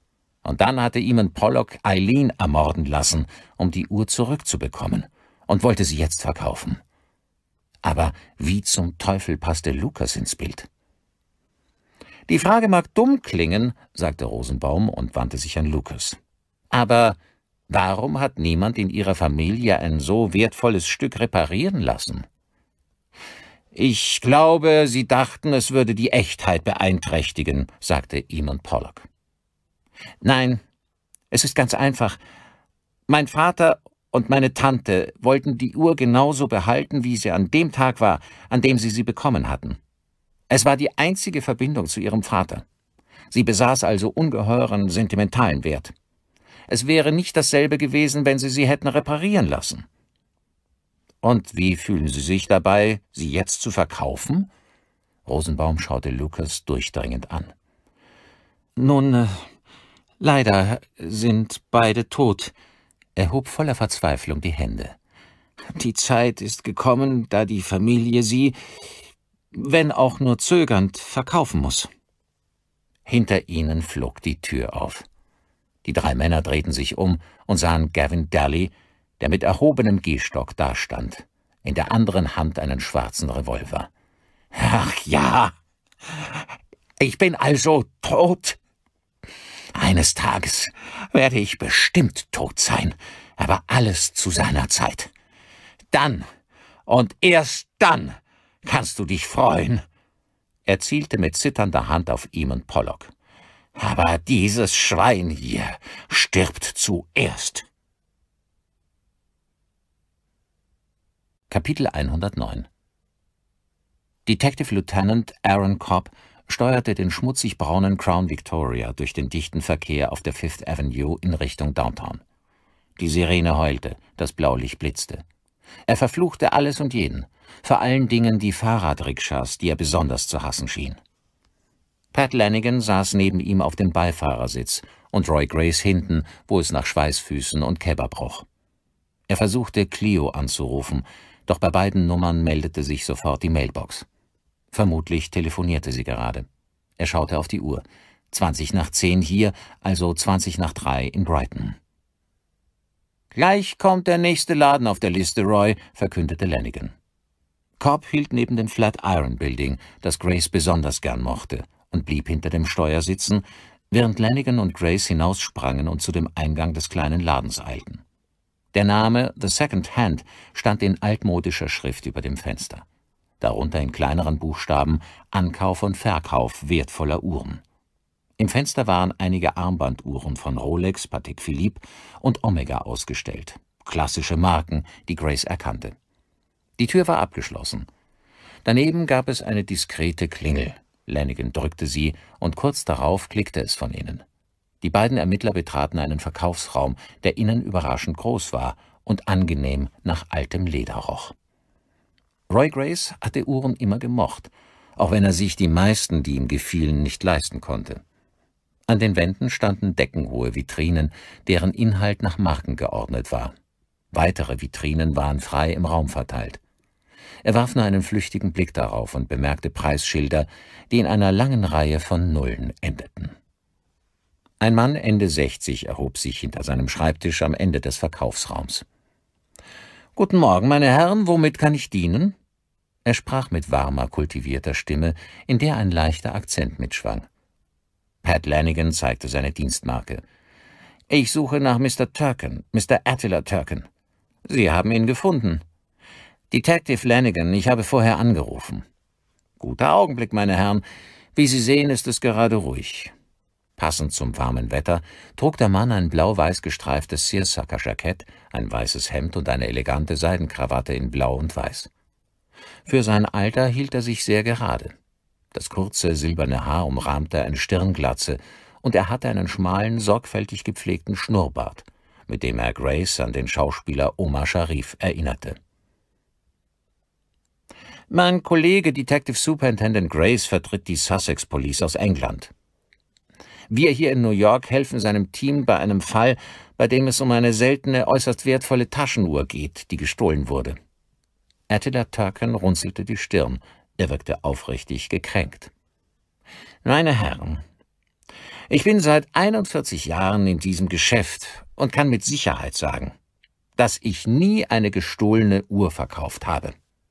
Und dann hatte Eamon Pollock Eileen ermorden lassen, um die Uhr zurückzubekommen, und wollte sie jetzt verkaufen. Aber wie zum Teufel passte Lucas ins Bild? »Die Frage mag dumm klingen«, sagte Rosenbaum und wandte sich an Lucas. »Aber warum hat niemand in Ihrer Familie ein so wertvolles Stück reparieren lassen?« »Ich glaube, Sie dachten, es würde die Echtheit beeinträchtigen«, sagte Eamon Pollock. »Nein, es ist ganz einfach. Mein Vater und meine Tante wollten die Uhr genauso behalten, wie sie an dem Tag war, an dem sie bekommen hatten. Es war die einzige Verbindung zu ihrem Vater. Sie besaß also ungeheuren sentimentalen Wert. Es wäre nicht dasselbe gewesen, wenn sie hätten reparieren lassen.« »Und wie fühlen Sie sich dabei, sie jetzt zu verkaufen?« Rosenbaum schaute Lucas durchdringend an. »Nun, leider sind beide tot.« Er hob voller Verzweiflung die Hände. »Die Zeit ist gekommen, da die Familie sie, wenn auch nur zögernd, verkaufen muss.« Hinter ihnen flog die Tür auf. Die 3 Männer drehten sich um und sahen Gavin Daly, der mit erhobenem Gehstock dastand, in der anderen Hand einen schwarzen Revolver. »Ach ja, ich bin also tot. Eines Tages werde ich bestimmt tot sein, aber alles zu seiner Zeit. Dann und erst dann kannst du dich freuen.« Er zielte mit zitternder Hand auf Eamon Pollock. »Aber dieses Schwein hier stirbt zuerst.« Kapitel 109 Detective Lieutenant Aaron Cobb steuerte den schmutzig-braunen Crown Victoria durch den dichten Verkehr auf der Fifth Avenue in Richtung Downtown. Die Sirene heulte, das Blaulicht blitzte. Er verfluchte alles und jeden, vor allen Dingen die Fahrradrikschas, die er besonders zu hassen schien. Pat Lanigan saß neben ihm auf dem Beifahrersitz und Roy Grace hinten, wo es nach Schweißfüßen und Kebab roch. Er versuchte, Clio anzurufen, doch bei beiden Nummern meldete sich sofort die Mailbox. Vermutlich telefonierte sie gerade. Er schaute auf die Uhr. 20:10 hier, also 20:03 in Brighton. »Gleich kommt der nächste Laden auf der Liste, Roy«, verkündete Lanigan. Cobb hielt neben dem Flatiron Building, das Grace besonders gern mochte, und blieb hinter dem Steuer sitzen, während Lanigan und Grace hinaussprangen und zu dem Eingang des kleinen Ladens eilten. Der Name The Second Hand stand in altmodischer Schrift über dem Fenster. Darunter in kleineren Buchstaben Ankauf und Verkauf wertvoller Uhren. Im Fenster waren einige Armbanduhren von Rolex, Patek Philippe und Omega ausgestellt. Klassische Marken, die Grace erkannte. Die Tür war abgeschlossen. Daneben gab es eine diskrete Klingel. Lanigan drückte sie und kurz darauf klickte es von innen. Die beiden Ermittler betraten einen Verkaufsraum, der innen überraschend groß war und angenehm nach altem Leder roch. Roy Grace hatte Uhren immer gemocht, auch wenn er sich die meisten, die ihm gefielen, nicht leisten konnte. An den Wänden standen deckenhohe Vitrinen, deren Inhalt nach Marken geordnet war. Weitere Vitrinen waren frei im Raum verteilt. Er warf nur einen flüchtigen Blick darauf und bemerkte Preisschilder, die in einer langen Reihe von Nullen endeten. Ein Mann Ende 60 erhob sich hinter seinem Schreibtisch am Ende des Verkaufsraums. »Guten Morgen, meine Herren, womit kann ich dienen?« Er sprach mit warmer, kultivierter Stimme, in der ein leichter Akzent mitschwang. Pat Lanigan zeigte seine Dienstmarke. »Ich suche nach Mr. Turken, Mr. Attila Turken. Sie haben ihn gefunden.« »Detective Lanigan, ich habe vorher angerufen.« »Guter Augenblick, meine Herren. Wie Sie sehen, ist es gerade ruhig.« Passend zum warmen Wetter trug der Mann ein blau-weiß gestreiftes Seersucker-Jackett, ein weißes Hemd und eine elegante Seidenkrawatte in Blau und Weiß. Für sein Alter hielt er sich sehr gerade. Das kurze, silberne Haar umrahmte eine Stirnglatze, und er hatte einen schmalen, sorgfältig gepflegten Schnurrbart, mit dem er Grace an den Schauspieler Omar Sharif erinnerte. »Mein Kollege Detective Superintendent Grace vertritt die Sussex Police aus England. Wir hier in New York helfen seinem Team bei einem Fall, bei dem es um eine seltene, äußerst wertvolle Taschenuhr geht, die gestohlen wurde.« Attila Turken runzelte die Stirn. Er wirkte aufrichtig gekränkt. »Meine Herren, Ich bin seit 41 Jahren in diesem Geschäft und kann mit Sicherheit sagen, dass ich nie eine gestohlene Uhr verkauft habe.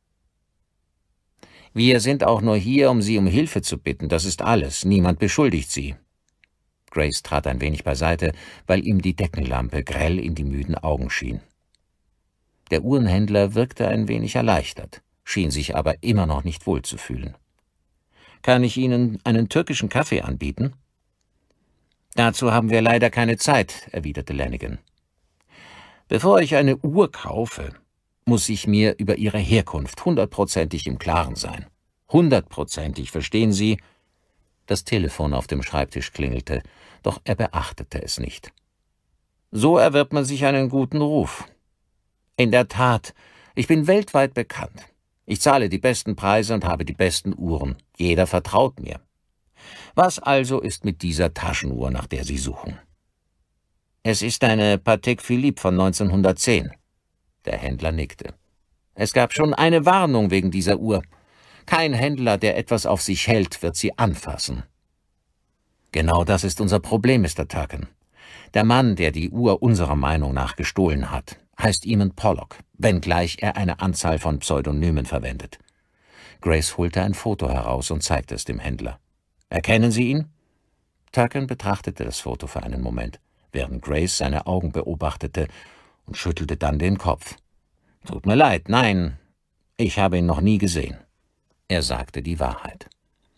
Wir sind auch nur hier, um Sie um Hilfe zu bitten, das ist alles. Niemand beschuldigt Sie. Grace trat ein wenig beiseite, weil ihm die Deckenlampe grell in die müden Augen schien. Der Uhrenhändler wirkte ein wenig erleichtert, schien sich aber immer noch nicht wohl zu fühlen. »Kann ich Ihnen einen türkischen Kaffee anbieten?« »Dazu haben wir leider keine Zeit«, erwiderte Lanigan. »Bevor ich eine Uhr kaufe, muss ich mir über ihre Herkunft 100%ig im Klaren sein. 100%ig, verstehen Sie?« Das Telefon auf dem Schreibtisch klingelte, doch er beachtete es nicht. »So erwirbt man sich einen guten Ruf.« »In der Tat, ich bin weltweit bekannt. Ich zahle die besten Preise und habe die besten Uhren. Jeder vertraut mir. Was also ist mit dieser Taschenuhr, nach der Sie suchen?« »Es ist eine Patek Philippe von 1910. Der Händler nickte. »Es gab schon eine Warnung wegen dieser Uhr. Kein Händler, der etwas auf sich hält, wird sie anfassen.« »Genau das ist unser Problem, Mr. Turken. Der Mann, der die Uhr unserer Meinung nach gestohlen hat, heißt Eamon Pollock, wenngleich er eine Anzahl von Pseudonymen verwendet.« Grace holte ein Foto heraus und zeigte es dem Händler. »Erkennen Sie ihn?« Turken betrachtete das Foto für einen Moment, während Grace seine Augen beobachtete und schüttelte dann den Kopf. »Tut mir leid, nein, ich habe ihn noch nie gesehen.« Er sagte die Wahrheit.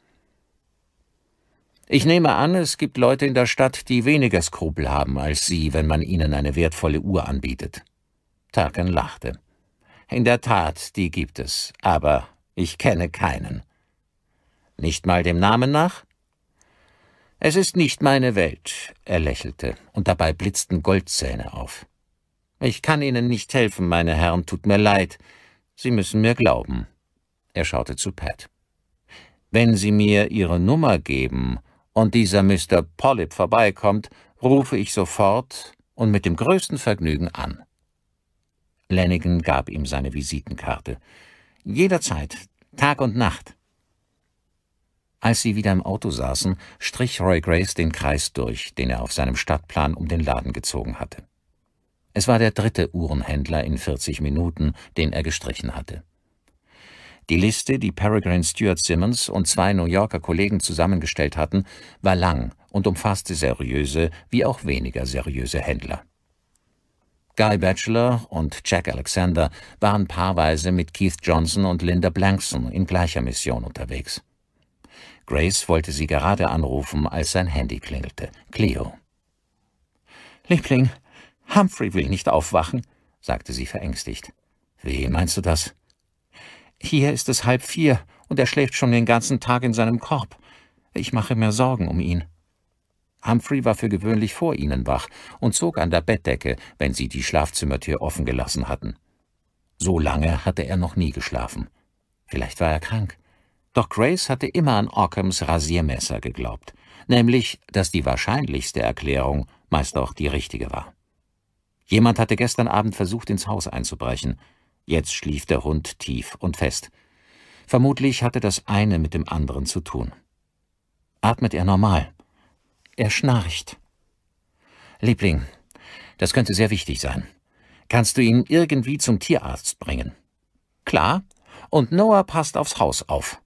»Ich nehme an, es gibt Leute in der Stadt, die weniger Skrupel haben als Sie, wenn man ihnen eine wertvolle Uhr anbietet.« Turken lachte. »In der Tat, die gibt es, aber ich kenne keinen.« »Nicht mal dem Namen nach?« »Es ist nicht meine Welt«, er lächelte, und dabei blitzten Goldzähne auf. »Ich kann Ihnen nicht helfen, meine Herren, tut mir leid. Sie müssen mir glauben.« Er schaute zu Pat. »Wenn Sie mir Ihre Nummer geben und dieser Mr. Polyp vorbeikommt, rufe ich sofort und mit dem größten Vergnügen an.« Lanigan gab ihm seine Visitenkarte. »Jederzeit, Tag und Nacht.« Als sie wieder im Auto saßen, strich Roy Grace den Kreis durch, den er auf seinem Stadtplan um den Laden gezogen hatte. Es war der 3. Uhrenhändler in 40 Minuten, den er gestrichen hatte. Die Liste, die Peregrine Stewart Simmons und 2 New Yorker Kollegen zusammengestellt hatten, war lang und umfasste seriöse wie auch weniger seriöse Händler. Guy Batchelor und Jack Alexander waren paarweise mit Keith Johnson und Linda Blankson in gleicher Mission unterwegs. Grace wollte sie gerade anrufen, als sein Handy klingelte. Cleo. »Liebling, Humphrey will nicht aufwachen«, sagte sie verängstigt. »Wie meinst du das?« »Hier ist es 3:30 und er schläft schon den ganzen Tag in seinem Korb. Ich mache mir Sorgen um ihn.« Humphrey war für gewöhnlich vor ihnen wach und zog an der Bettdecke, wenn sie die Schlafzimmertür offen gelassen hatten. So lange hatte er noch nie geschlafen. Vielleicht war er krank. Doch Grace hatte immer an Ockhams Rasiermesser geglaubt, nämlich, dass die wahrscheinlichste Erklärung meist auch die richtige war. Jemand hatte gestern Abend versucht, ins Haus einzubrechen. Jetzt schlief der Hund tief und fest. Vermutlich hatte das eine mit dem anderen zu tun. Atmet er normal? Er schnarcht. »Liebling, das könnte sehr wichtig sein. Kannst du ihn irgendwie zum Tierarzt bringen?« »Klar, und Noah passt aufs Haus auf.«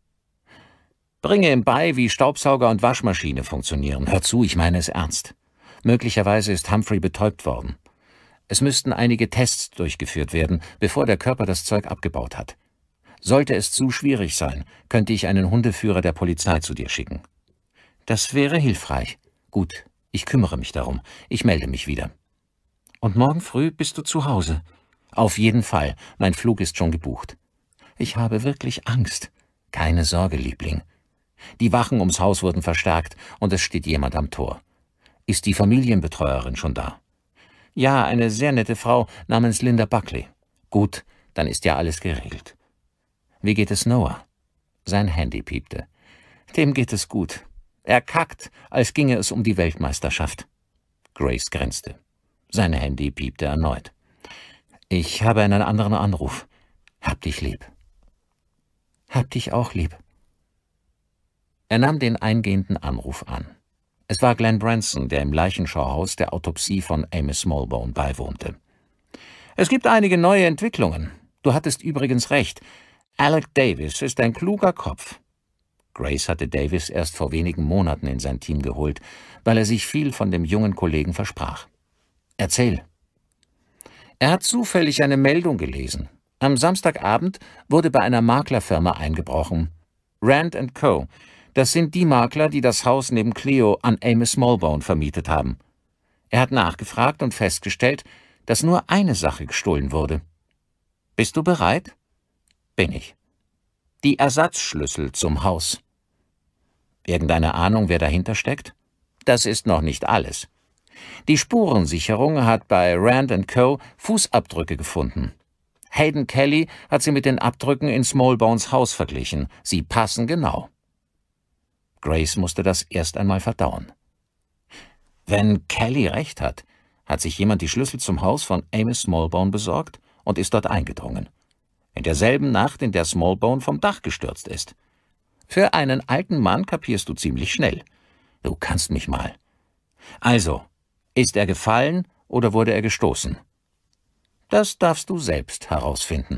»Bringe ihm bei, wie Staubsauger und Waschmaschine funktionieren. Hör zu, ich meine es ernst. Möglicherweise ist Humphrey betäubt worden. Es müssten einige Tests durchgeführt werden, bevor der Körper das Zeug abgebaut hat. Sollte es zu schwierig sein, könnte ich einen Hundeführer der Polizei zu dir schicken.« »Das wäre hilfreich.« »Gut, ich kümmere mich darum. Ich melde mich wieder.« »Und morgen früh bist du zu Hause?« »Auf jeden Fall. Mein Flug ist schon gebucht.« »Ich habe wirklich Angst.« »Keine Sorge, Liebling. Die Wachen ums Haus wurden verstärkt und es steht jemand am Tor. Ist die Familienbetreuerin schon da?« »Ja, eine sehr nette Frau namens Linda Buckley.« »Gut, dann ist ja alles geregelt.« »Wie geht es Noah?« Sein Handy piepte. »Dem geht es gut. Er kackt, als ginge es um die Weltmeisterschaft.« Grace grinste. Sein Handy piepte erneut. »Ich habe einen anderen Anruf. Hab dich lieb.« »Hab dich auch lieb.« Er nahm den eingehenden Anruf an. Es war Glenn Branson, der im Leichenschauhaus der Autopsie von Amos Smallbone beiwohnte. »Es gibt einige neue Entwicklungen. Du hattest übrigens recht. Alec Davis ist ein kluger Kopf.« Grace hatte Davis erst vor wenigen Monaten in sein Team geholt, weil er sich viel von dem jungen Kollegen versprach. »Erzähl.« Er hat zufällig eine Meldung gelesen. Am Samstagabend wurde bei einer Maklerfirma eingebrochen. Rand & Co. Das sind die Makler, die das Haus neben Cleo an Amos Smallbone vermietet haben. Er hat nachgefragt und festgestellt, dass nur eine Sache gestohlen wurde. »Bist du bereit?« »Bin ich.« »Die Ersatzschlüssel zum Haus.« »Irgendeine Ahnung, wer dahinter steckt?« »Das ist noch nicht alles. Die Spurensicherung hat bei Rand & Co. Fußabdrücke gefunden. Hayden Kelly hat sie mit den Abdrücken in Smallbones Haus verglichen. Sie passen genau.« Grace musste das erst einmal verdauen. Wenn Kelly recht hat, hat sich jemand die Schlüssel zum Haus von Amos Smallbone besorgt und ist dort eingedrungen. In derselben Nacht, in der Smallbone vom Dach gestürzt ist. Für einen alten Mann kapierst du ziemlich schnell. Du kannst mich mal. Also, ist er gefallen oder wurde er gestoßen? Das darfst du selbst herausfinden.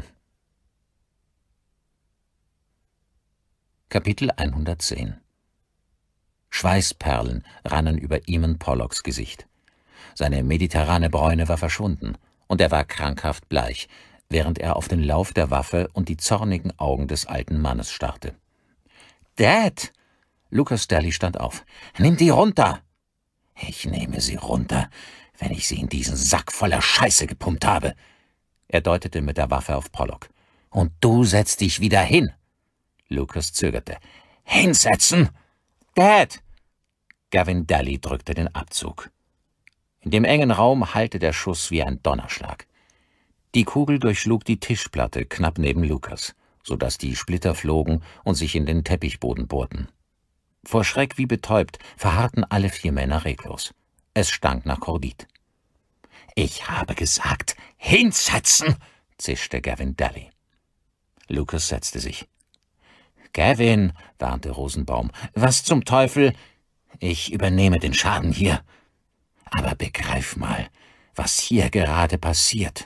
Kapitel 110 Schweißperlen rannen über Eamon Pollocks Gesicht. Seine mediterrane Bräune war verschwunden, und er war krankhaft bleich, während er auf den Lauf der Waffe und die zornigen Augen des alten Mannes starrte. »Dad!« Lucas Daly stand auf. »Nimm die runter!« »Ich nehme sie runter, wenn ich sie in diesen Sack voller Scheiße gepumpt habe.« Er deutete mit der Waffe auf Pollock. »Und du setzt dich wieder hin!« Lucas zögerte. »Hinsetzen!« »Dad!« Gavin Daly drückte den Abzug. In dem engen Raum hallte der Schuss wie ein Donnerschlag. Die Kugel durchschlug die Tischplatte knapp neben Lucas, sodass die Splitter flogen und sich in den Teppichboden bohrten. Vor Schreck wie betäubt verharrten alle 4 Männer reglos. Es stank nach Kordit. »Ich habe gesagt, hinsetzen!« zischte Gavin Daly. Lucas setzte sich. »Gavin«, warnte Rosenbaum, »was zum Teufel? Ich übernehme den Schaden hier. Aber begreif mal, was hier gerade passiert.«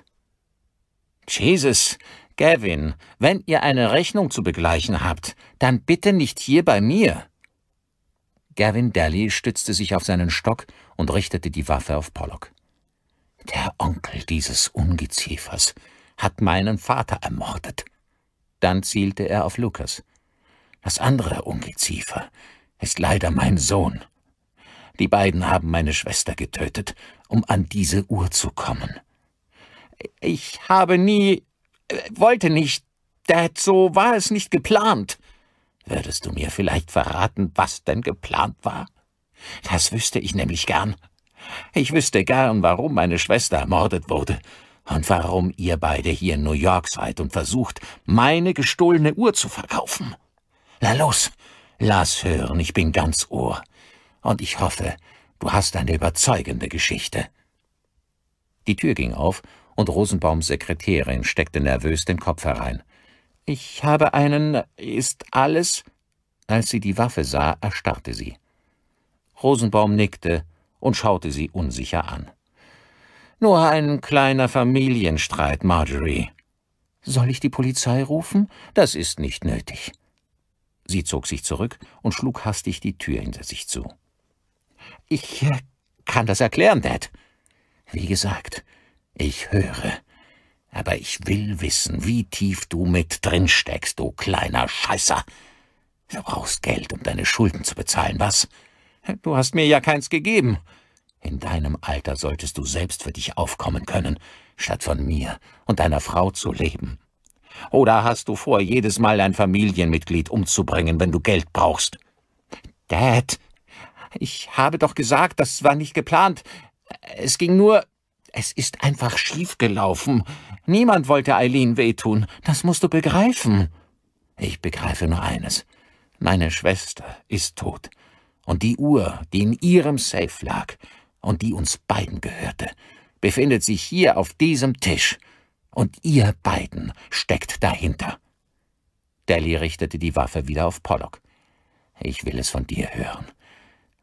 »Jesus, Gavin, wenn ihr eine Rechnung zu begleichen habt, dann bitte nicht hier bei mir.« Gavin Daly stützte sich auf seinen Stock und richtete die Waffe auf Pollock. »Der Onkel dieses Ungeziefers hat meinen Vater ermordet.« Dann zielte er auf Lucas. »Das andere Ungeziefer ist leider mein Sohn. Die beiden haben meine Schwester getötet, um an diese Uhr zu kommen. Ich habe wollte nicht, Dad, so war es nicht geplant.« »Würdest du mir vielleicht verraten, was denn geplant war? Das wüsste ich nämlich gern. Ich wüsste gern, warum meine Schwester ermordet wurde und warum ihr beide hier in New York seid und versucht, meine gestohlene Uhr zu verkaufen. Na los, lass hören, ich bin ganz Ohr. Und ich hoffe, du hast eine überzeugende Geschichte.« Die Tür ging auf und Rosenbaums Sekretärin steckte nervös den Kopf herein. »Ich habe ist alles?« Als sie die Waffe sah, erstarrte sie. Rosenbaum nickte und schaute sie unsicher an. »Nur ein kleiner Familienstreit, Marjorie.« »Soll ich die Polizei rufen? Das ist nicht nötig.« Sie zog sich zurück und schlug hastig die Tür hinter sich zu. »Ich kann das erklären, Dad. Wie gesagt, ich höre. Aber ich will wissen, wie tief du mit drin steckst, du kleiner Scheißer. Du brauchst Geld, um deine Schulden zu bezahlen, was? Du hast mir ja keins gegeben. In deinem Alter solltest du selbst für dich aufkommen können, statt von mir und deiner Frau zu leben. Oder hast du vor, jedes Mal ein Familienmitglied umzubringen, wenn du Geld brauchst?« »Dad, ich habe doch gesagt, das war nicht geplant. Es ging nur... Es ist einfach schiefgelaufen. Niemand wollte Eileen wehtun. Das musst du begreifen.« »Ich begreife nur eines. Meine Schwester ist tot. Und die Uhr, die in ihrem Safe lag und die uns beiden gehörte, befindet sich hier auf diesem Tisch. Und ihr beiden steckt dahinter.« Daly richtete die Waffe wieder auf Pollock. »Ich will es von dir hören.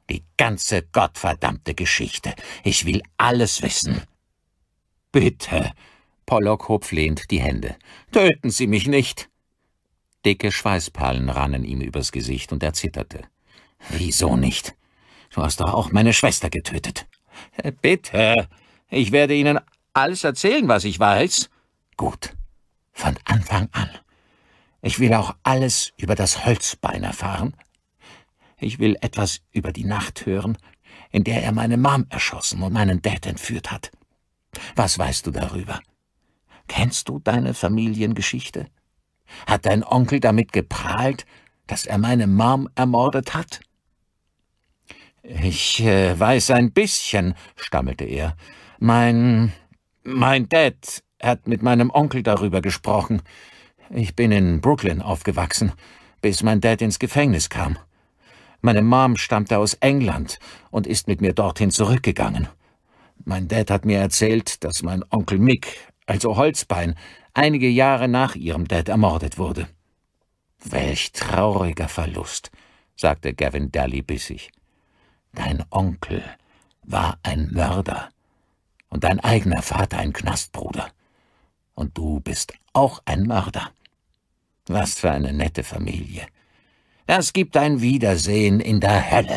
Die ganze gottverdammte Geschichte. Ich will alles wissen. Bitte. Pollock hob flehend die Hände. Töten Sie mich nicht. Dicke Schweißperlen rannen ihm übers Gesicht und er zitterte. Wieso nicht? Du hast doch auch meine Schwester getötet. Bitte. Ich werde Ihnen alles erzählen, was ich weiß. Gut. Von Anfang an. Ich will auch alles über das Holzbein erfahren. Ich will etwas über die Nacht hören, in der er meine Mom erschossen und meinen Dad entführt hat. Was weißt du darüber? Kennst du deine Familiengeschichte? Hat dein Onkel damit geprahlt, dass er meine Mom ermordet hat? Ich weiß ein bisschen, stammelte er. Mein Dad hat mit meinem Onkel darüber gesprochen. Ich bin in Brooklyn aufgewachsen, bis mein Dad ins Gefängnis kam. Meine Mom stammte aus England und ist mit mir dorthin zurückgegangen. Mein Dad hat mir erzählt, dass mein Onkel Mick, also Holzbein, einige Jahre nach ihrem Dad ermordet wurde. »Welch trauriger Verlust«, sagte Gavin Daly bissig. »Dein Onkel war ein Mörder und dein eigener Vater ein Knastbruder. Und du bist auch ein Mörder. Was für eine nette Familie. Das gibt ein Wiedersehen in der Hölle.«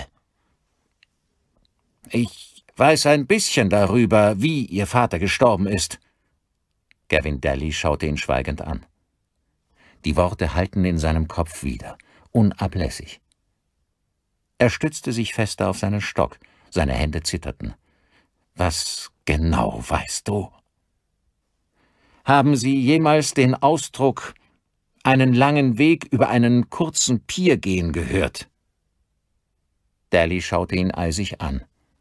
»Ich weiß ein bisschen darüber, wie Ihr Vater gestorben ist.« Gavin Daly schaute ihn schweigend an. Die Worte hallten in seinem Kopf wieder, unablässig. Er stützte sich fester auf seinen Stock, seine Hände zitterten. »Was genau weißt du?« »Haben Sie jemals den Ausdruck »einen langen Weg über einen kurzen Pier gehen« gehört?« Daly schaute ihn eisig an.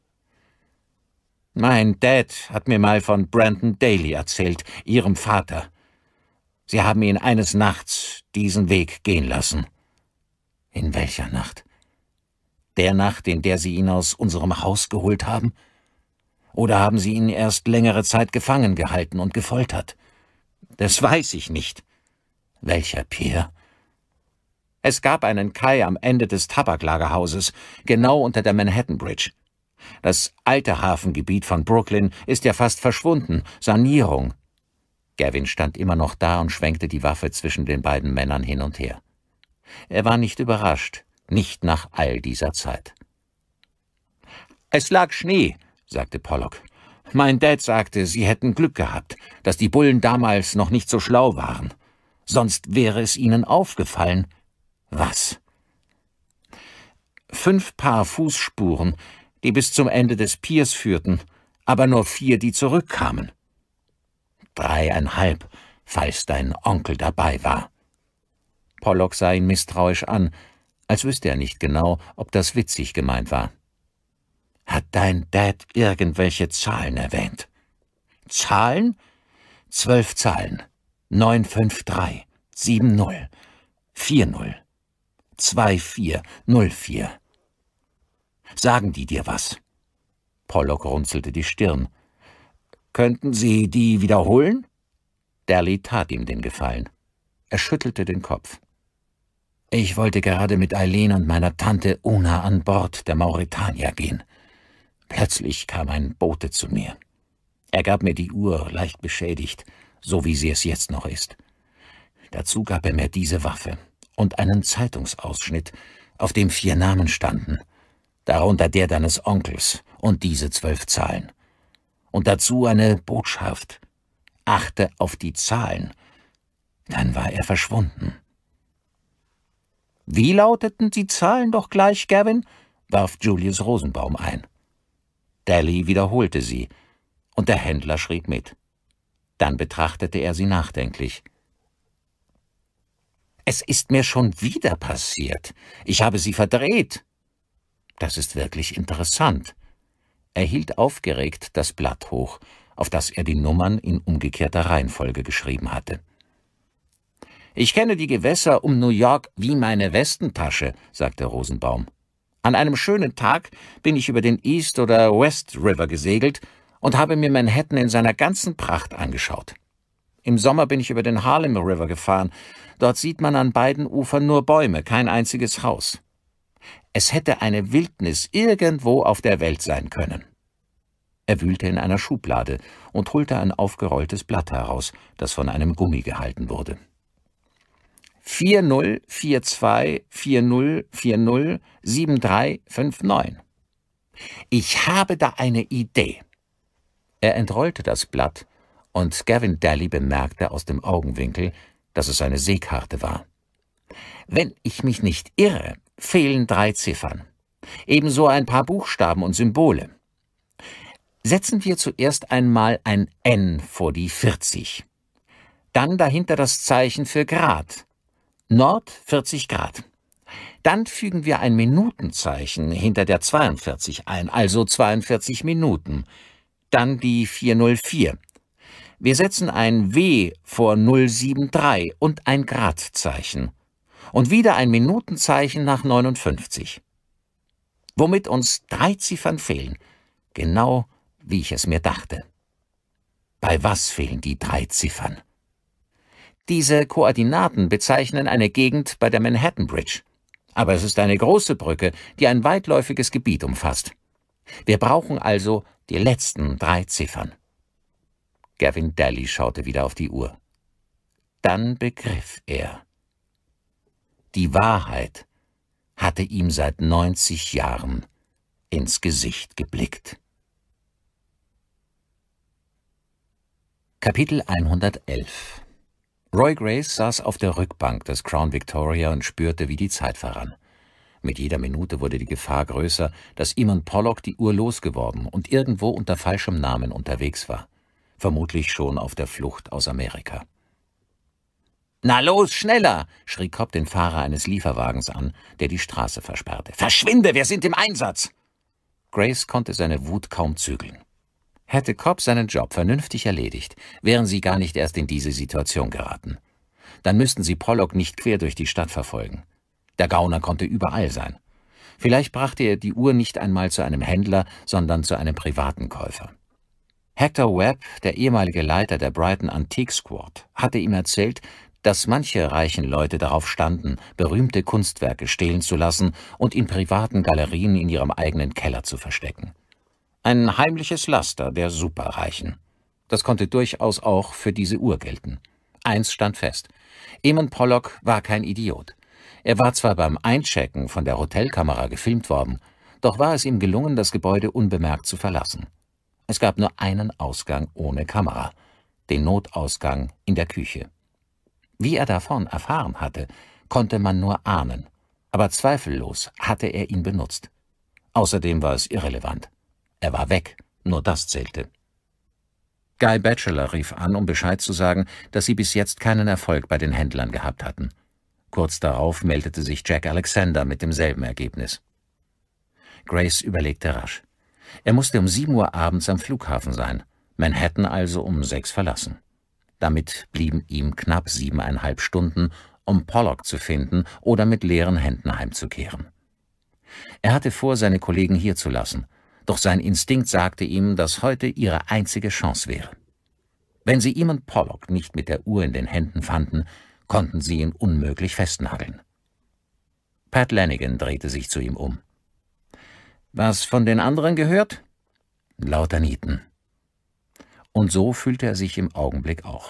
»Mein Dad hat mir mal von Brandon Daly erzählt, Ihrem Vater. Sie haben ihn eines Nachts diesen Weg gehen lassen.« »In welcher Nacht?« »Der Nacht, in der Sie ihn aus unserem Haus geholt haben? Oder haben Sie ihn erst längere Zeit gefangen gehalten und gefoltert?« »Das weiß ich nicht.« »Welcher Pier?« »Es gab einen Kai am Ende des Tabaklagerhauses, genau unter der Manhattan Bridge. Das alte Hafengebiet von Brooklyn ist ja fast verschwunden. Sanierung.« Gavin stand immer noch da und schwenkte die Waffe zwischen den beiden Männern hin und her. Er war nicht überrascht, nicht nach all dieser Zeit. »Es lag Schnee«, sagte Pollock. »Mein Dad sagte, Sie hätten Glück gehabt, dass die Bullen damals noch nicht so schlau waren. Sonst wäre es ihnen aufgefallen.« »Was?« »5 Paar Fußspuren, die bis zum Ende des Piers führten, aber nur 4, die zurückkamen.« »3,5, falls dein Onkel dabei war.« Pollock sah ihn misstrauisch an, als wüsste er nicht genau, ob das witzig gemeint war. »Hat dein Dad irgendwelche Zahlen erwähnt?« »Zahlen?« 12 Zahlen. 953 70 40 2404. Sagen die dir was?« Pollock runzelte die Stirn. »Könnten Sie die wiederholen?« Daly tat ihm den Gefallen. Er schüttelte den Kopf. »Ich wollte gerade mit Eileen und meiner Tante Una an Bord der Mauretania gehen. Plötzlich kam ein Bote zu mir. Er gab mir die Uhr, leicht beschädigt, so wie sie es jetzt noch ist. Dazu gab er mir diese Waffe und einen Zeitungsausschnitt, auf dem 4 Namen standen, darunter der deines Onkels und diese 12 Zahlen. Und dazu eine Botschaft. Achte auf die Zahlen. Dann war er verschwunden.« »Wie lauteten die Zahlen doch gleich, Gavin?« warf Julius Rosenbaum ein. Daly wiederholte sie, und der Händler schrieb mit. Dann betrachtete er sie nachdenklich. »Es ist mir schon wieder passiert. Ich habe sie verdreht.« »Das ist wirklich interessant.« Er hielt aufgeregt das Blatt hoch, auf das er die Nummern in umgekehrter Reihenfolge geschrieben hatte. »Ich kenne die Gewässer um New York wie meine Westentasche«, sagte Rosenbaum. »An einem schönen Tag bin ich über den East oder West River gesegelt und habe mir Manhattan in seiner ganzen Pracht angeschaut. Im Sommer bin ich über den Harlem River gefahren. Dort sieht man an beiden Ufern nur Bäume, kein einziges Haus. Es hätte eine Wildnis irgendwo auf der Welt sein können. Er wühlte in einer Schublade und holte ein aufgerolltes Blatt heraus, das von einem Gummi gehalten wurde. 404240407359. Ich habe da eine Idee. Er entrollte das Blatt, und Gavin Daly bemerkte aus dem Augenwinkel, dass es eine Seekarte war. Wenn ich mich nicht irre, fehlen 3 Ziffern. Ebenso ein paar Buchstaben und Symbole. Setzen wir zuerst einmal ein N vor die 40. Dann dahinter das Zeichen für Grad. Nord 40 Grad. Dann fügen wir ein Minutenzeichen hinter der 42 ein, also 42 Minuten. Dann die 404. Wir setzen ein W vor 073 und ein Gradzeichen. Und wieder ein Minutenzeichen nach 59. Womit uns 3 Ziffern fehlen. Genau wie ich es mir dachte. Bei was fehlen die 3 Ziffern? Diese Koordinaten bezeichnen eine Gegend bei der Manhattan Bridge. Aber es ist eine große Brücke, die ein weitläufiges Gebiet umfasst. Wir brauchen also die letzten 3 Ziffern. Gavin Daly schaute wieder auf die Uhr. Dann begriff er. Die Wahrheit hatte ihm seit 90 Jahren ins Gesicht geblickt. Kapitel 111. Roy Grace saß auf der Rückbank des Crown Victoria und spürte, wie die Zeit verrann. Mit jeder Minute wurde die Gefahr größer, dass Eamon Pollock die Uhr losgeworden und irgendwo unter falschem Namen unterwegs war. Vermutlich schon auf der Flucht aus Amerika. »Na los, schneller!« schrie Cobb den Fahrer eines Lieferwagens an, der die Straße versperrte. »Verschwinde, wir sind im Einsatz!« Grace konnte seine Wut kaum zügeln. Hätte Cobb seinen Job vernünftig erledigt, wären sie gar nicht erst in diese Situation geraten. Dann müssten sie Pollock nicht quer durch die Stadt verfolgen. Der Gauner konnte überall sein. Vielleicht brachte er die Uhr nicht einmal zu einem Händler, sondern zu einem privaten Käufer. Hector Webb, der ehemalige Leiter der Brighton Antique Squad, hatte ihm erzählt, dass manche reichen Leute darauf standen, berühmte Kunstwerke stehlen zu lassen und in privaten Galerien in ihrem eigenen Keller zu verstecken. Ein heimliches Laster der Superreichen. Das konnte durchaus auch für diese Uhr gelten. Eins stand fest: Eamon Pollock war kein Idiot. Er war zwar beim Einchecken von der Hotelkamera gefilmt worden, doch war es ihm gelungen, das Gebäude unbemerkt zu verlassen. Es gab nur einen Ausgang ohne Kamera, den Notausgang in der Küche. Wie er davon erfahren hatte, konnte man nur ahnen, aber zweifellos hatte er ihn benutzt. Außerdem war es irrelevant. Er war weg, nur das zählte. Guy Batchelor rief an, um Bescheid zu sagen, dass sie bis jetzt keinen Erfolg bei den Händlern gehabt hatten. Kurz darauf meldete sich Jack Alexander mit demselben Ergebnis. Grace überlegte rasch. Er musste um 7 Uhr abends am Flughafen sein, Manhattan also um 6 verlassen. Damit blieben ihm knapp 7,5 Stunden, um Pollock zu finden oder mit leeren Händen heimzukehren. Er hatte vor, seine Kollegen hier zu lassen, doch sein Instinkt sagte ihm, dass heute ihre einzige Chance wäre. Wenn sie Eamon Pollock nicht mit der Uhr in den Händen fanden, konnten sie ihn unmöglich festnageln. Pat Lanigan drehte sich zu ihm um. »Was von den anderen gehört?« Lauter Nieten. Und so fühlte er sich im Augenblick auch.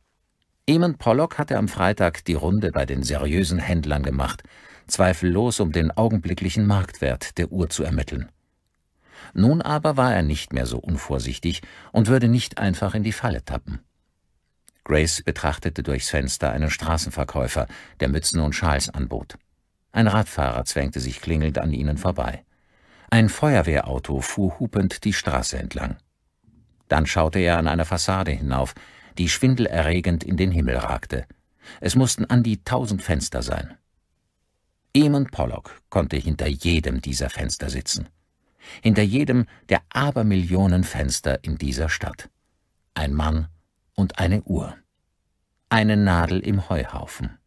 Eamon Pollock hatte am Freitag die Runde bei den seriösen Händlern gemacht, zweifellos um den augenblicklichen Marktwert der Uhr zu ermitteln. Nun aber war er nicht mehr so unvorsichtig und würde nicht einfach in die Falle tappen. Grace betrachtete durchs Fenster einen Straßenverkäufer, der Mützen und Schals anbot. Ein Radfahrer zwängte sich klingelnd an ihnen vorbei. Ein Feuerwehrauto fuhr hupend die Straße entlang. Dann schaute er an einer Fassade hinauf, die schwindelerregend in den Himmel ragte. Es mussten an die 1000 Fenster sein. Eamon Pollock konnte hinter jedem dieser Fenster sitzen. Hinter jedem der Abermillionen Fenster in dieser Stadt. Ein Mann und eine Uhr. Eine Nadel im Heuhaufen.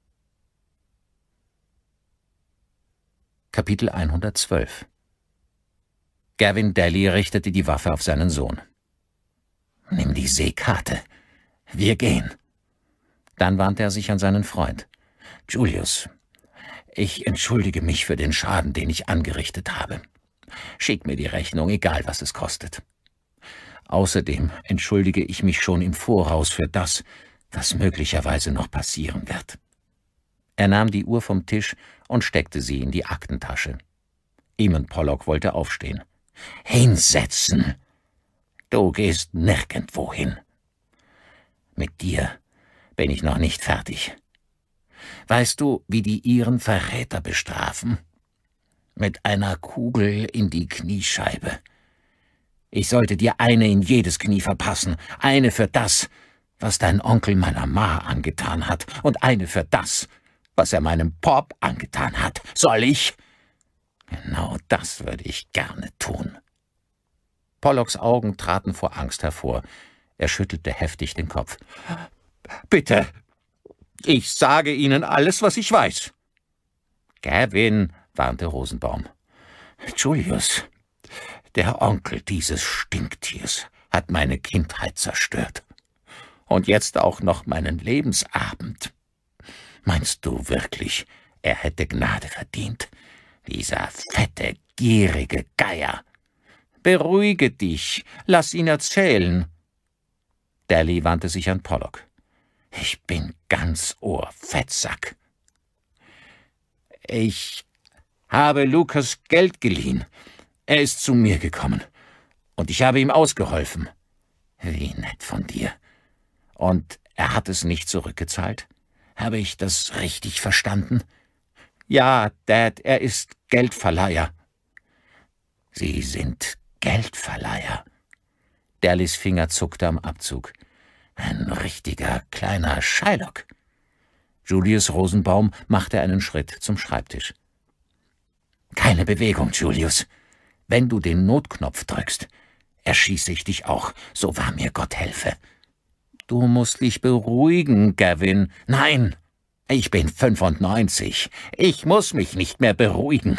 Kapitel 112. Gavin Daly richtete die Waffe auf seinen Sohn. »Nimm die Seekarte. Wir gehen.« Dann wandte er sich an seinen Freund. »Julius, Ich entschuldige mich für den Schaden, den ich angerichtet habe. Schick mir die Rechnung, egal was es kostet. Außerdem entschuldige ich mich schon im Voraus für das, was möglicherweise noch passieren wird.« Er nahm die Uhr vom Tisch und steckte sie in die Aktentasche. Eamon Pollock wollte aufstehen. »Hinsetzen! Du gehst nirgendwo hin. Mit dir bin ich noch nicht fertig. Weißt du, wie die Iren Verräter bestrafen? Mit einer Kugel in die Kniescheibe. Ich sollte dir eine in jedes Knie verpassen, eine für das, was dein Onkel meiner Ma angetan hat, und eine für das, was er meinem Pop angetan hat. Soll ich? Genau das würde ich gerne tun.« Pollocks Augen traten vor Angst hervor. Er schüttelte heftig den Kopf. »Bitte, ich sage Ihnen alles, was ich weiß.« »Gavin«, warnte Rosenbaum. »Julius, der Onkel dieses Stinktiers hat meine Kindheit zerstört. Und jetzt auch noch meinen Lebensabend. Meinst du wirklich, er hätte Gnade verdient? Dieser fette, gierige Geier. Beruhige dich, lass ihn erzählen.« Daly wandte sich an Pollock. »Ich bin ganz Ohr, Fettsack. Ich habe Lucas Geld geliehen. Er ist zu mir gekommen. Und ich habe ihm ausgeholfen.« »Wie nett von dir. Und er hat es nicht zurückgezahlt? Habe ich das richtig verstanden?« »Ja, Dad, er ist Geldverleiher.« »Sie sind Geldverleiher?« Dalys Finger zuckte am Abzug. »Ein richtiger kleiner Shylock.« Julius Rosenbaum machte einen Schritt zum Schreibtisch. »Keine Bewegung, Julius. Wenn du den Notknopf drückst, erschieße ich dich auch, so wahr mir Gott helfe.« »Du musst dich beruhigen, Gavin.« »Nein, ich bin 95. Ich muss mich nicht mehr beruhigen.«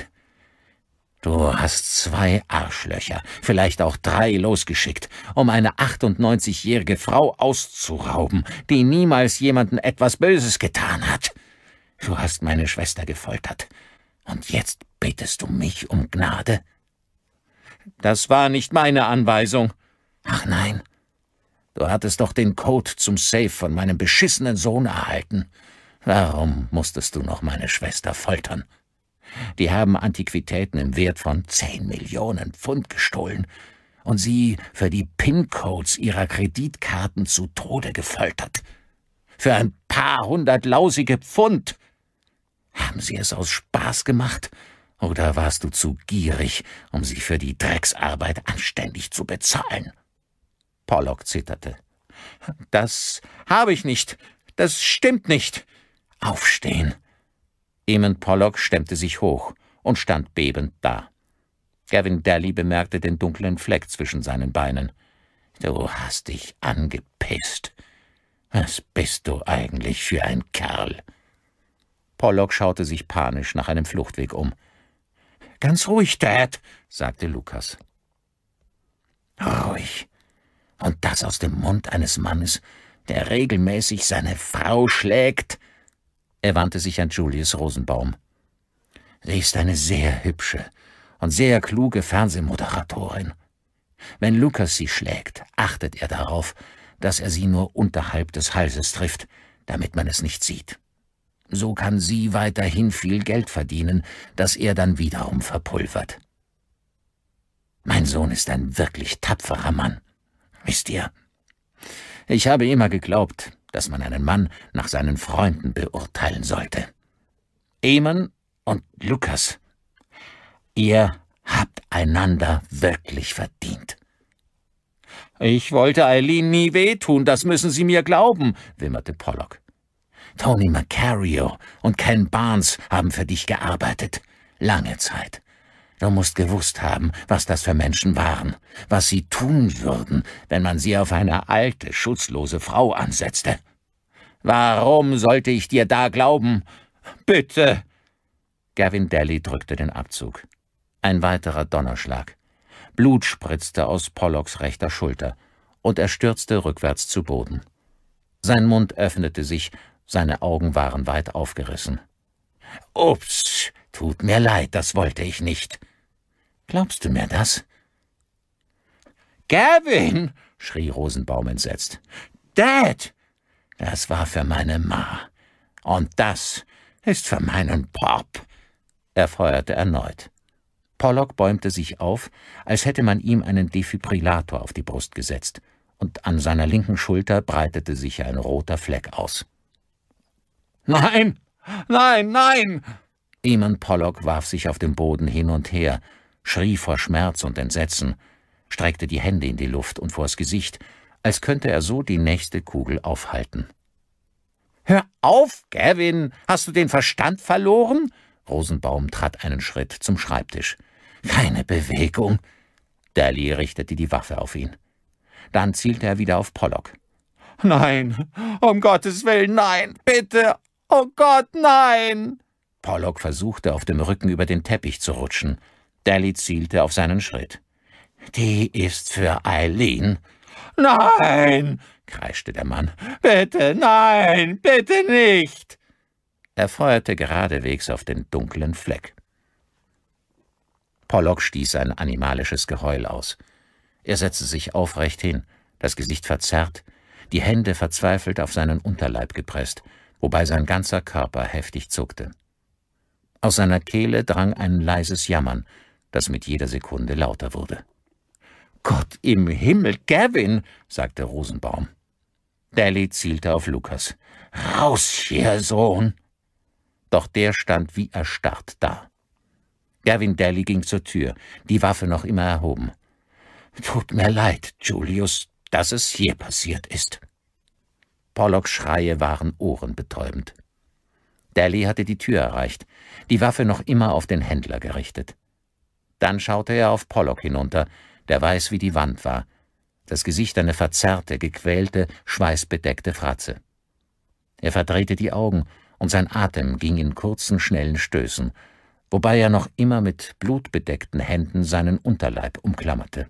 »Du hast 2 Arschlöcher, vielleicht auch 3 losgeschickt, um eine 98-jährige Frau auszurauben, die niemals jemandem etwas Böses getan hat. Du hast meine Schwester gefoltert. Und jetzt bittest du mich um Gnade?« »Das war nicht meine Anweisung.« »Ach nein, du hattest doch den Code zum Safe von meinem beschissenen Sohn erhalten. Warum musstest du noch meine Schwester foltern? Die haben Antiquitäten im Wert von 10 Millionen Pfund gestohlen und sie für die PIN-Codes ihrer Kreditkarten zu Tode gefoltert. Für ein paar 100 lausige Pfund. Haben sie es aus Spaß gemacht? Oder warst du zu gierig, um sie für die Drecksarbeit anständig zu bezahlen?« Pollock zitterte. »Das habe ich nicht. Das stimmt nicht.« »Aufstehen!« Eamon Pollock stemmte sich hoch und stand bebend da. Gavin Daly bemerkte den dunklen Fleck zwischen seinen Beinen. »Du hast dich angepisst. Was bist du eigentlich für ein Kerl?« Pollock schaute sich panisch nach einem Fluchtweg um. »Ganz ruhig, Dad«, sagte Lucas. »Ruhig. Und das aus dem Mund eines Mannes, der regelmäßig seine Frau schlägt?« Er wandte sich an Julius Rosenbaum. »Sie ist eine sehr hübsche und sehr kluge Fernsehmoderatorin. Wenn Lucas sie schlägt, achtet er darauf, dass er sie nur unterhalb des Halses trifft, damit man es nicht sieht. So kann sie weiterhin viel Geld verdienen, das er dann wiederum verpulvert. Mein Sohn ist ein wirklich tapferer Mann, wisst ihr. Ich habe immer geglaubt, dass man einen Mann nach seinen Freunden beurteilen sollte. Eamon und Lucas, ihr habt einander wirklich verdient.« »Ich wollte Eileen nie wehtun, das müssen Sie mir glauben«, wimmerte Pollock. »Tony Macario und Ken Barnes haben für dich gearbeitet. Lange Zeit. Du musst gewusst haben, was das für Menschen waren, was sie tun würden, wenn man sie auf eine alte, schutzlose Frau ansetzte. Warum sollte ich dir da glauben? Bitte!« Gavin Daly drückte den Abzug. Ein weiterer Donnerschlag. Blut spritzte aus Pollocks rechter Schulter, und er stürzte rückwärts zu Boden. Sein Mund öffnete sich, seine Augen waren weit aufgerissen. »Ups, tut mir leid, das wollte ich nicht.« »Glaubst du mir das?« »Gavin«, schrie Rosenbaum entsetzt. »Dad!« »Das war für meine Ma. Und das ist für meinen Pop.« Er feuerte erneut. Pollock bäumte sich auf, als hätte man ihm einen Defibrillator auf die Brust gesetzt, und an seiner linken Schulter breitete sich ein roter Fleck aus. »Nein! Nein! Nein!« Eamon Pollock warf sich auf dem Boden hin und her, schrie vor Schmerz und Entsetzen, streckte die Hände in die Luft und vors Gesicht, als könnte er so die nächste Kugel aufhalten. »Hör auf, Gavin! Hast du den Verstand verloren?« Rosenbaum trat einen Schritt zum Schreibtisch. »Keine Bewegung!« Daly richtete die Waffe auf ihn. Dann zielte er wieder auf Pollock. »Nein! Um Gottes Willen, nein! Bitte! Oh Gott, nein!« Pollock versuchte, auf dem Rücken über den Teppich zu rutschen. Daly zielte auf seinen Schritt. »Die ist für Eileen.« »Nein!« kreischte der Mann. »Bitte, nein! Bitte nicht!« Er feuerte geradewegs auf den dunklen Fleck. Pollock stieß ein animalisches Geheul aus. Er setzte sich aufrecht hin, das Gesicht verzerrt, die Hände verzweifelt auf seinen Unterleib gepresst, wobei sein ganzer Körper heftig zuckte. Aus seiner Kehle drang ein leises Jammern, das mit jeder Sekunde lauter wurde. »Gott im Himmel, Gavin«, sagte Rosenbaum. Daly zielte auf Lucas. »Raus hier, Sohn!« Doch der stand wie erstarrt da. Gavin Daly ging zur Tür, die Waffe noch immer erhoben. »Tut mir leid, Julius, dass es hier passiert ist.« Pollocks Schreie waren ohrenbetäubend. Daly hatte die Tür erreicht, die Waffe noch immer auf den Händler gerichtet. Dann schaute er auf Pollock hinunter, der weiß wie die Wand war, das Gesicht eine verzerrte, gequälte, schweißbedeckte Fratze. Er verdrehte die Augen, und sein Atem ging in kurzen, schnellen Stößen, wobei er noch immer mit blutbedeckten Händen seinen Unterleib umklammerte.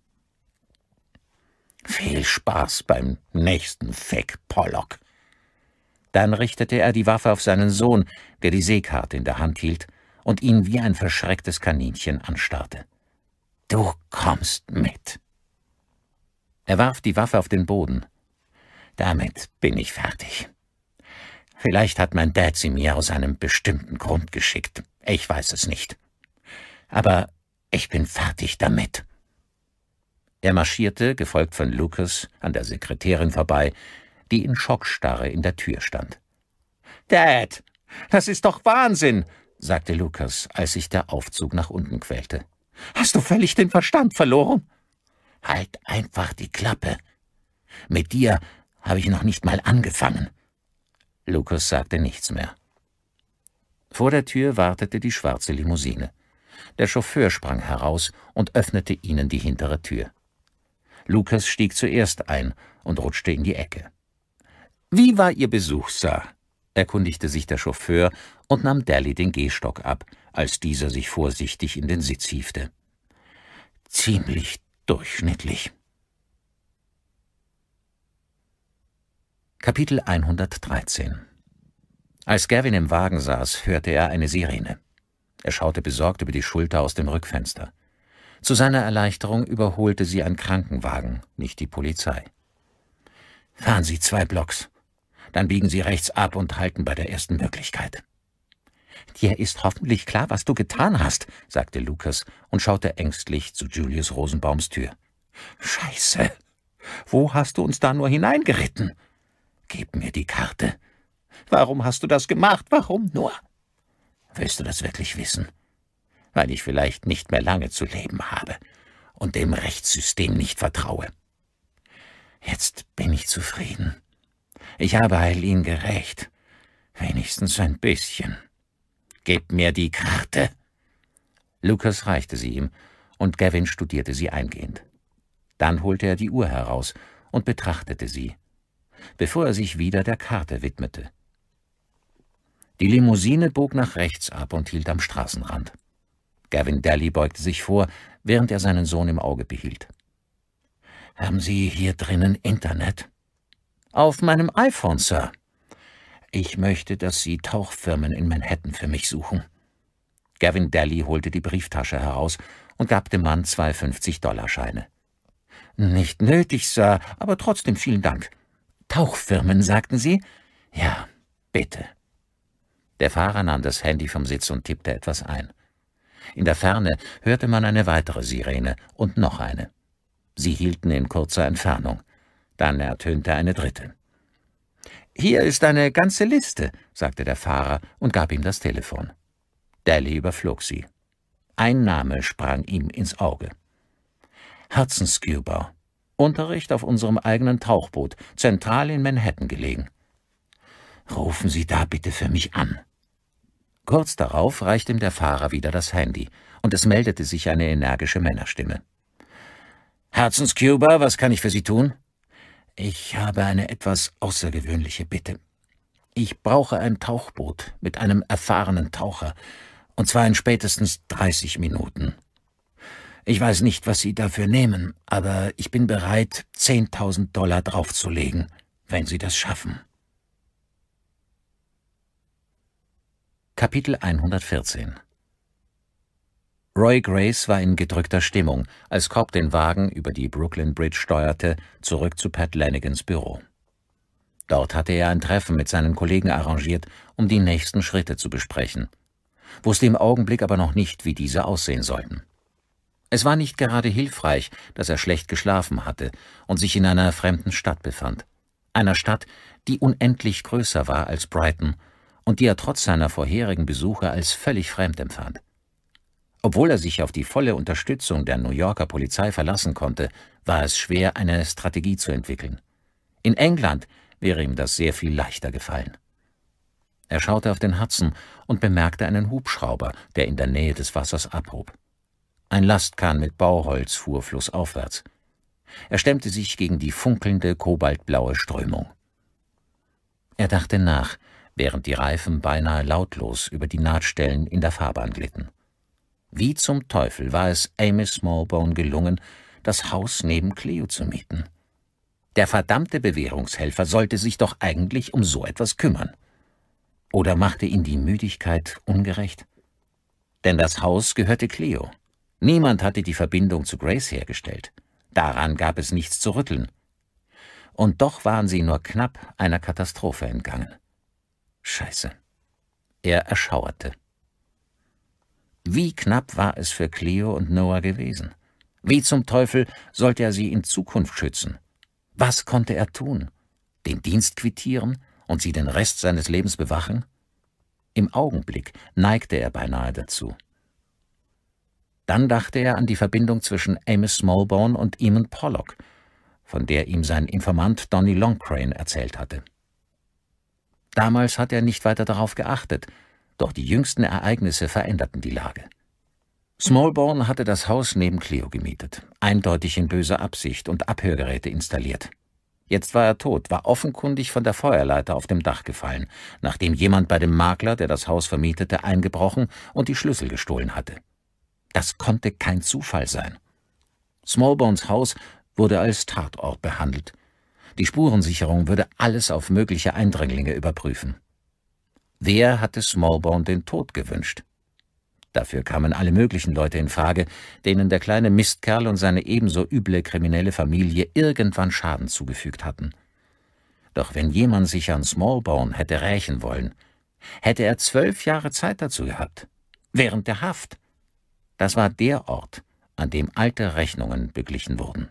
»Viel Spaß beim nächsten Fick, Pollock!« Dann richtete er die Waffe auf seinen Sohn, der die Seekarte in der Hand hielt und ihn wie ein verschrecktes Kaninchen anstarrte. »Du kommst mit!« Er warf die Waffe auf den Boden. »Damit bin ich fertig. Vielleicht hat mein Dad sie mir aus einem bestimmten Grund geschickt. Ich weiß es nicht. Aber ich bin fertig damit.« Er marschierte, gefolgt von Lucas, an der Sekretärin vorbei, die in Schockstarre in der Tür stand. »Dad, das ist doch Wahnsinn«, sagte Lucas, als sich der Aufzug nach unten quälte. »Hast du völlig den Verstand verloren?« »Halt einfach die Klappe. Mit dir habe ich noch nicht mal angefangen.« Lucas sagte nichts mehr. Vor der Tür wartete die schwarze Limousine. Der Chauffeur sprang heraus und öffnete ihnen die hintere Tür. Lucas stieg zuerst ein und rutschte in die Ecke. »Wie war Ihr Besuch, Sir?« erkundigte sich der Chauffeur und nahm Daly den Gehstock ab, als dieser sich vorsichtig in den Sitz hiefte. »Ziemlich durchschnittlich.« Kapitel 113. Als Gavin im Wagen saß, hörte er eine Sirene. Er schaute besorgt über die Schulter aus dem Rückfenster. Zu seiner Erleichterung überholte sie ein Krankenwagen, nicht die Polizei. »Fahren Sie 2 Blocks. Dann biegen Sie rechts ab und halten bei der ersten Möglichkeit.« »Dir ist hoffentlich klar, was du getan hast«, sagte Lucas und schaute ängstlich zu Julius Rosenbaums Tür. »Scheiße! Wo hast du uns da nur hineingeritten?« »Gib mir die Karte.« »Warum hast du das gemacht? Warum nur?« »Willst du das wirklich wissen? Weil ich vielleicht nicht mehr lange zu leben habe und dem Rechtssystem nicht vertraue. Jetzt bin ich zufrieden. Ich habe Eileen gerecht. Wenigstens ein bisschen. Gib mir die Karte.« Lucas reichte sie ihm, und Gavin studierte sie eingehend. Dann holte er die Uhr heraus und betrachtete sie, bevor er sich wieder der Karte widmete. Die Limousine bog nach rechts ab und hielt am Straßenrand. Gavin Daly beugte sich vor, während er seinen Sohn im Auge behielt. »Haben Sie hier drinnen Internet?« »Auf meinem iPhone, Sir.« »Ich möchte, dass Sie Tauchfirmen in Manhattan für mich suchen.« Gavin Daly holte die Brieftasche heraus und gab dem Mann 2 50-Dollar-Scheine. »Nicht nötig, Sir, aber trotzdem vielen Dank. Tauchfirmen, sagten Sie?« »Ja, bitte.« Der Fahrer nahm das Handy vom Sitz und tippte etwas ein. In der Ferne hörte man eine weitere Sirene und noch eine. Sie hielten in kurzer Entfernung. Dann ertönte eine dritte. »Hier ist eine ganze Liste«, sagte der Fahrer und gab ihm das Telefon. Daly überflog sie. Ein Name sprang ihm ins Auge. »Hudson Scuba. Unterricht auf unserem eigenen Tauchboot, zentral in Manhattan gelegen.« »Rufen Sie da bitte für mich an.« Kurz darauf reichte ihm der Fahrer wieder das Handy, und es meldete sich eine energische Männerstimme. »Hudson Scuba, was kann ich für Sie tun?« »Ich habe eine etwas außergewöhnliche Bitte. Ich brauche ein Tauchboot mit einem erfahrenen Taucher, und zwar in spätestens 30 Minuten. Ich weiß nicht, was Sie dafür nehmen, aber ich bin bereit, 10.000 Dollar draufzulegen, wenn Sie das schaffen.« Kapitel 114 Roy Grace war in gedrückter Stimmung, als Cobb den Wagen über die Brooklyn Bridge steuerte, zurück zu Pat Lanigans Büro. Dort hatte er ein Treffen mit seinen Kollegen arrangiert, um die nächsten Schritte zu besprechen, wusste im Augenblick aber noch nicht, wie diese aussehen sollten. Es war nicht gerade hilfreich, dass er schlecht geschlafen hatte und sich in einer fremden Stadt befand. Einer Stadt, die unendlich größer war als Brighton und die er trotz seiner vorherigen Besuche als völlig fremd empfand. Obwohl er sich auf die volle Unterstützung der New Yorker Polizei verlassen konnte, war es schwer, eine Strategie zu entwickeln. In England wäre ihm das sehr viel leichter gefallen. Er schaute auf den Hudson und bemerkte einen Hubschrauber, der in der Nähe des Wassers abhob. Ein Lastkahn mit Bauholz fuhr flussaufwärts. Er stemmte sich gegen die funkelnde, kobaltblaue Strömung. Er dachte nach, während die Reifen beinahe lautlos über die Nahtstellen in der Fahrbahn glitten. Wie zum Teufel war es Amos Smallbone gelungen, das Haus neben Cleo zu mieten? Der verdammte Bewährungshelfer sollte sich doch eigentlich um so etwas kümmern. Oder machte ihn die Müdigkeit ungerecht? Denn das Haus gehörte Cleo. Niemand hatte die Verbindung zu Grace hergestellt. Daran gab es nichts zu rütteln. Und doch waren sie nur knapp einer Katastrophe entgangen. Scheiße. Er erschauerte. Wie knapp war es für Cleo und Noah gewesen? Wie zum Teufel sollte er sie in Zukunft schützen? Was konnte er tun? Den Dienst quittieren und sie den Rest seines Lebens bewachen? Im Augenblick neigte er beinahe dazu. Dann dachte er an die Verbindung zwischen Amos Smallbone und Eamon Pollock, von der ihm sein Informant Donny Longcrane erzählt hatte. Damals hatte er nicht weiter darauf geachtet, doch die jüngsten Ereignisse veränderten die Lage. Smallbone hatte das Haus neben Cleo gemietet, eindeutig in böser Absicht, und Abhörgeräte installiert. Jetzt war er tot, war offenkundig von der Feuerleiter auf dem Dach gefallen, nachdem jemand bei dem Makler, der das Haus vermietete, eingebrochen und die Schlüssel gestohlen hatte. Das konnte kein Zufall sein. Smallbones Haus wurde als Tatort behandelt. Die Spurensicherung würde alles auf mögliche Eindringlinge überprüfen. Wer hatte Smallbone den Tod gewünscht? Dafür kamen alle möglichen Leute in Frage, denen der kleine Mistkerl und seine ebenso üble kriminelle Familie irgendwann Schaden zugefügt hatten. Doch wenn jemand sich an Smallbone hätte rächen wollen, hätte er 12 Jahre Zeit dazu gehabt. Während der Haft. Das war der Ort, an dem alte Rechnungen beglichen wurden.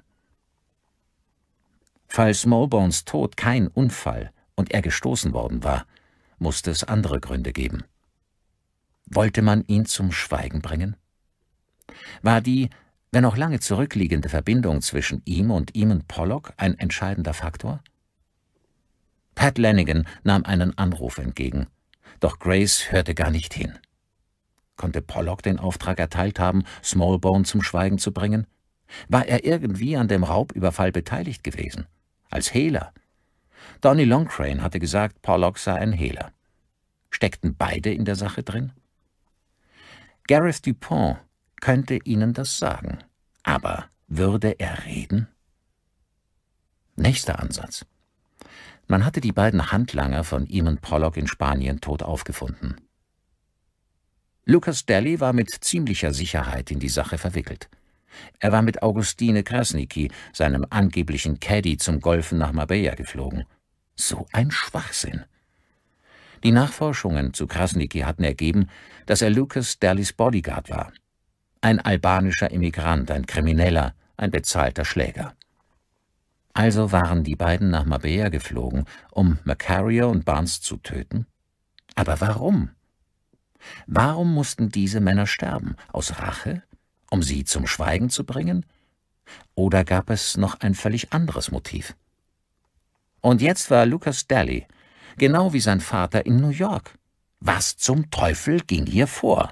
Falls Smallbones Tod kein Unfall und er gestoßen worden war, musste es andere Gründe geben. Wollte man ihn zum Schweigen bringen? War die, wenn auch lange zurückliegende Verbindung zwischen ihm und Eamon Pollock ein entscheidender Faktor? Pat Lanigan nahm einen Anruf entgegen, doch Grace hörte gar nicht hin. Konnte Pollock den Auftrag erteilt haben, Smallbone zum Schweigen zu bringen? War er irgendwie an dem Raubüberfall beteiligt gewesen? Als Hehler? Donny Longcrane hatte gesagt, Pollock sei ein Hehler. Steckten beide in der Sache drin? Gareth Dupont könnte ihnen das sagen. Aber würde er reden? Nächster Ansatz. Man hatte die beiden Handlanger von Eamon Pollock in Spanien tot aufgefunden. Lucas Daly war mit ziemlicher Sicherheit in die Sache verwickelt. Er war mit Augustine Krasniqi, seinem angeblichen Caddy, zum Golfen nach Marbella geflogen. So ein Schwachsinn! Die Nachforschungen zu Krasniqi hatten ergeben, dass er Lucas Dalys Bodyguard war. Ein albanischer Immigrant, ein Krimineller, ein bezahlter Schläger. Also waren die beiden nach Marbella geflogen, um Macario und Barnes zu töten? Aber warum? Warum mussten diese Männer sterben? Aus Rache? Um sie zum Schweigen zu bringen? Oder gab es noch ein völlig anderes Motiv? Und jetzt war Lucas Daly, genau wie sein Vater, in New York. Was zum Teufel ging hier vor?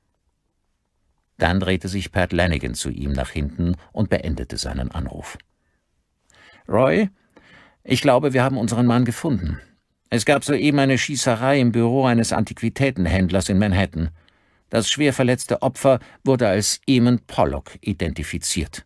Dann drehte sich Pat Lanigan zu ihm nach hinten und beendete seinen Anruf. »Roy, ich glaube, wir haben unseren Mann gefunden. Es gab soeben eine Schießerei im Büro eines Antiquitätenhändlers in Manhattan. Das schwer verletzte Opfer wurde als Eamon Pollock identifiziert.«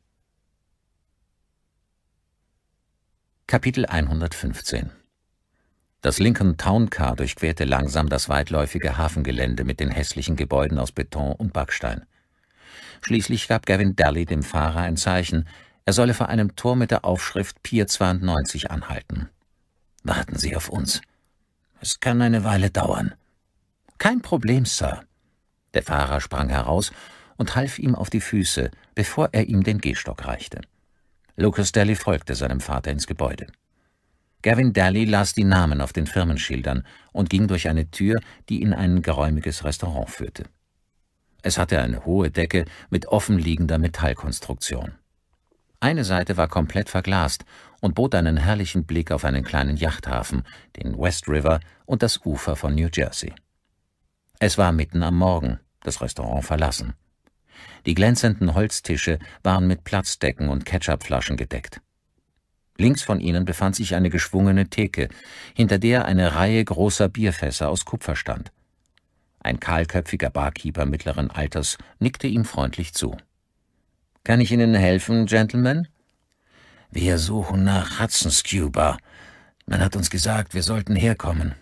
Kapitel 115 Das Lincoln Town Car durchquerte langsam das weitläufige Hafengelände mit den hässlichen Gebäuden aus Beton und Backstein. Schließlich gab Gavin Daly dem Fahrer ein Zeichen, er solle vor einem Tor mit der Aufschrift Pier 92 anhalten. »Warten Sie auf uns. Es kann eine Weile dauern.« »Kein Problem, Sir.« Der Fahrer sprang heraus und half ihm auf die Füße, bevor er ihm den Gehstock reichte. Lucas Daly folgte seinem Vater ins Gebäude. Gavin Daly las die Namen auf den Firmenschildern und ging durch eine Tür, die in ein geräumiges Restaurant führte. Es hatte eine hohe Decke mit offenliegender Metallkonstruktion. Eine Seite war komplett verglast und bot einen herrlichen Blick auf einen kleinen Yachthafen, den West River und das Ufer von New Jersey. Es war mitten am Morgen, das Restaurant verlassen. Die glänzenden Holztische waren mit Platzdecken und Ketchupflaschen gedeckt. Links von ihnen befand sich eine geschwungene Theke, hinter der eine Reihe großer Bierfässer aus Kupfer stand. Ein kahlköpfiger Barkeeper mittleren Alters nickte ihm freundlich zu. »Kann ich Ihnen helfen, Gentlemen?« »Wir suchen nach Hudson Scuba. Man hat uns gesagt, wir sollten herkommen.«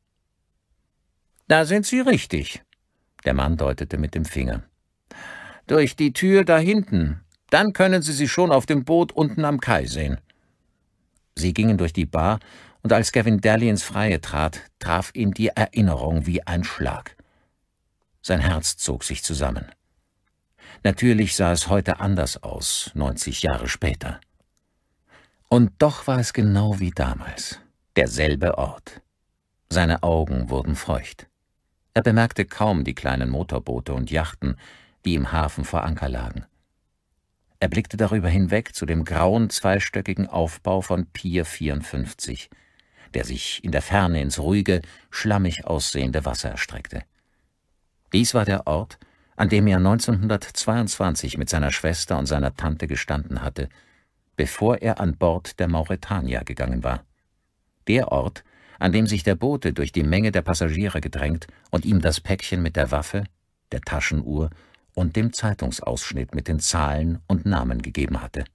»Da sind Sie richtig.« Der Mann deutete mit dem Finger. »Durch die Tür da hinten. Dann können Sie sie schon auf dem Boot unten am Kai sehen.« Sie gingen durch die Bar, und als Gavin Daly ins Freie trat, traf ihn die Erinnerung wie ein Schlag. Sein Herz zog sich zusammen. Natürlich sah es heute anders aus, 90 Jahre später. Und doch war es genau wie damals, derselbe Ort. Seine Augen wurden feucht. Er bemerkte kaum die kleinen Motorboote und Yachten, die im Hafen vor Anker lagen. Er blickte darüber hinweg zu dem grauen, zweistöckigen Aufbau von Pier 54, der sich in der Ferne ins ruhige, schlammig aussehende Wasser erstreckte. Dies war der Ort, an dem er 1922 mit seiner Schwester und seiner Tante gestanden hatte, bevor er an Bord der Mauretania gegangen war. Der Ort, an dem sich der Bote durch die Menge der Passagiere gedrängt und ihm das Päckchen mit der Waffe, der Taschenuhr und dem Zeitungsausschnitt mit den Zahlen und Namen gegeben hatte.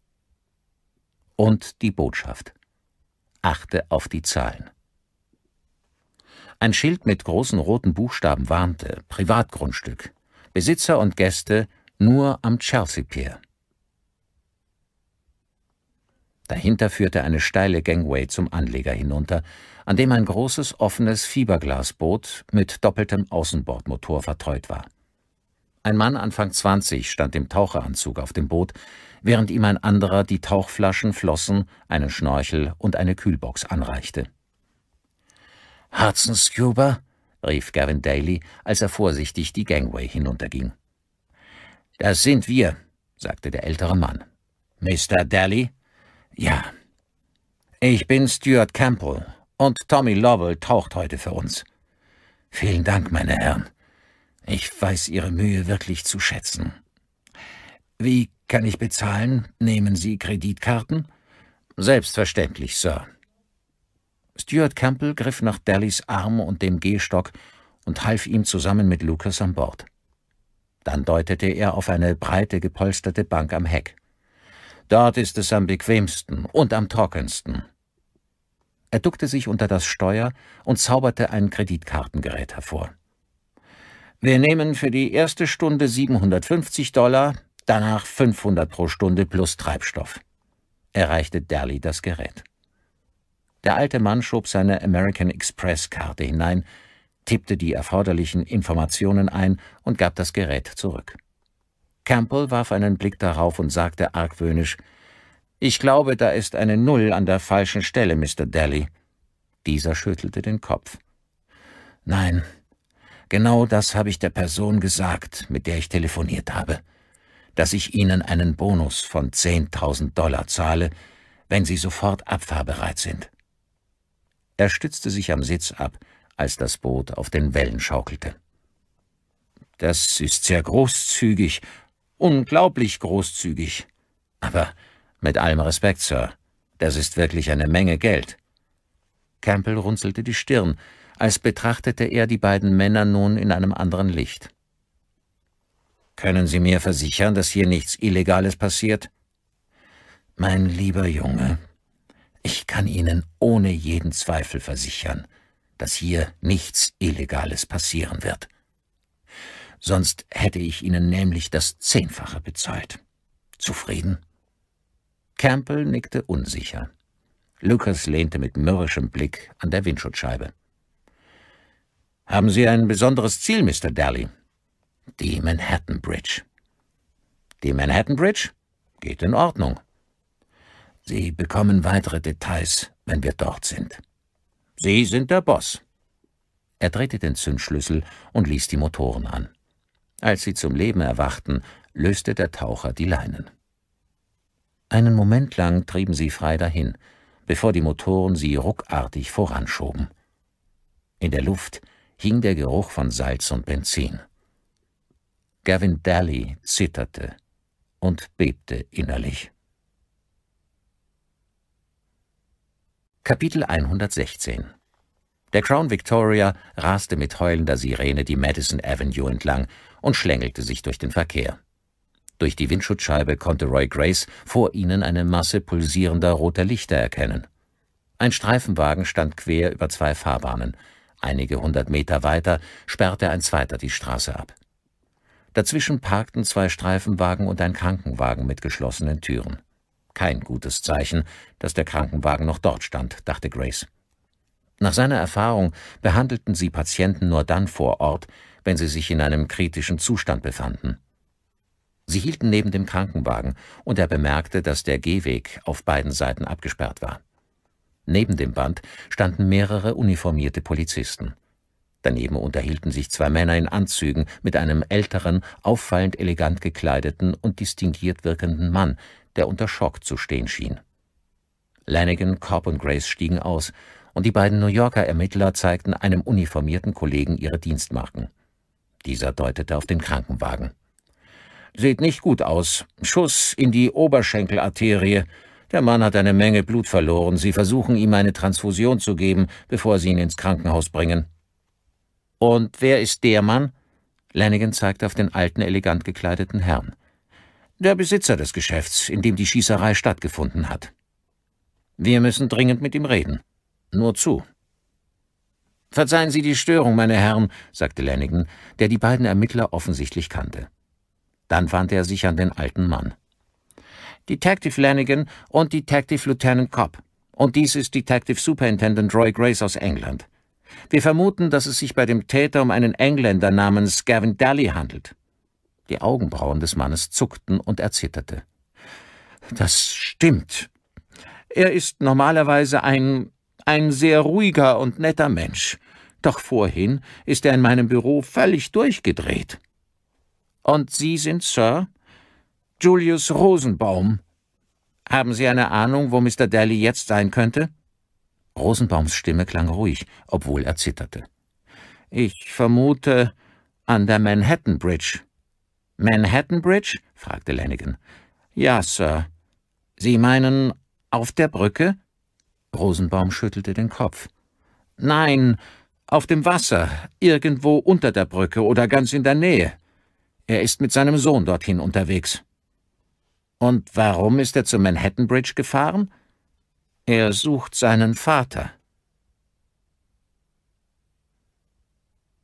Und die Botschaft: Achte auf die Zahlen. Ein Schild mit großen roten Buchstaben warnte: Privatgrundstück. Besitzer und Gäste nur am Chelsea Pier. Dahinter führte eine steile Gangway zum Anleger hinunter, an dem ein großes, offenes Fiberglasboot mit doppeltem Außenbordmotor vertreut war. Ein Mann Anfang 20 stand im Taucheranzug auf dem Boot, während ihm ein anderer die Tauchflaschen, Flossen, einen Schnorchel und eine Kühlbox anreichte. »Hudson Scuba?« rief Gavin Daly, als er vorsichtig die Gangway hinunterging. »Das sind wir«, sagte der ältere Mann. »Mr. Daly?« »Ja.« »Ich bin Stuart Campbell, und Tommy Lovell taucht heute für uns.« »Vielen Dank, meine Herren. Ich weiß Ihre Mühe wirklich zu schätzen. Wie kann ich bezahlen? Nehmen Sie Kreditkarten?« »Selbstverständlich, Sir.« Stuart Campbell griff nach Dalys Arm und dem Gehstock und half ihm zusammen mit Lucas an Bord. Dann deutete er auf eine breite, gepolsterte Bank am Heck. »Dort ist es am bequemsten und am trockensten.« Er duckte sich unter das Steuer und zauberte ein Kreditkartengerät hervor. »Wir nehmen für die erste Stunde $750, danach 500 pro Stunde plus Treibstoff.« Er reichte Daly das Gerät. Der alte Mann schob seine American Express-Karte hinein, tippte die erforderlichen Informationen ein und gab das Gerät zurück. Campbell warf einen Blick darauf und sagte argwöhnisch: »Ich glaube, da ist eine Null an der falschen Stelle, Mr. Daly.« Dieser schüttelte den Kopf. »Nein, genau das habe ich der Person gesagt, mit der ich telefoniert habe, dass ich Ihnen einen Bonus von $10.000 zahle, wenn Sie sofort abfahrbereit sind.« Er stützte sich am Sitz ab, als das Boot auf den Wellen schaukelte. »Das ist sehr großzügig, unglaublich großzügig. Aber mit allem Respekt, Sir, das ist wirklich eine Menge Geld.« Campbell runzelte die Stirn, als betrachtete er die beiden Männer nun in einem anderen Licht. »Können Sie mir versichern, dass hier nichts Illegales passiert?« »Mein lieber Junge, ich kann Ihnen ohne jeden Zweifel versichern, dass hier nichts Illegales passieren wird. Sonst hätte ich Ihnen nämlich das 10-fache bezahlt. Zufrieden?« Campbell nickte unsicher. Lucas lehnte mit mürrischem Blick an der Windschutzscheibe. »Haben Sie ein besonderes Ziel, Mr. Daly?« »Die Manhattan Bridge.« »Die Manhattan Bridge? Geht in Ordnung.« »Sie bekommen weitere Details, wenn wir dort sind. Sie sind der Boss.« Er drehte den Zündschlüssel und ließ die Motoren an. Als sie zum Leben erwachten, löste der Taucher die Leinen. Einen Moment lang trieben sie frei dahin, bevor die Motoren sie ruckartig voranschoben. In der Luft hing der Geruch von Salz und Benzin. Gavin Daly zitterte und bebte innerlich. Kapitel 116. Der Crown Victoria raste mit heulender Sirene die Madison Avenue entlang und schlängelte sich durch den Verkehr. Durch die Windschutzscheibe konnte Roy Grace vor ihnen eine Masse pulsierender roter Lichter erkennen. Ein Streifenwagen stand quer über 2 Fahrbahnen. Einige 100 Meter weiter sperrte ein zweiter die Straße ab. Dazwischen parkten 2 Streifenwagen und ein Krankenwagen mit geschlossenen Türen. Kein gutes Zeichen, dass der Krankenwagen noch dort stand, dachte Grace. Nach seiner Erfahrung behandelten sie Patienten nur dann vor Ort, wenn sie sich in einem kritischen Zustand befanden. Sie hielten neben dem Krankenwagen, und er bemerkte, dass der Gehweg auf beiden Seiten abgesperrt war. Neben dem Band standen mehrere uniformierte Polizisten. Daneben unterhielten sich 2 Männer in Anzügen mit einem älteren, auffallend elegant gekleideten und distinguiert wirkenden Mann, der unter Schock zu stehen schien. Lanigan, Cobb und Grace stiegen aus, und die beiden New Yorker Ermittler zeigten einem uniformierten Kollegen ihre Dienstmarken. Dieser deutete auf den Krankenwagen. »Sieht nicht gut aus. Schuss in die Oberschenkelarterie. Der Mann hat eine Menge Blut verloren. Sie versuchen, ihm eine Transfusion zu geben, bevor sie ihn ins Krankenhaus bringen.« »Und wer ist der Mann?« Lanigan zeigte auf den alten, elegant gekleideten Herrn. »Der Besitzer des Geschäfts, in dem die Schießerei stattgefunden hat.« »Wir müssen dringend mit ihm reden.« »Nur zu.« »Verzeihen Sie die Störung, meine Herren«, sagte Lanigan, der die beiden Ermittler offensichtlich kannte. Dann wandte er sich an den alten Mann. »Detective Lanigan und Detective Lieutenant Cobb. Und dies ist Detective Superintendent Roy Grace aus England. Wir vermuten, dass es sich bei dem Täter um einen Engländer namens Gavin Daly handelt.« Die Augenbrauen des Mannes zuckten und er zitterte. »Das stimmt. Er ist normalerweise ein sehr ruhiger und netter Mensch. Doch vorhin ist er in meinem Büro völlig durchgedreht.« »Und Sie sind Sir?« »Julius Rosenbaum. Haben Sie eine Ahnung, wo Mr. Daly jetzt sein könnte?« Rosenbaums Stimme klang ruhig, obwohl er zitterte. »Ich vermute an der Manhattan Bridge.« »Manhattan Bridge?« fragte Lanigan. »Ja, Sir.« »Sie meinen auf der Brücke?« Rosenbaum schüttelte den Kopf. »Nein, auf dem Wasser, irgendwo unter der Brücke oder ganz in der Nähe. Er ist mit seinem Sohn dorthin unterwegs.« »Und warum ist er zur Manhattan Bridge gefahren?« »Er sucht seinen Vater.«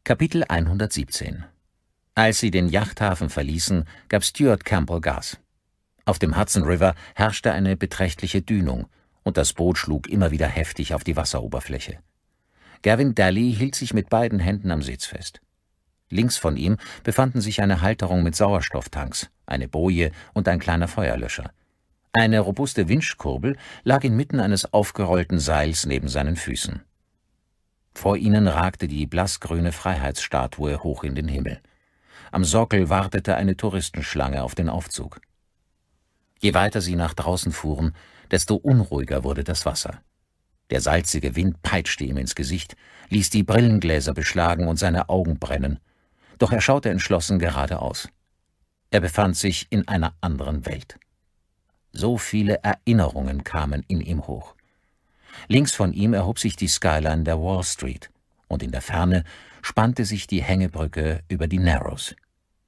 Kapitel 117 Als sie den Yachthafen verließen, gab Stuart Campbell Gas. Auf dem Hudson River herrschte eine beträchtliche Dünung, und das Boot schlug immer wieder heftig auf die Wasseroberfläche. Gavin Daly hielt sich mit beiden Händen am Sitz fest. Links von ihm befanden sich eine Halterung mit Sauerstofftanks, eine Boje und ein kleiner Feuerlöscher. Eine robuste Winschkurbel lag inmitten eines aufgerollten Seils neben seinen Füßen. Vor ihnen ragte die blassgrüne Freiheitsstatue hoch in den Himmel. Am Sockel wartete eine Touristenschlange auf den Aufzug. Je weiter sie nach draußen fuhren, desto unruhiger wurde das Wasser. Der salzige Wind peitschte ihm ins Gesicht, ließ die Brillengläser beschlagen und seine Augen brennen. Doch er schaute entschlossen geradeaus. Er befand sich in einer anderen Welt. So viele Erinnerungen kamen in ihm hoch. Links von ihm erhob sich die Skyline der Wall Street, und in der Ferne spannte sich die Hängebrücke über die Narrows.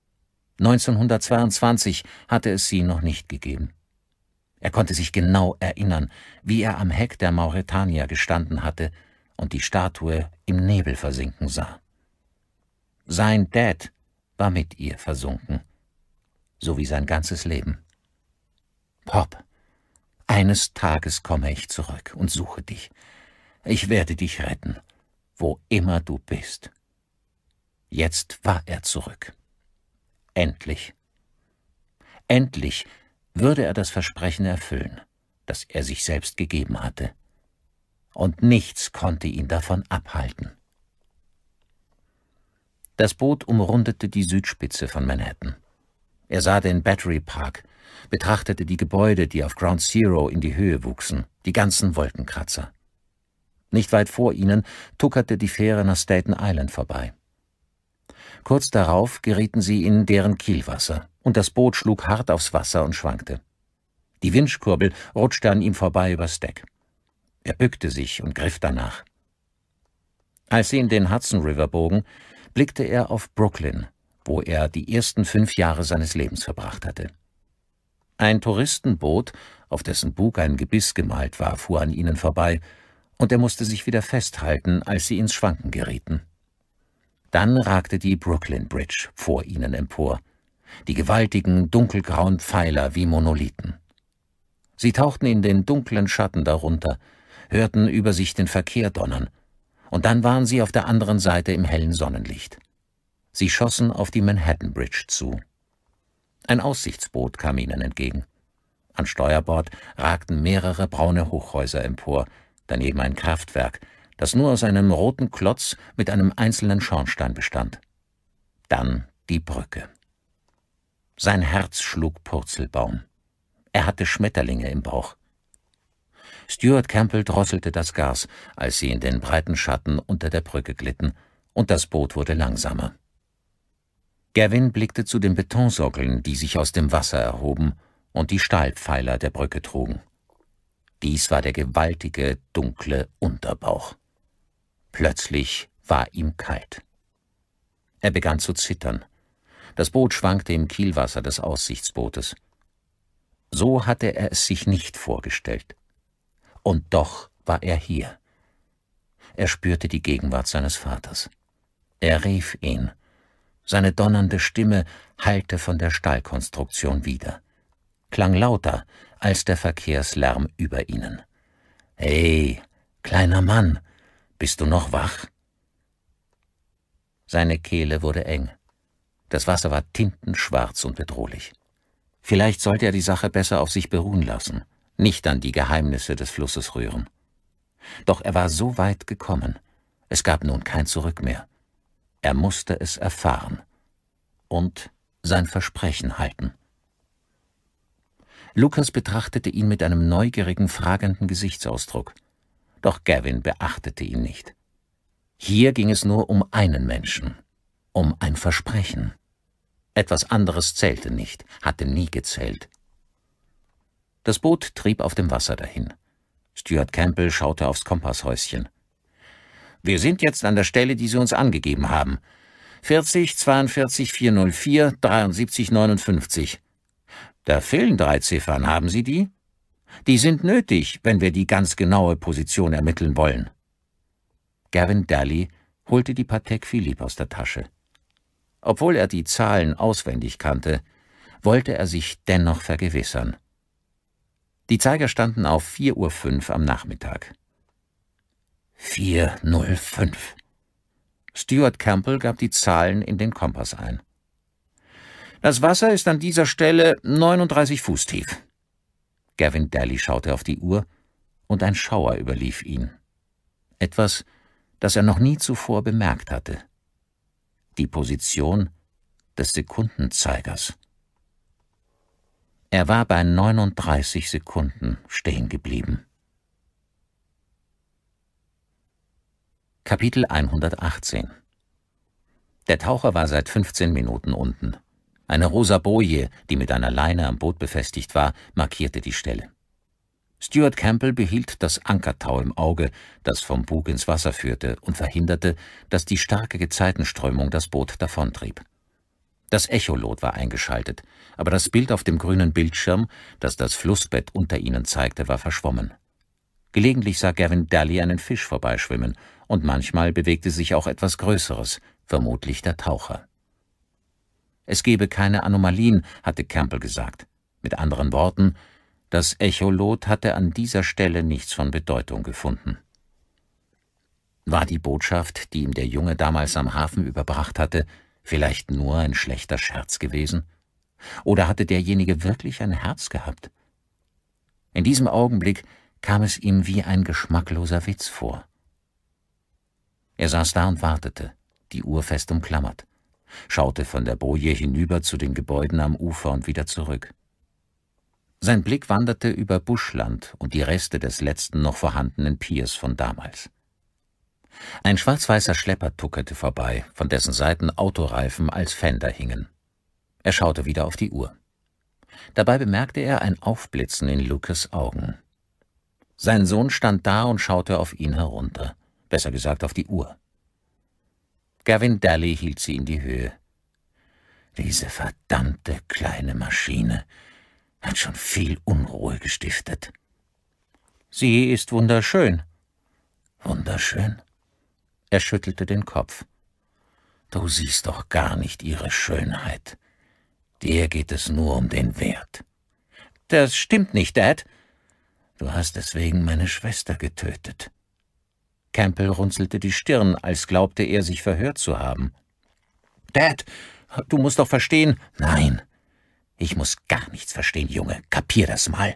1922 hatte es sie noch nicht gegeben. Er konnte sich genau erinnern, wie er am Heck der Mauretania gestanden hatte und die Statue im Nebel versinken sah. Sein Dad war mit ihr versunken, so wie sein ganzes Leben. »Pop, eines Tages komme ich zurück und suche dich. Ich werde dich retten, wo immer du bist.« Jetzt war er zurück. Endlich. Endlich würde er das Versprechen erfüllen, das er sich selbst gegeben hatte. Und nichts konnte ihn davon abhalten. Das Boot umrundete die Südspitze von Manhattan. Er sah den Battery Park, betrachtete die Gebäude, die auf Ground Zero in die Höhe wuchsen, die ganzen Wolkenkratzer. Nicht weit vor ihnen tuckerte die Fähre nach Staten Island vorbei. Kurz darauf gerieten sie in deren Kielwasser, und das Boot schlug hart aufs Wasser und schwankte. Die Winschkurbel rutschte an ihm vorbei übers Deck. Er bückte sich und griff danach. Als sie in den Hudson River bogen, blickte er auf Brooklyn, wo er die ersten 5 Jahre seines Lebens verbracht hatte. Ein Touristenboot, auf dessen Bug ein Gebiss gemalt war, fuhr an ihnen vorbei, und er musste sich wieder festhalten, als sie ins Schwanken gerieten. Dann ragte die Brooklyn Bridge vor ihnen empor, die gewaltigen, dunkelgrauen Pfeiler wie Monolithen. Sie tauchten in den dunklen Schatten darunter, hörten über sich den Verkehr donnern, und dann waren sie auf der anderen Seite im hellen Sonnenlicht. Sie schossen auf die Manhattan Bridge zu. Ein Aussichtsboot kam ihnen entgegen. An Steuerbord ragten mehrere braune Hochhäuser empor, daneben ein Kraftwerk, das nur aus einem roten Klotz mit einem einzelnen Schornstein bestand. Dann die Brücke. Sein Herz schlug Purzelbaum. Er hatte Schmetterlinge im Bauch. Stuart Campbell drosselte das Gas, als sie in den breiten Schatten unter der Brücke glitten, und das Boot wurde langsamer. Gavin blickte zu den Betonsockeln, die sich aus dem Wasser erhoben und die Stahlpfeiler der Brücke trugen. Dies war der gewaltige, dunkle Unterbauch. Plötzlich war ihm kalt. Er begann zu zittern. Das Boot schwankte im Kielwasser des Aussichtsbootes. So hatte er es sich nicht vorgestellt. Und doch war er hier. Er spürte die Gegenwart seines Vaters. Er rief ihn. Seine donnernde Stimme hallte von der Stahlkonstruktion wider, klang lauter als der Verkehrslärm über ihnen. »Hey, kleiner Mann, bist du noch wach?« Seine Kehle wurde eng. Das Wasser war tintenschwarz und bedrohlich. Vielleicht sollte er die Sache besser auf sich beruhen lassen, nicht an die Geheimnisse des Flusses rühren. Doch er war so weit gekommen. Es gab nun kein Zurück mehr. Er musste es erfahren und sein Versprechen halten. Lucas betrachtete ihn mit einem neugierigen, fragenden Gesichtsausdruck. Doch Gavin beachtete ihn nicht. Hier ging es nur um einen Menschen, um ein Versprechen. Etwas anderes zählte nicht, hatte nie gezählt. Das Boot trieb auf dem Wasser dahin. Stuart Campbell schaute aufs Kompasshäuschen. »Wir sind jetzt an der Stelle, die Sie uns angegeben haben. 40 42 404 73 59. Da fehlen 3 Ziffern, haben Sie die? Die sind nötig, wenn wir die ganz genaue Position ermitteln wollen.« Gavin Daly holte die Patek Philippe aus der Tasche. Obwohl er die Zahlen auswendig kannte, wollte er sich dennoch vergewissern. Die Zeiger standen auf 4:05 Uhr am Nachmittag. 4:05. Stuart Campbell gab die Zahlen in den Kompass ein. Das Wasser ist an dieser Stelle 39 Fuß tief. Gavin Daly schaute auf die Uhr und ein Schauer überlief ihn. Etwas, das er noch nie zuvor bemerkt hatte. Die Position des Sekundenzeigers. Er war bei 39 Sekunden stehen geblieben. Kapitel 118. Der Taucher war seit 15 Minuten unten. Eine rosa Boje, die mit einer Leine am Boot befestigt war, markierte die Stelle. Stuart Campbell behielt das Ankertau im Auge, das vom Bug ins Wasser führte und verhinderte, dass die starke Gezeitenströmung das Boot davontrieb. Das Echolot war eingeschaltet, aber das Bild auf dem grünen Bildschirm, das das Flussbett unter ihnen zeigte, war verschwommen. Gelegentlich sah Gavin Daly einen Fisch vorbeischwimmen, und manchmal bewegte sich auch etwas Größeres, vermutlich der Taucher. Es gebe keine Anomalien, hatte Campbell gesagt. Mit anderen Worten, das Echolot hatte an dieser Stelle nichts von Bedeutung gefunden. War die Botschaft, die ihm der Junge damals am Hafen überbracht hatte, vielleicht nur ein schlechter Scherz gewesen? Oder hatte derjenige wirklich ein Herz gehabt? In diesem Augenblick kam es ihm wie ein geschmackloser Witz vor. Er saß da und wartete, die Uhr fest umklammert, schaute von der Boje hinüber zu den Gebäuden am Ufer und wieder zurück. Sein Blick wanderte über Buschland und die Reste des letzten noch vorhandenen Piers von damals. Ein schwarz-weißer Schlepper tuckerte vorbei, von dessen Seiten Autoreifen als Fender hingen. Er schaute wieder auf die Uhr. Dabei bemerkte er ein Aufblitzen in Lucas' Augen. Sein Sohn stand da und schaute auf ihn herunter, besser gesagt auf die Uhr. Gavin Daly hielt sie in die Höhe. Diese verdammte kleine Maschine hat schon viel Unruhe gestiftet. Sie ist wunderschön. Wunderschön? Er schüttelte den Kopf. Du siehst doch gar nicht ihre Schönheit. Dir geht es nur um den Wert. Das stimmt nicht, Dad. Du hast deswegen meine Schwester getötet. Campbell runzelte die Stirn, als glaubte er, sich verhört zu haben. Dad, du musst doch verstehen. Nein, ich muss gar nichts verstehen, Junge. Kapier das mal.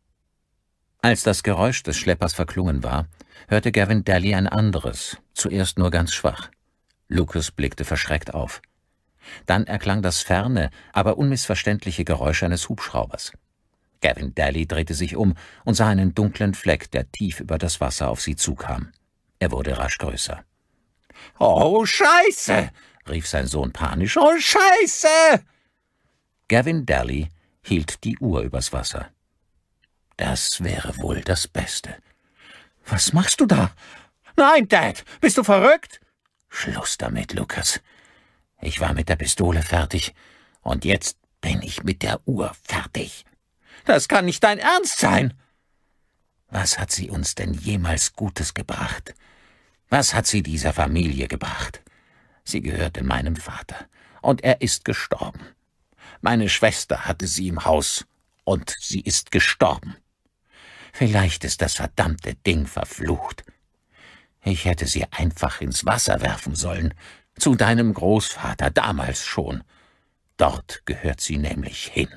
Als das Geräusch des Schleppers verklungen war, hörte Gavin Daly ein anderes, zuerst nur ganz schwach. Lucas blickte verschreckt auf. Dann erklang das ferne, aber unmissverständliche Geräusch eines Hubschraubers. Gavin Daly drehte sich um und sah einen dunklen Fleck, der tief über das Wasser auf sie zukam. Er wurde rasch größer. »Oh, Scheiße!« rief sein Sohn panisch. »Oh, Scheiße!« Gavin Daly hielt die Uhr übers Wasser. »Das wäre wohl das Beste.« »Was machst du da?« »Nein, Dad! Bist du verrückt?« »Schluss damit, Lucas. Ich war mit der Pistole fertig, und jetzt bin ich mit der Uhr fertig.« »Das kann nicht dein Ernst sein!« »Was hat sie uns denn jemals Gutes gebracht? Was hat sie dieser Familie gebracht? Sie gehörte meinem Vater, und er ist gestorben. Meine Schwester hatte sie im Haus, und sie ist gestorben. Vielleicht ist das verdammte Ding verflucht. Ich hätte sie einfach ins Wasser werfen sollen, zu deinem Großvater damals schon. Dort gehört sie nämlich hin.«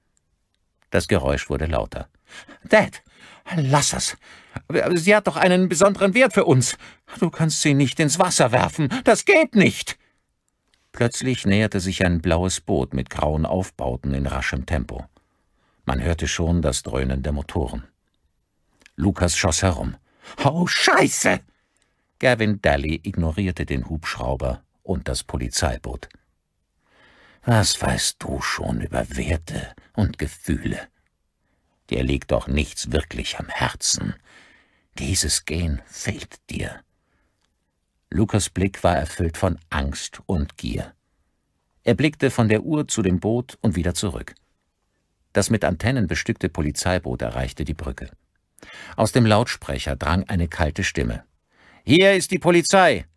Das Geräusch wurde lauter. »Dad, lass es. Sie hat doch einen besonderen Wert für uns. Du kannst sie nicht ins Wasser werfen. Das geht nicht.« Plötzlich näherte sich ein blaues Boot mit grauen Aufbauten in raschem Tempo. Man hörte schon das Dröhnen der Motoren. Lucas schoss herum. »Oh, Scheiße!« Gavin Daly ignorierte den Hubschrauber und das Polizeiboot. »Was weißt du schon über Werte und Gefühle? Dir liegt doch nichts wirklich am Herzen. Dieses Gen fehlt dir.« Lucas' Blick war erfüllt von Angst und Gier. Er blickte von der Uhr zu dem Boot und wieder zurück. Das mit Antennen bestückte Polizeiboot erreichte die Brücke. Aus dem Lautsprecher drang eine kalte Stimme. »Hier ist die Polizei.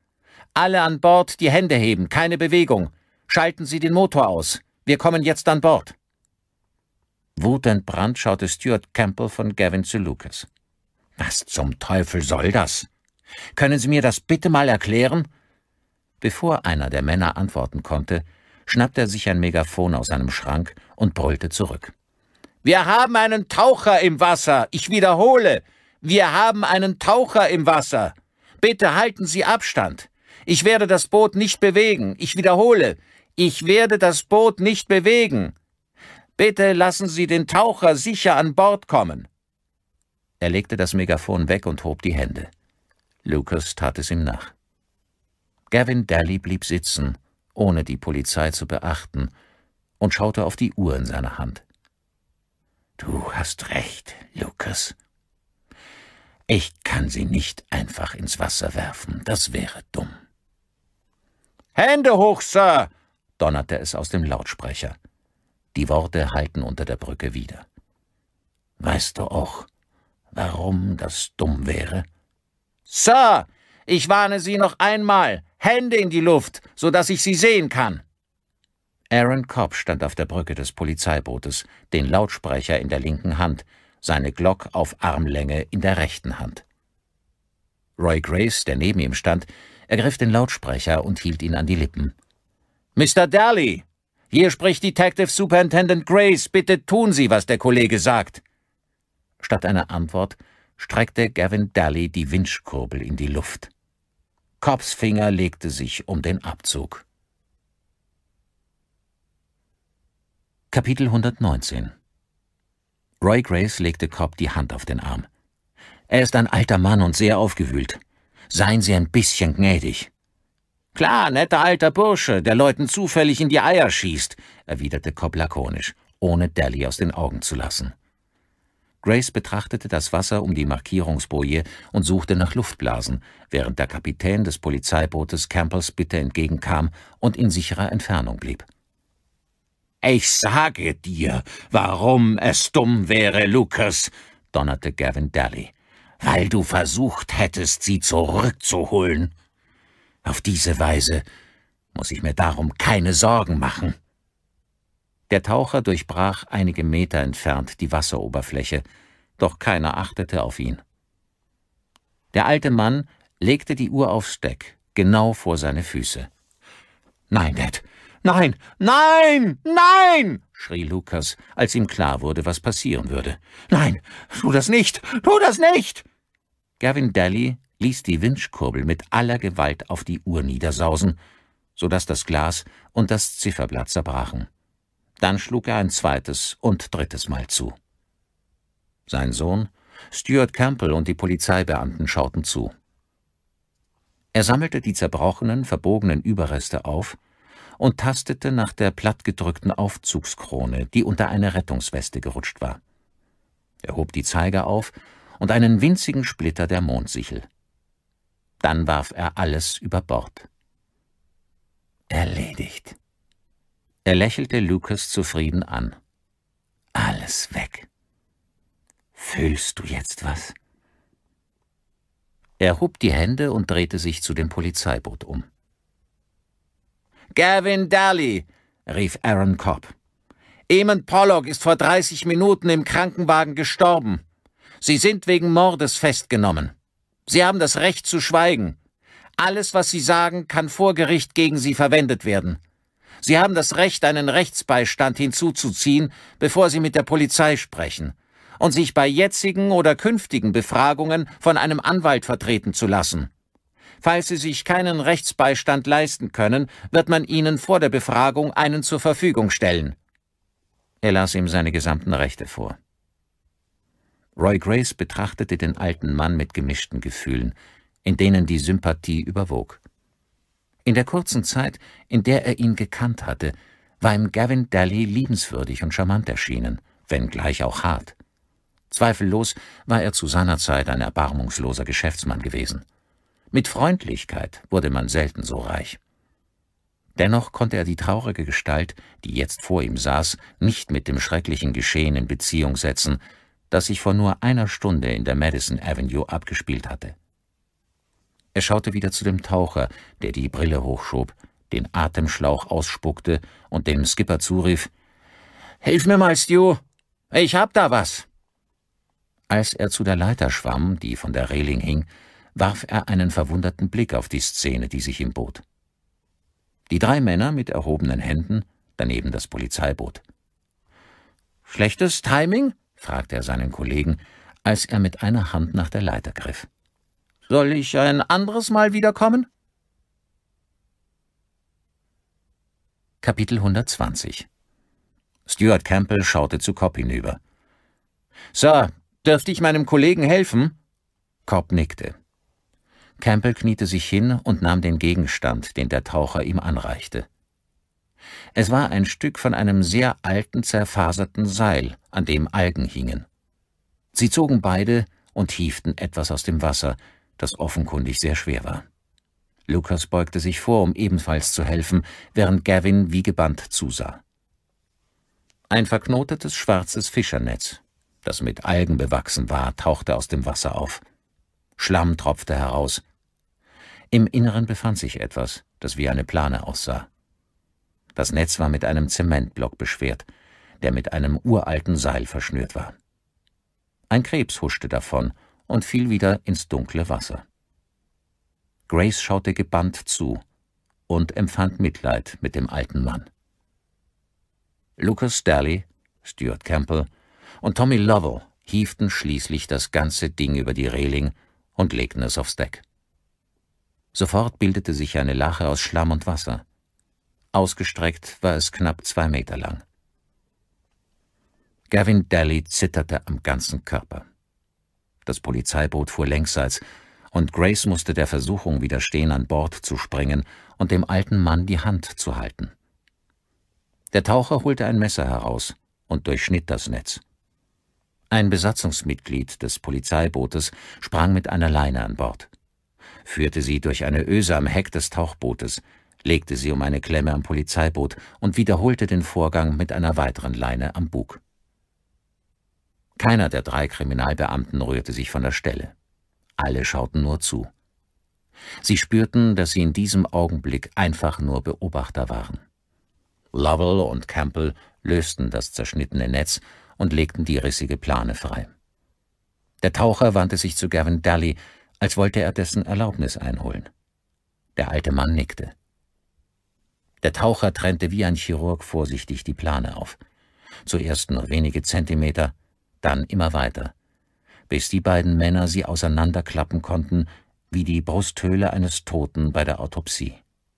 Alle an Bord die Hände heben, keine Bewegung. Schalten Sie den Motor aus. Wir kommen jetzt an Bord. Wutentbrannt schaute Stuart Campbell von Gavin zu Lucas. »Was zum Teufel soll das? Können Sie mir das bitte mal erklären?« Bevor einer der Männer antworten konnte, schnappte er sich ein Megafon aus einem Schrank und brüllte zurück. »Wir haben einen Taucher im Wasser! Ich wiederhole! Wir haben einen Taucher im Wasser! Bitte halten Sie Abstand! Ich werde das Boot nicht bewegen! Ich wiederhole! Ich werde das Boot nicht bewegen! Bitte lassen Sie den Taucher sicher an Bord kommen!« Er legte das Megafon weg und hob die Hände. Lucas tat es ihm nach. Gavin Daly blieb sitzen, ohne die Polizei zu beachten, und schaute auf die Uhr in seiner Hand. »Du hast recht, Lucas. Ich kann sie nicht einfach ins Wasser werfen, das wäre dumm.« »Hände hoch, Sir!« donnerte es aus dem Lautsprecher. Die Worte hallten unter der Brücke wider. »Weißt du auch, warum das dumm wäre?« »Sir, ich warne Sie noch einmal. Hände in die Luft, so dass ich Sie sehen kann.« Aaron Cobb stand auf der Brücke des Polizeibootes, den Lautsprecher in der linken Hand, seine Glock auf Armlänge in der rechten Hand. Roy Grace, der neben ihm stand, ergriff den Lautsprecher und hielt ihn an die Lippen. »Mr. Daly, hier spricht Detective Superintendent Grace. Bitte tun Sie, was der Kollege sagt.« Statt einer Antwort streckte Gavin Daly die Winchkurbel in die Luft. Cobbs Finger legte sich um den Abzug. Kapitel 119 Roy Grace legte Cobb die Hand auf den Arm. »Er ist ein alter Mann und sehr aufgewühlt. Seien Sie ein bisschen gnädig.« »Klar, netter alter Bursche, der Leuten zufällig in die Eier schießt«, erwiderte Cobb lakonisch, ohne Daly aus den Augen zu lassen. Grace betrachtete das Wasser um die Markierungsboje und suchte nach Luftblasen, während der Kapitän des Polizeibootes Campbells Bitte entgegenkam und in sicherer Entfernung blieb. »Ich sage dir, warum es dumm wäre, Lucas«, donnerte Gavin Daly. »Weil du versucht hättest, sie zurückzuholen. Auf diese Weise muss ich mir darum keine Sorgen machen.« Der Taucher durchbrach einige Meter entfernt die Wasseroberfläche, doch keiner achtete auf ihn. Der alte Mann legte die Uhr aufs Deck, genau vor seine Füße. »Nein, Dad! Nein! Nein! Nein!« schrie Lucas, als ihm klar wurde, was passieren würde. »Nein! Tu das nicht! Tu das nicht!« Gavin Daly ließ die Winchkurbel mit aller Gewalt auf die Uhr niedersausen, so dass das Glas und das Zifferblatt zerbrachen. Dann schlug er ein zweites und drittes Mal zu. Sein Sohn, Stuart Campbell und die Polizeibeamten schauten zu. Er sammelte die zerbrochenen, verbogenen Überreste auf und tastete nach der plattgedrückten Aufzugskrone, die unter eine Rettungsweste gerutscht war. Er hob die Zeiger auf und einen winzigen Splitter der Mondsichel. Dann warf er alles über Bord. Erledigt. Er lächelte Lucas zufrieden an. »Alles weg. Fühlst du jetzt was?« Er hob die Hände und drehte sich zu dem Polizeiboot um. »Gavin Daly«, rief Aaron Cobb. »Eamon Pollock ist vor 30 Minuten im Krankenwagen gestorben. Sie sind wegen Mordes festgenommen. Sie haben das Recht zu schweigen. Alles, was Sie sagen, kann vor Gericht gegen Sie verwendet werden. Sie haben das Recht, einen Rechtsbeistand hinzuzuziehen, bevor Sie mit der Polizei sprechen, und sich bei jetzigen oder künftigen Befragungen von einem Anwalt vertreten zu lassen. Falls Sie sich keinen Rechtsbeistand leisten können, wird man Ihnen vor der Befragung einen zur Verfügung stellen.« Er las ihm seine gesamten Rechte vor. Roy Grace betrachtete den alten Mann mit gemischten Gefühlen, in denen die Sympathie überwog. In der kurzen Zeit, in der er ihn gekannt hatte, war ihm Gavin Daly liebenswürdig und charmant erschienen, wenngleich auch hart. Zweifellos war er zu seiner Zeit ein erbarmungsloser Geschäftsmann gewesen. Mit Freundlichkeit wurde man selten so reich. Dennoch konnte er die traurige Gestalt, die jetzt vor ihm saß, nicht mit dem schrecklichen Geschehen in Beziehung setzen, das sich vor nur einer Stunde in der Madison Avenue abgespielt hatte. Er schaute wieder zu dem Taucher, der die Brille hochschob, den Atemschlauch ausspuckte und dem Skipper zurief: »Hilf mir mal, Stu! Ich hab da was!« Als er zu der Leiter schwamm, die von der Reling hing, warf er einen verwunderten Blick auf die Szene, die sich ihm bot. Die 3 Männer mit erhobenen Händen, daneben das Polizeiboot. »Schlechtes Timing?« fragte er seinen Kollegen, als er mit einer Hand nach der Leiter griff. »Soll ich ein anderes Mal wiederkommen?« Kapitel 120 Stuart Campbell schaute zu Cobb hinüber. »Sir, dürfte ich meinem Kollegen helfen?« Cobb nickte. Campbell kniete sich hin und nahm den Gegenstand, den der Taucher ihm anreichte. Es war ein Stück von einem sehr alten, zerfaserten Seil, an dem Algen hingen. Sie zogen beide und hieften etwas aus dem Wasser, das offenkundig sehr schwer war. Lucas beugte sich vor, um ebenfalls zu helfen, während Gavin wie gebannt zusah. Ein verknotetes schwarzes Fischernetz, das mit Algen bewachsen war, tauchte aus dem Wasser auf. Schlamm tropfte heraus. Im Inneren befand sich etwas, das wie eine Plane aussah. Das Netz war mit einem Zementblock beschwert, der mit einem uralten Seil verschnürt war. Ein Krebs huschte davon und fiel wieder ins dunkle Wasser. Grace schaute gebannt zu und empfand Mitleid mit dem alten Mann. Lucas Daly, Stuart Campbell und Tommy Lovell hieften schließlich das ganze Ding über die Reling und legten es aufs Deck. Sofort bildete sich eine Lache aus Schlamm und Wasser. Ausgestreckt war es knapp 2 Meter lang. Gavin Daly zitterte am ganzen Körper. Das Polizeiboot fuhr längsseits, und Grace musste der Versuchung widerstehen, an Bord zu springen und dem alten Mann die Hand zu halten. Der Taucher holte ein Messer heraus und durchschnitt das Netz. Ein Besatzungsmitglied des Polizeibootes sprang mit einer Leine an Bord, führte sie durch eine Öse am Heck des Tauchbootes, legte sie um eine Klemme am Polizeiboot und wiederholte den Vorgang mit einer weiteren Leine am Bug. Keiner der 3 Kriminalbeamten rührte sich von der Stelle. Alle schauten nur zu. Sie spürten, dass sie in diesem Augenblick einfach nur Beobachter waren. Lovell und Campbell lösten das zerschnittene Netz und legten die rissige Plane frei. Der Taucher wandte sich zu Gavin Daly, als wollte er dessen Erlaubnis einholen. Der alte Mann nickte. Der Taucher trennte wie ein Chirurg vorsichtig die Plane auf. Zuerst nur wenige Zentimeter, dann immer weiter, bis die beiden Männer sie auseinanderklappen konnten, wie die Brusthöhle eines Toten bei der Autopsie.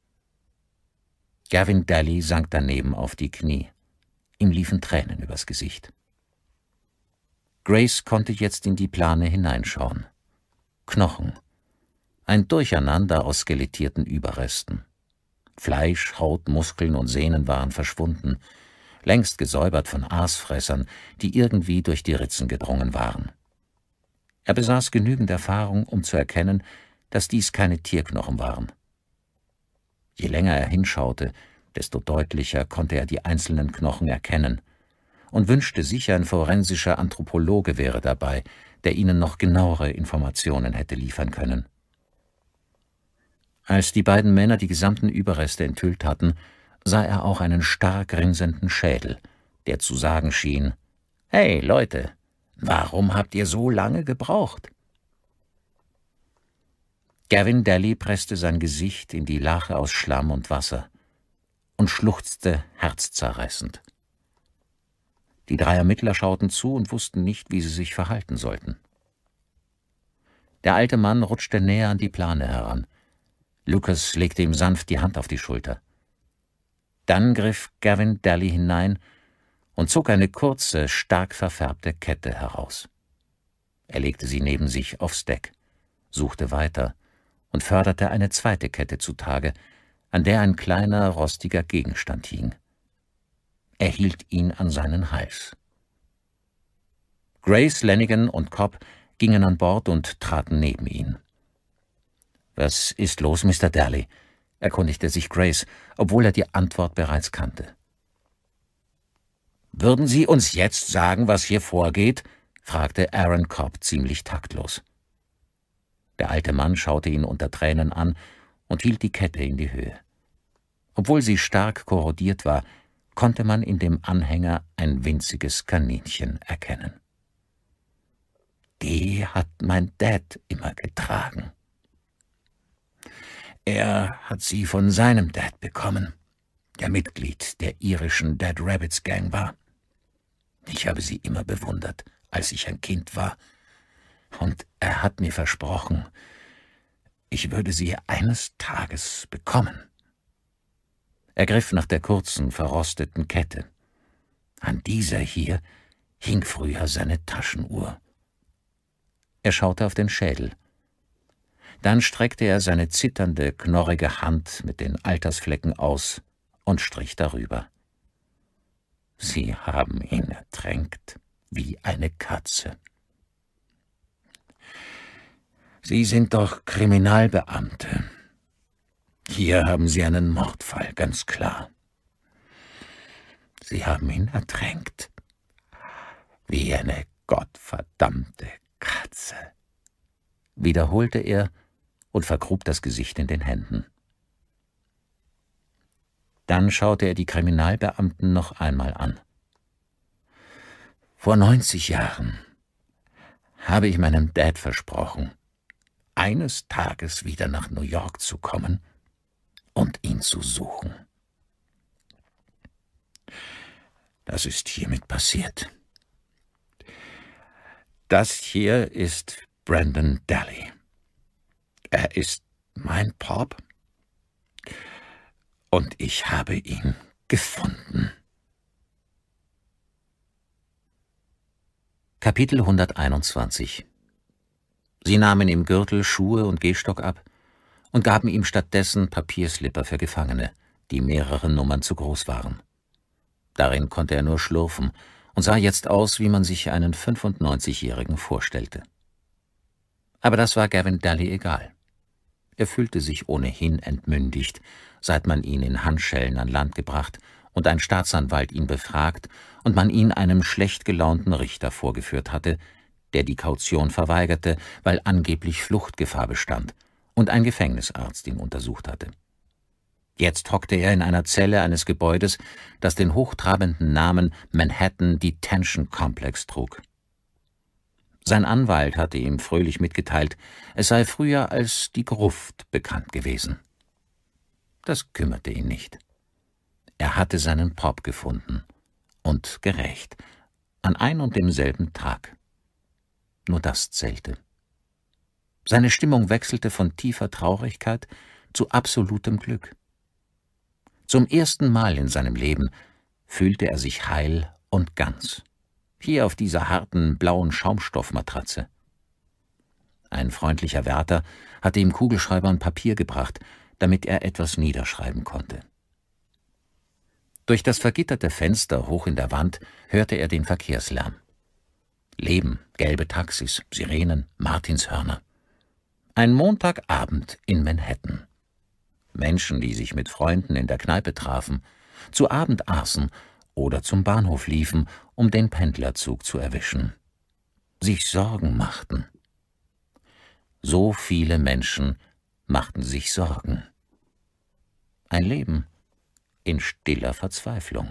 Gavin Daly sank daneben auf die Knie. Ihm liefen Tränen übers Gesicht. Grace konnte jetzt in die Plane hineinschauen. Knochen. Ein Durcheinander aus skelettierten Überresten. Fleisch, Haut, Muskeln und Sehnen waren verschwunden, längst gesäubert von Aasfressern, die irgendwie durch die Ritzen gedrungen waren. Er besaß genügend Erfahrung, um zu erkennen, dass dies keine Tierknochen waren. Je länger er hinschaute, desto deutlicher konnte er die einzelnen Knochen erkennen und wünschte sich, ein forensischer Anthropologe wäre dabei, der ihnen noch genauere Informationen hätte liefern können. Als die beiden Männer die gesamten Überreste enthüllt hatten, sah er auch einen starr grinsenden Schädel, der zu sagen schien: »Hey, Leute, warum habt ihr so lange gebraucht?« Gavin Daly presste sein Gesicht in die Lache aus Schlamm und Wasser und schluchzte herzzerreißend. Die 3 Ermittler schauten zu und wussten nicht, wie sie sich verhalten sollten. Der alte Mann rutschte näher an die Plane heran. Lucas legte ihm sanft die Hand auf die Schulter. Dann griff Gavin Daly hinein und zog eine kurze, stark verfärbte Kette heraus. Er legte sie neben sich aufs Deck, suchte weiter und förderte eine zweite Kette zutage, an der ein kleiner, rostiger Gegenstand hing. Er hielt ihn an seinen Hals. Grace, Lanigan und Cobb gingen an Bord und traten neben ihn. »Was ist los, Mr. Daly?« erkundigte sich Grace, obwohl er die Antwort bereits kannte. »Würden Sie uns jetzt sagen, was hier vorgeht?« fragte Aaron Cobb ziemlich taktlos. Der alte Mann schaute ihn unter Tränen an und hielt die Kette in die Höhe. Obwohl sie stark korrodiert war, konnte man in dem Anhänger ein winziges Kaninchen erkennen. Die hat mein Dad immer getragen. Er hat sie von seinem Dad bekommen, der Mitglied der irischen Dead Rabbits Gang war. Ich habe sie immer bewundert, als ich ein Kind war, und er hat mir versprochen, ich würde sie eines Tages bekommen. Er griff nach der kurzen, verrosteten Kette. An dieser hier hing früher seine Taschenuhr. Er schaute auf den Schädel. Dann streckte er seine zitternde, knorrige Hand mit den Altersflecken aus und strich darüber. Sie haben ihn ertränkt wie eine Katze. Sie sind doch Kriminalbeamte. Hier haben Sie einen Mordfall, ganz klar. Sie haben ihn ertränkt. Wie eine gottverdammte Katze, wiederholte er und vergrub das Gesicht in den Händen. Dann schaute er die Kriminalbeamten noch einmal an. Vor 90 Jahren habe ich meinem Dad versprochen, eines Tages wieder nach New York zu kommen und ihn zu suchen. Das ist hiermit passiert. Das hier ist Brandon Daly. Er ist mein Pop und ich habe ihn gefunden. Kapitel 121. Sie nahmen ihm Gürtel, Schuhe und Gehstock ab und gaben ihm stattdessen Papierslipper für Gefangene, die mehrere Nummern zu groß waren. Darin konnte er nur schlurfen und sah jetzt aus, wie man sich einen 95-Jährigen vorstellte. Aber das war Gavin Daly egal. Er fühlte sich ohnehin entmündigt, seit man ihn in Handschellen an Land gebracht und ein Staatsanwalt ihn befragt und man ihn einem schlecht gelaunten Richter vorgeführt hatte, der die Kaution verweigerte, weil angeblich Fluchtgefahr bestand und ein Gefängnisarzt ihn untersucht hatte. Jetzt hockte er in einer Zelle eines Gebäudes, das den hochtrabenden Namen Manhattan Detention Complex trug. Sein Anwalt hatte ihm fröhlich mitgeteilt, es sei früher als die Gruft bekannt gewesen. Das kümmerte ihn nicht. Er hatte seinen Pop gefunden und gerächt, an ein und demselben Tag. Nur das zählte. Seine Stimmung wechselte von tiefer Traurigkeit zu absolutem Glück. Zum ersten Mal in seinem Leben fühlte er sich heil und ganz, hier auf dieser harten, blauen Schaumstoffmatratze. Ein freundlicher Wärter hatte ihm Kugelschreiber und Papier gebracht, damit er etwas niederschreiben konnte. Durch das vergitterte Fenster hoch in der Wand hörte er den Verkehrslärm. Leben, gelbe Taxis, Sirenen, Martinshörner. Ein Montagabend in Manhattan. Menschen, die sich mit Freunden in der Kneipe trafen, zu Abend aßen oder zum Bahnhof liefen, um den Pendlerzug zu erwischen. Sich Sorgen machten. So viele Menschen machten sich Sorgen. Ein Leben in stiller Verzweiflung.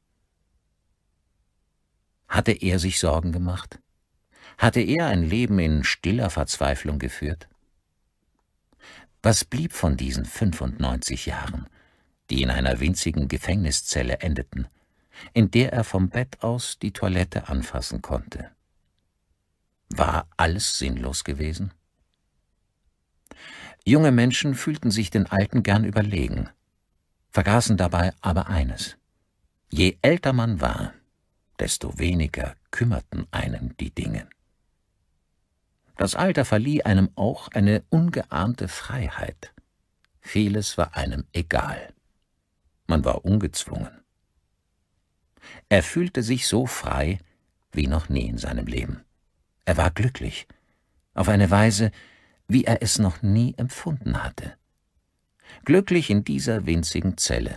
Hatte er sich Sorgen gemacht? Hatte er ein Leben in stiller Verzweiflung geführt? Was blieb von diesen 95 Jahren, die in einer winzigen Gefängniszelle endeten, in der er vom Bett aus die Toilette anfassen konnte? War alles sinnlos gewesen? Junge Menschen fühlten sich den Alten gern überlegen, vergaßen dabei aber eines: Je älter man war, desto weniger kümmerten einen die Dinge. Das Alter verlieh einem auch eine ungeahnte Freiheit. Vieles war einem egal. Man war ungezwungen. Er fühlte sich so frei wie noch nie in seinem Leben. Er war glücklich, auf eine Weise, wie er es noch nie empfunden hatte. Glücklich in dieser winzigen Zelle.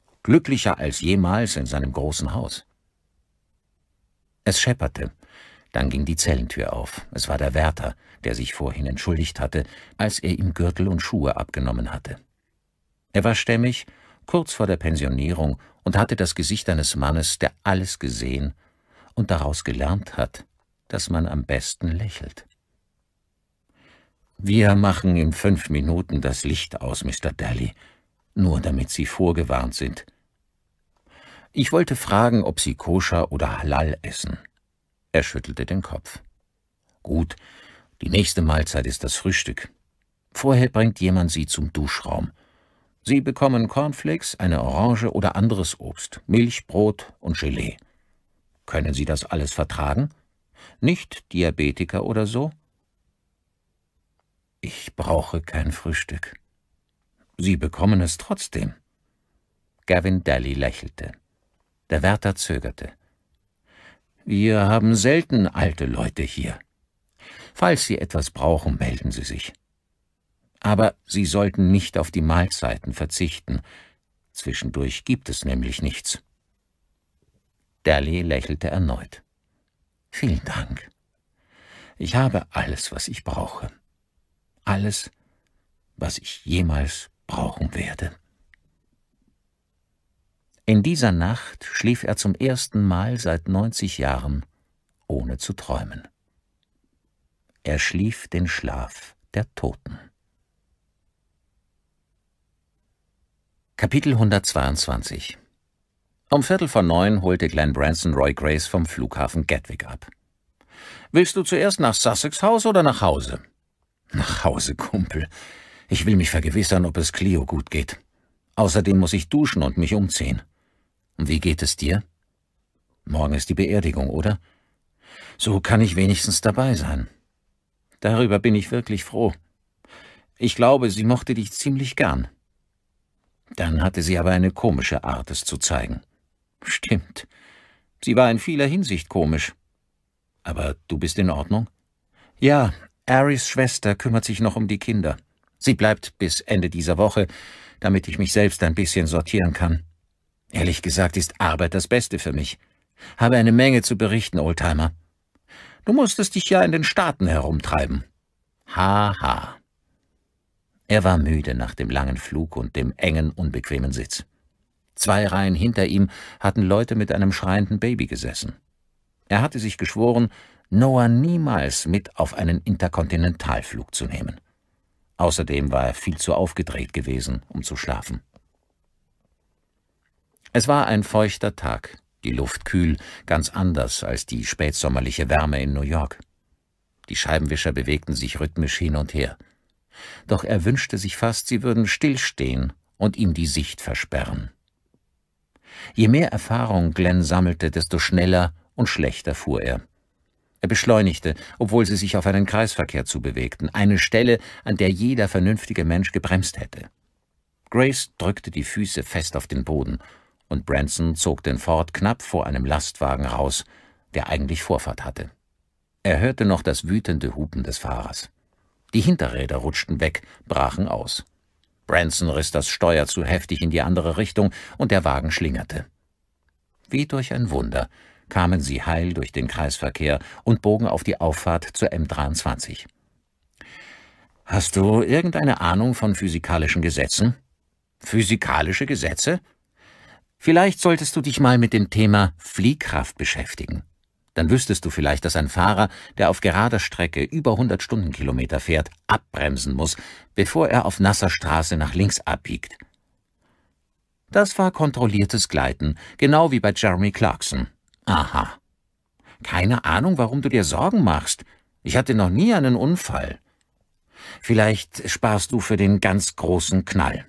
Glücklicher als jemals in seinem großen Haus. Es schepperte. Dann ging die Zellentür auf. Es war der Wärter, der sich vorhin entschuldigt hatte, als er ihm Gürtel und Schuhe abgenommen hatte. Er war stämmig, kurz vor der Pensionierung und hatte das Gesicht eines Mannes, der alles gesehen und daraus gelernt hat, dass man am besten lächelt. »Wir machen in 5 Minuten das Licht aus, Mr. Daly, nur damit Sie vorgewarnt sind. Ich wollte fragen, ob Sie koscher oder halal essen.« Er schüttelte den Kopf. »Gut, die nächste Mahlzeit ist das Frühstück. Vorher bringt jemand Sie zum Duschraum. Sie bekommen Cornflakes, eine Orange oder anderes Obst, Milch, Brot und Gelee. Können Sie das alles vertragen? Nicht Diabetiker oder so?« »Ich brauche kein Frühstück.« »Sie bekommen es trotzdem.« Gavin Daly lächelte. Der Wärter zögerte. »Wir haben selten alte Leute hier. Falls Sie etwas brauchen, melden Sie sich. Aber Sie sollten nicht auf die Mahlzeiten verzichten. Zwischendurch gibt es nämlich nichts.« Daly lächelte erneut. »Vielen Dank. Ich habe alles, was ich brauche. Alles, was ich jemals brauchen werde.« In dieser Nacht schlief er zum ersten Mal seit 90 Jahren, ohne zu träumen. Er schlief den Schlaf der Toten. Kapitel 122. Um 8:45 holte Glenn Branson Roy Grace vom Flughafen Gatwick ab. »Willst du zuerst nach Sussex House oder nach Hause?« »Nach Hause, Kumpel. Ich will mich vergewissern, ob es Cleo gut geht. Außerdem muss ich duschen und mich umziehen. Und wie geht es dir?« »Morgen ist die Beerdigung, oder?« »So kann ich wenigstens dabei sein.« »Darüber bin ich wirklich froh. Ich glaube, sie mochte dich ziemlich gern.« »Dann hatte sie aber eine komische Art, es zu zeigen.« »Stimmt. Sie war in vieler Hinsicht komisch.« »Aber du bist in Ordnung?« »Ja, Arys Schwester kümmert sich noch um die Kinder. Sie bleibt bis Ende dieser Woche, damit ich mich selbst ein bisschen sortieren kann. Ehrlich gesagt ist Arbeit das Beste für mich. Habe eine Menge zu berichten, Oldtimer. Du musstest dich ja in den Staaten herumtreiben.« Haha. Er war müde nach dem langen Flug und dem engen, unbequemen Sitz. 2 Reihen hinter ihm hatten Leute mit einem schreienden Baby gesessen. Er hatte sich geschworen, Noah niemals mit auf einen Interkontinentalflug zu nehmen. Außerdem war er viel zu aufgedreht gewesen, um zu schlafen. Es war ein feuchter Tag, die Luft kühl, ganz anders als die spätsommerliche Wärme in New York. Die Scheibenwischer bewegten sich rhythmisch hin und her. Doch er wünschte sich fast, sie würden stillstehen und ihm die Sicht versperren. Je mehr Erfahrung Glenn sammelte, desto schneller und schlechter fuhr er. Er beschleunigte, obwohl sie sich auf einen Kreisverkehr zubewegten, eine Stelle, an der jeder vernünftige Mensch gebremst hätte. Grace drückte die Füße fest auf den Boden, und Branson zog den Ford knapp vor einem Lastwagen raus, der eigentlich Vorfahrt hatte. Er hörte noch das wütende Hupen des Fahrers. Die Hinterräder rutschten weg, brachen aus. Branson riss das Steuer zu heftig in die andere Richtung, und der Wagen schlingerte. Wie durch ein Wunder kamen sie heil durch den Kreisverkehr und bogen auf die Auffahrt zur M23. »Hast du irgendeine Ahnung von physikalischen Gesetzen?« »Physikalische Gesetze? Vielleicht solltest du dich mal mit dem Thema Fliehkraft beschäftigen. Dann wüsstest du vielleicht, dass ein Fahrer, der auf gerader Strecke über 100 Stundenkilometer fährt, abbremsen muss, bevor er auf nasser Straße nach links abbiegt. Das war kontrolliertes Gleiten, genau wie bei Jeremy Clarkson. Aha. Keine Ahnung, warum du dir Sorgen machst. Ich hatte noch nie einen Unfall. Vielleicht sparst du für den ganz großen Knall.«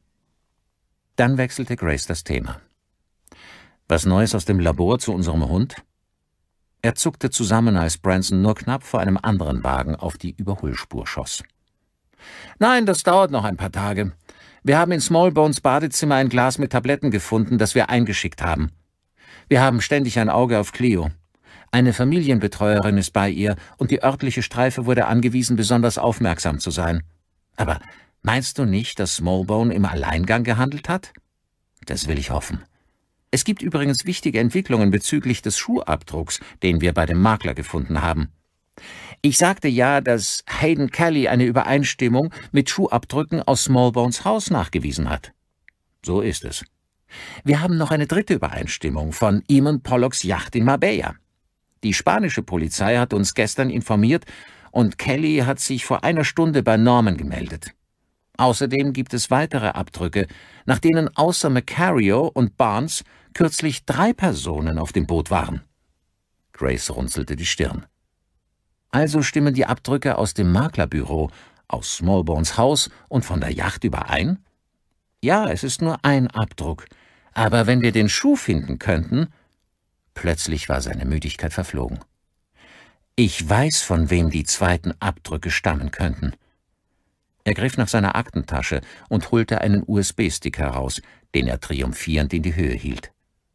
Dann wechselte Grace das Thema. »Was Neues aus dem Labor zu unserem Hund?« Er zuckte zusammen, als Branson nur knapp vor einem anderen Wagen auf die Überholspur schoss. »Nein, das dauert noch ein paar Tage. Wir haben in Smallbones Badezimmer ein Glas mit Tabletten gefunden, das wir eingeschickt haben. Wir haben ständig ein Auge auf Cleo. Eine Familienbetreuerin ist bei ihr, und die örtliche Streife wurde angewiesen, besonders aufmerksam zu sein. Aber meinst du nicht, dass Smallbone im Alleingang gehandelt hat? Das will ich hoffen. Es gibt übrigens wichtige Entwicklungen bezüglich des Schuhabdrucks, den wir bei dem Makler gefunden haben. Ich sagte ja, dass Hayden Kelly eine Übereinstimmung mit Schuhabdrücken aus Smallbones Haus nachgewiesen hat. So ist es. Wir haben noch eine dritte Übereinstimmung von Eamon Pollocks Yacht in Marbella. Die spanische Polizei hat uns gestern informiert und Kelly hat sich vor einer Stunde bei Norman gemeldet. Außerdem gibt es weitere Abdrücke, nach denen außer Macario und Barnes kürzlich 3 Personen auf dem Boot waren. Grace runzelte die Stirn. Also stimmen die Abdrücke aus dem Maklerbüro, aus Smallbones Haus und von der Yacht überein? Ja, es ist nur ein Abdruck. Aber wenn wir den Schuh finden könnten… Plötzlich war seine Müdigkeit verflogen. Ich weiß, von wem die zweiten Abdrücke stammen könnten. Er griff nach seiner Aktentasche und holte einen USB-Stick heraus, den er triumphierend in die Höhe hielt.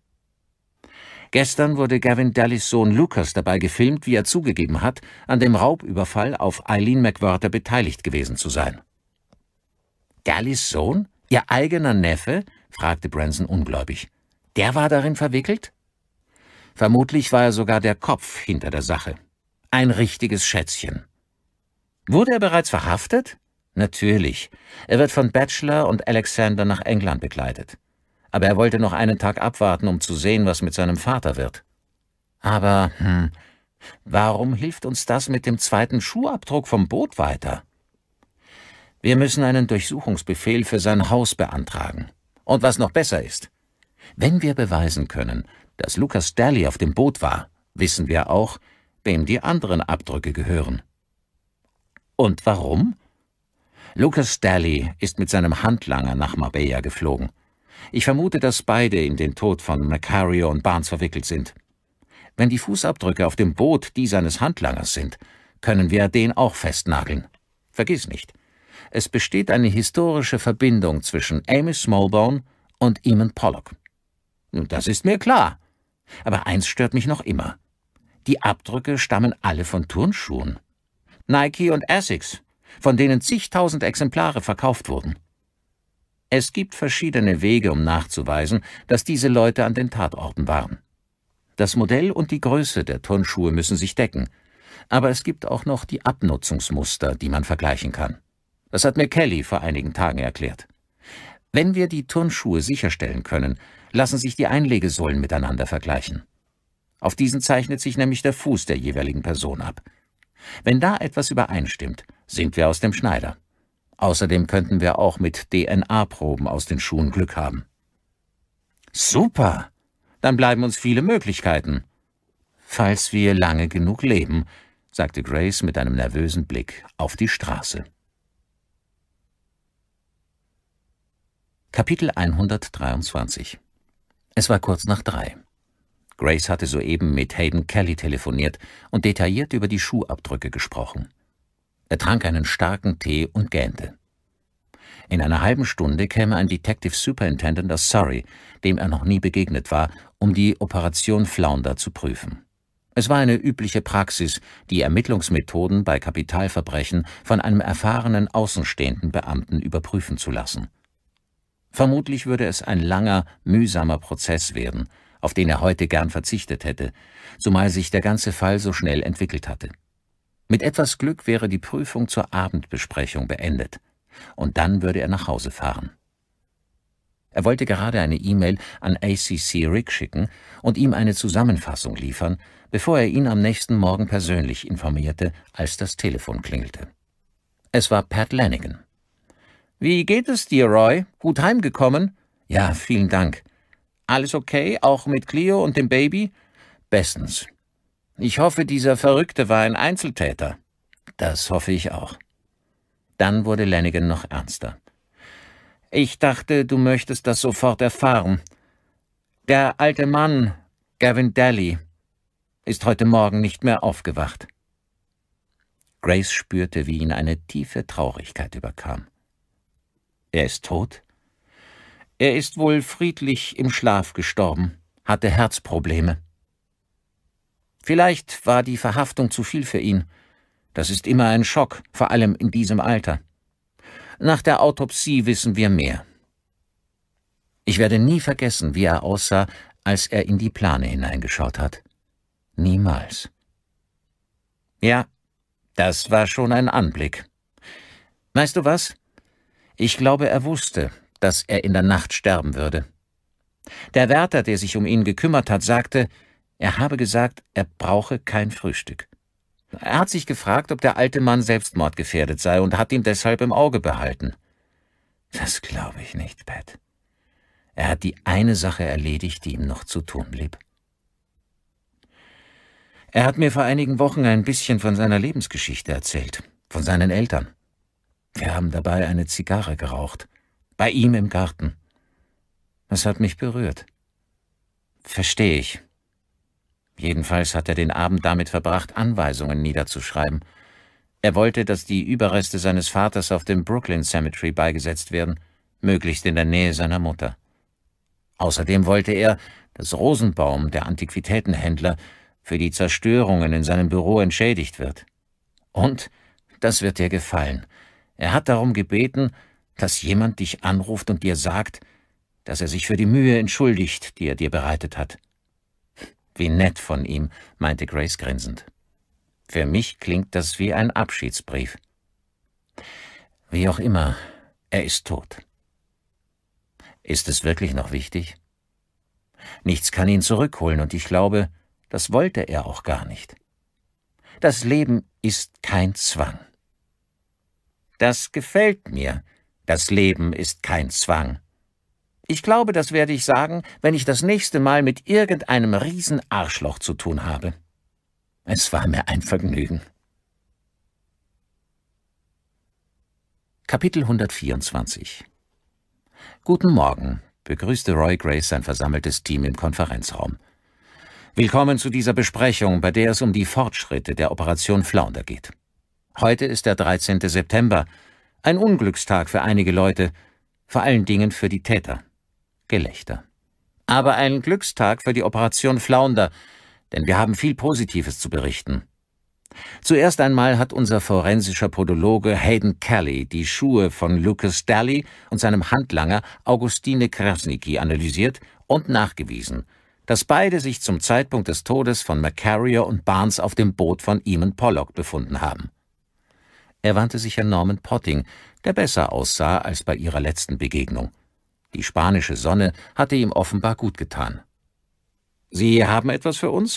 Gestern wurde Gavin Dallys Sohn Lucas dabei gefilmt, wie er zugegeben hat, an dem Raubüberfall auf Eileen McWhirter beteiligt gewesen zu sein. Dallys Sohn? Ihr eigener Neffe? Fragte Branson ungläubig. Der war darin verwickelt? Vermutlich war er sogar der Kopf hinter der Sache. Ein richtiges Schätzchen. Wurde er bereits verhaftet? Natürlich. Er wird von Batchelor und Alexander nach England begleitet. Aber er wollte noch einen Tag abwarten, um zu sehen, was mit seinem Vater wird. Aber, warum hilft uns das mit dem zweiten Schuhabdruck vom Boot weiter? Wir müssen einen Durchsuchungsbefehl für sein Haus beantragen. Und was noch besser ist, wenn wir beweisen können, dass Lucas Dally auf dem Boot war, wissen wir auch, wem die anderen Abdrücke gehören. Und warum? Lucas Dally ist mit seinem Handlanger nach Marbella geflogen. Ich vermute, dass beide in den Tod von Macario und Barnes verwickelt sind. Wenn die Fußabdrücke auf dem Boot die seines Handlangers sind, können wir den auch festnageln. Vergiss nicht, es besteht eine historische Verbindung zwischen Amy Smallbone und Eamon Pollock. Das ist mir klar. Aber eins stört mich noch immer. Die Abdrücke stammen alle von Turnschuhen. Nike und Essex, von denen zigtausend Exemplare verkauft wurden. Es gibt verschiedene Wege, um nachzuweisen, dass diese Leute an den Tatorten waren. Das Modell und die Größe der Turnschuhe müssen sich decken, aber es gibt auch noch die Abnutzungsmuster, die man vergleichen kann. Das hat mir Kelly vor einigen Tagen erklärt. Wenn wir die Turnschuhe sicherstellen können, lassen sich die Einlegesohlen miteinander vergleichen. Auf diesen zeichnet sich nämlich der Fuß der jeweiligen Person ab. Wenn da etwas übereinstimmt, sind wir aus dem Schneider. Außerdem könnten wir auch mit DNA-Proben aus den Schuhen Glück haben. Super! Dann bleiben uns viele Möglichkeiten. Falls wir lange genug leben, sagte Grace mit einem nervösen Blick auf die Straße. Kapitel 123. Es war kurz nach 3. Grace hatte soeben mit Hayden Kelly telefoniert und detailliert über die Schuhabdrücke gesprochen. Er trank einen starken Tee und gähnte. In einer halben Stunde käme ein Detective Superintendent aus Surrey, dem er noch nie begegnet war, um die Operation Flounder zu prüfen. Es war eine übliche Praxis, die Ermittlungsmethoden bei Kapitalverbrechen von einem erfahrenen außenstehenden Beamten überprüfen zu lassen. Vermutlich würde es ein langer, mühsamer Prozess werden, auf den er heute gern verzichtet hätte, zumal sich der ganze Fall so schnell entwickelt hatte. Mit etwas Glück wäre die Prüfung zur Abendbesprechung beendet, und dann würde er nach Hause fahren. Er wollte gerade eine E-Mail an ACC Rick schicken und ihm eine Zusammenfassung liefern, bevor er ihn am nächsten Morgen persönlich informierte, als das Telefon klingelte. Es war Pat Lanigan. »Wie geht es dir, Roy? Gut heimgekommen?« »Ja, vielen Dank.« »Alles okay, auch mit Cleo und dem Baby?« »Bestens.« »Ich hoffe, dieser Verrückte war ein Einzeltäter.« »Das hoffe ich auch.« Dann wurde Lanigan noch ernster. »Ich dachte, du möchtest das sofort erfahren. Der alte Mann, Gavin Dally, ist heute Morgen nicht mehr aufgewacht.« Grace spürte, wie ihn eine tiefe Traurigkeit überkam. »Er ist tot?« »Er ist wohl friedlich im Schlaf gestorben, hatte Herzprobleme.« »Vielleicht war die Verhaftung zu viel für ihn. Das ist immer ein Schock, vor allem in diesem Alter. Nach der Autopsie wissen wir mehr.« Ich werde nie vergessen, wie er aussah, als er in die Plane hineingeschaut hat. Niemals. Ja, das war schon ein Anblick. Weißt du was? Ich glaube, er wusste, dass er in der Nacht sterben würde. Der Wärter, der sich um ihn gekümmert hat, sagte, er habe gesagt, er brauche kein Frühstück. Er hat sich gefragt, ob der alte Mann selbstmordgefährdet sei und hat ihn deshalb im Auge behalten. Das glaube ich nicht, Pat. Er hat die eine Sache erledigt, die ihm noch zu tun blieb. Er hat mir vor einigen Wochen ein bisschen von seiner Lebensgeschichte erzählt, von seinen Eltern. Wir haben dabei eine Zigarre geraucht, bei ihm im Garten. Das hat mich berührt. Verstehe ich. Jedenfalls hat er den Abend damit verbracht, Anweisungen niederzuschreiben. Er wollte, dass die Überreste seines Vaters auf dem Brooklyn Cemetery beigesetzt werden, möglichst in der Nähe seiner Mutter. Außerdem wollte er, dass Rosenbaum, der Antiquitätenhändler, für die Zerstörungen in seinem Büro entschädigt wird. Und, das wird dir gefallen, er hat darum gebeten, dass jemand dich anruft und dir sagt, dass er sich für die Mühe entschuldigt, die er dir bereitet hat. Wie nett von ihm, meinte Grace grinsend. Für mich klingt das wie ein Abschiedsbrief. Wie auch immer, er ist tot. Ist es wirklich noch wichtig? Nichts kann ihn zurückholen, und ich glaube, das wollte er auch gar nicht. Das Leben ist kein Zwang. Das gefällt mir. Das Leben ist kein Zwang. Ich glaube, das werde ich sagen, wenn ich das nächste Mal mit irgendeinem Riesenarschloch zu tun habe. Es war mir ein Vergnügen. Kapitel 124 »Guten Morgen«, begrüßte Roy Grace sein versammeltes Team im Konferenzraum. »Willkommen zu dieser Besprechung, bei der es um die Fortschritte der Operation Flounder geht. Heute ist der 13. September, ein Unglückstag für einige Leute, vor allen Dingen für die Täter.« Gelächter. »Aber ein Glückstag für die Operation Flounder, denn wir haben viel Positives zu berichten. Zuerst einmal hat unser forensischer Podologe Hayden Kelly die Schuhe von Lucas Daly und seinem Handlanger Augustine Krasniqi analysiert und nachgewiesen, dass beide sich zum Zeitpunkt des Todes von McCarrier und Barnes auf dem Boot von Eamon Pollock befunden haben.« Er wandte sich an Norman Potting, der besser aussah als bei ihrer letzten Begegnung. Die spanische Sonne hatte ihm offenbar gut getan. »Sie haben etwas für uns?«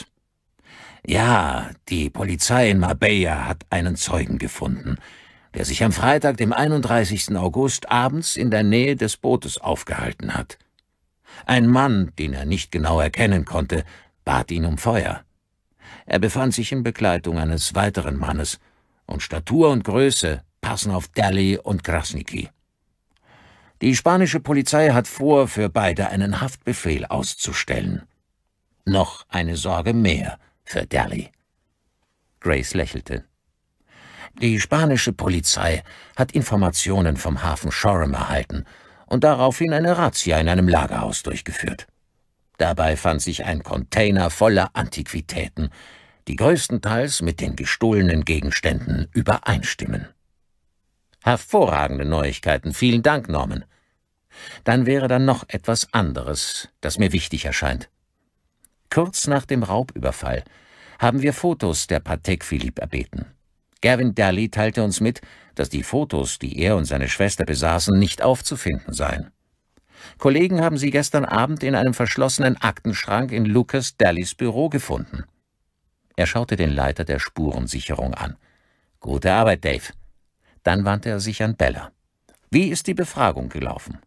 »Ja, die Polizei in Marbella hat einen Zeugen gefunden, der sich am Freitag, dem 31. August, abends in der Nähe des Bootes aufgehalten hat. Ein Mann, den er nicht genau erkennen konnte, bat ihn um Feuer. Er befand sich in Begleitung eines weiteren Mannes, und Statur und Größe passen auf Daly und Krasniqi. Die spanische Polizei hat vor, für beide einen Haftbefehl auszustellen. Noch eine Sorge mehr für Daly.« Grace lächelte. »Die spanische Polizei hat Informationen vom Hafen Shoreham erhalten und daraufhin eine Razzia in einem Lagerhaus durchgeführt. Dabei fand sich ein Container voller Antiquitäten, die größtenteils mit den gestohlenen Gegenständen übereinstimmen.« »Hervorragende Neuigkeiten, vielen Dank, Norman. Dann wäre da noch etwas anderes, das mir wichtig erscheint. Kurz nach dem Raubüberfall haben wir Fotos der Patek Philippe erbeten. Gavin Daly teilte uns mit, dass die Fotos, die er und seine Schwester besaßen, nicht aufzufinden seien. Kollegen haben sie gestern Abend in einem verschlossenen Aktenschrank in Lucas Dalys Büro gefunden.« Er schaute den Leiter der Spurensicherung an. »Gute Arbeit, Dave.« Dann wandte er sich an Bella. »Wie ist die Befragung gelaufen?«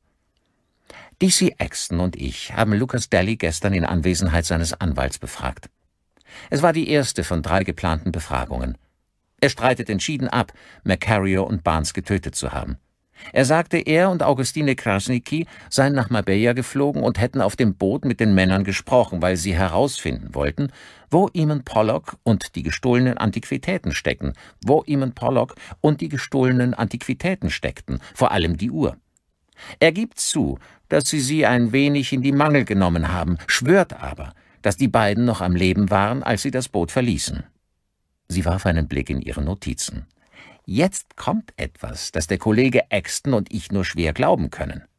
»DC Axton und ich haben Lucas Daly gestern in Anwesenheit seines Anwalts befragt. Es war die erste von 3 geplanten Befragungen. Er streitet entschieden ab, McCarrier und Barnes getötet zu haben. Er sagte, er und Augustine Krasniqi seien nach Marbella geflogen und hätten auf dem Boot mit den Männern gesprochen, weil sie herausfinden wollten, wo Eamon Pollock und die gestohlenen Antiquitäten steckten, vor allem die Uhr. Er gibt zu, dass sie ein wenig in die Mangel genommen haben, schwört aber, dass die beiden noch am Leben waren, als sie das Boot verließen.« Sie warf einen Blick in ihre Notizen. »Jetzt kommt etwas, das der Kollege Axton und ich nur schwer glauben können.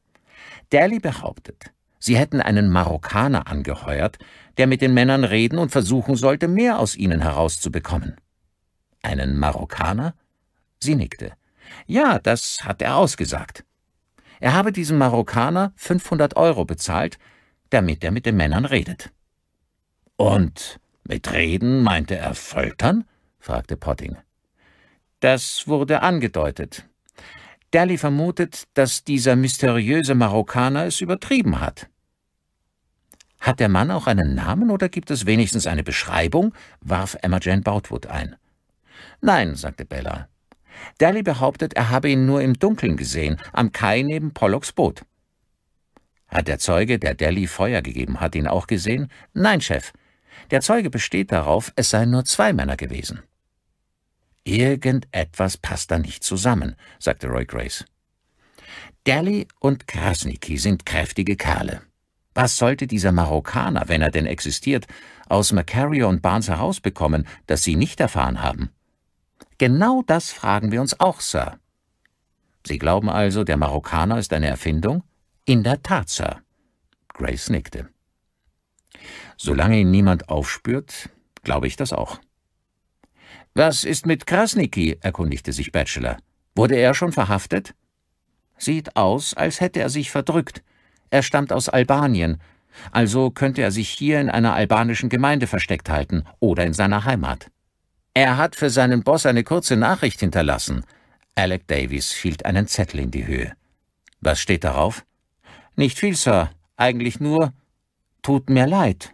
Daly behauptet, sie hätten einen Marokkaner angeheuert, der mit den Männern reden und versuchen sollte, mehr aus ihnen herauszubekommen. Einen Marokkaner? Sie nickte. Ja, das hat er ausgesagt. Er habe diesem Marokkaner 500 € bezahlt, damit er mit den Männern redet. Und mit Reden meinte er foltern? Fragte Potting. Das wurde angedeutet. Daly vermutet, dass dieser mysteriöse Marokkaner es übertrieben hat. Hat der Mann auch einen Namen oder gibt es wenigstens eine Beschreibung? Warf Emma Jane Boutwood ein. Nein, sagte Bella. Daly behauptet, er habe ihn nur im Dunkeln gesehen, am Kai neben Pollocks Boot. Hat der Zeuge, der Daly Feuer gegeben hat, ihn auch gesehen? Nein, Chef. Der Zeuge besteht darauf, es seien nur 2 Männer gewesen. Irgendetwas passt da nicht zusammen, sagte Roy Grace. Daly und Krasniqi sind kräftige Kerle. Was sollte dieser Marokkaner, wenn er denn existiert, aus Macario und Barnes herausbekommen, das Sie nicht erfahren haben? Genau das fragen wir uns auch, Sir. Sie glauben also, der Marokkaner ist eine Erfindung? In der Tat, Sir. Grace nickte. Solange ihn niemand aufspürt, glaube ich das auch. »Was ist mit Krasniqi?« erkundigte sich Batchelor. »Wurde er schon verhaftet?« »Sieht aus, als hätte er sich verdrückt. Er stammt aus Albanien. Also könnte er sich hier in einer albanischen Gemeinde versteckt halten oder in seiner Heimat. Er hat für seinen Boss eine kurze Nachricht hinterlassen.« Alec Davies hielt einen Zettel in die Höhe. »Was steht darauf?« »Nicht viel, Sir. Eigentlich nur: »Tut mir leid.«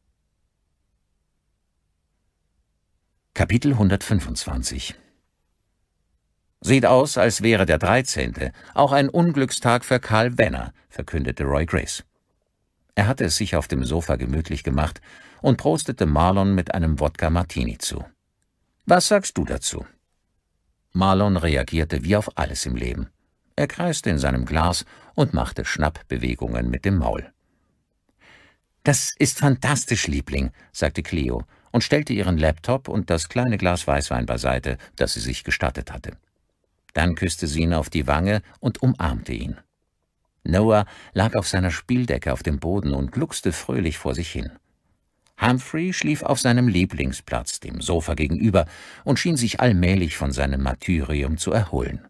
Kapitel 125 »Sieht aus, als wäre der 13. auch ein Unglückstag für Karl Venner«, verkündete Roy Grace. Er hatte es sich auf dem Sofa gemütlich gemacht und prostete Marlon mit einem Wodka-Martini zu. »Was sagst du dazu?« Marlon reagierte wie auf alles im Leben. Er kreiste in seinem Glas und machte Schnappbewegungen mit dem Maul. »Das ist fantastisch, Liebling«, sagte Cleo und stellte ihren Laptop und das kleine Glas Weißwein beiseite, das sie sich gestattet hatte. Dann küsste sie ihn auf die Wange und umarmte ihn. Noah lag auf seiner Spieldecke auf dem Boden und gluckste fröhlich vor sich hin. Humphrey schlief auf seinem Lieblingsplatz, dem Sofa gegenüber, und schien sich allmählich von seinem Martyrium zu erholen.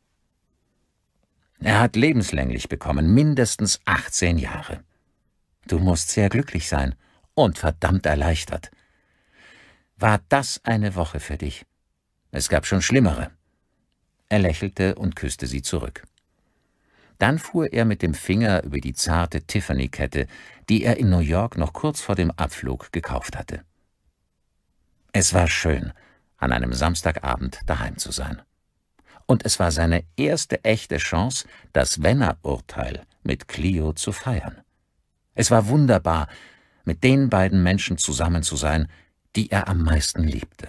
Er hat lebenslänglich bekommen, mindestens 18 Jahre. Du musst sehr glücklich sein und verdammt erleichtert. War das eine Woche für dich? Es gab schon schlimmere. Er lächelte und küsste sie zurück. Dann fuhr er mit dem Finger über die zarte Tiffany-Kette, die er in New York noch kurz vor dem Abflug gekauft hatte. Es war schön, an einem Samstagabend daheim zu sein. Und es war seine erste echte Chance, das Venner-Urteil mit Cleo zu feiern. Es war wunderbar, mit den beiden Menschen zusammen zu sein, die er am meisten liebte.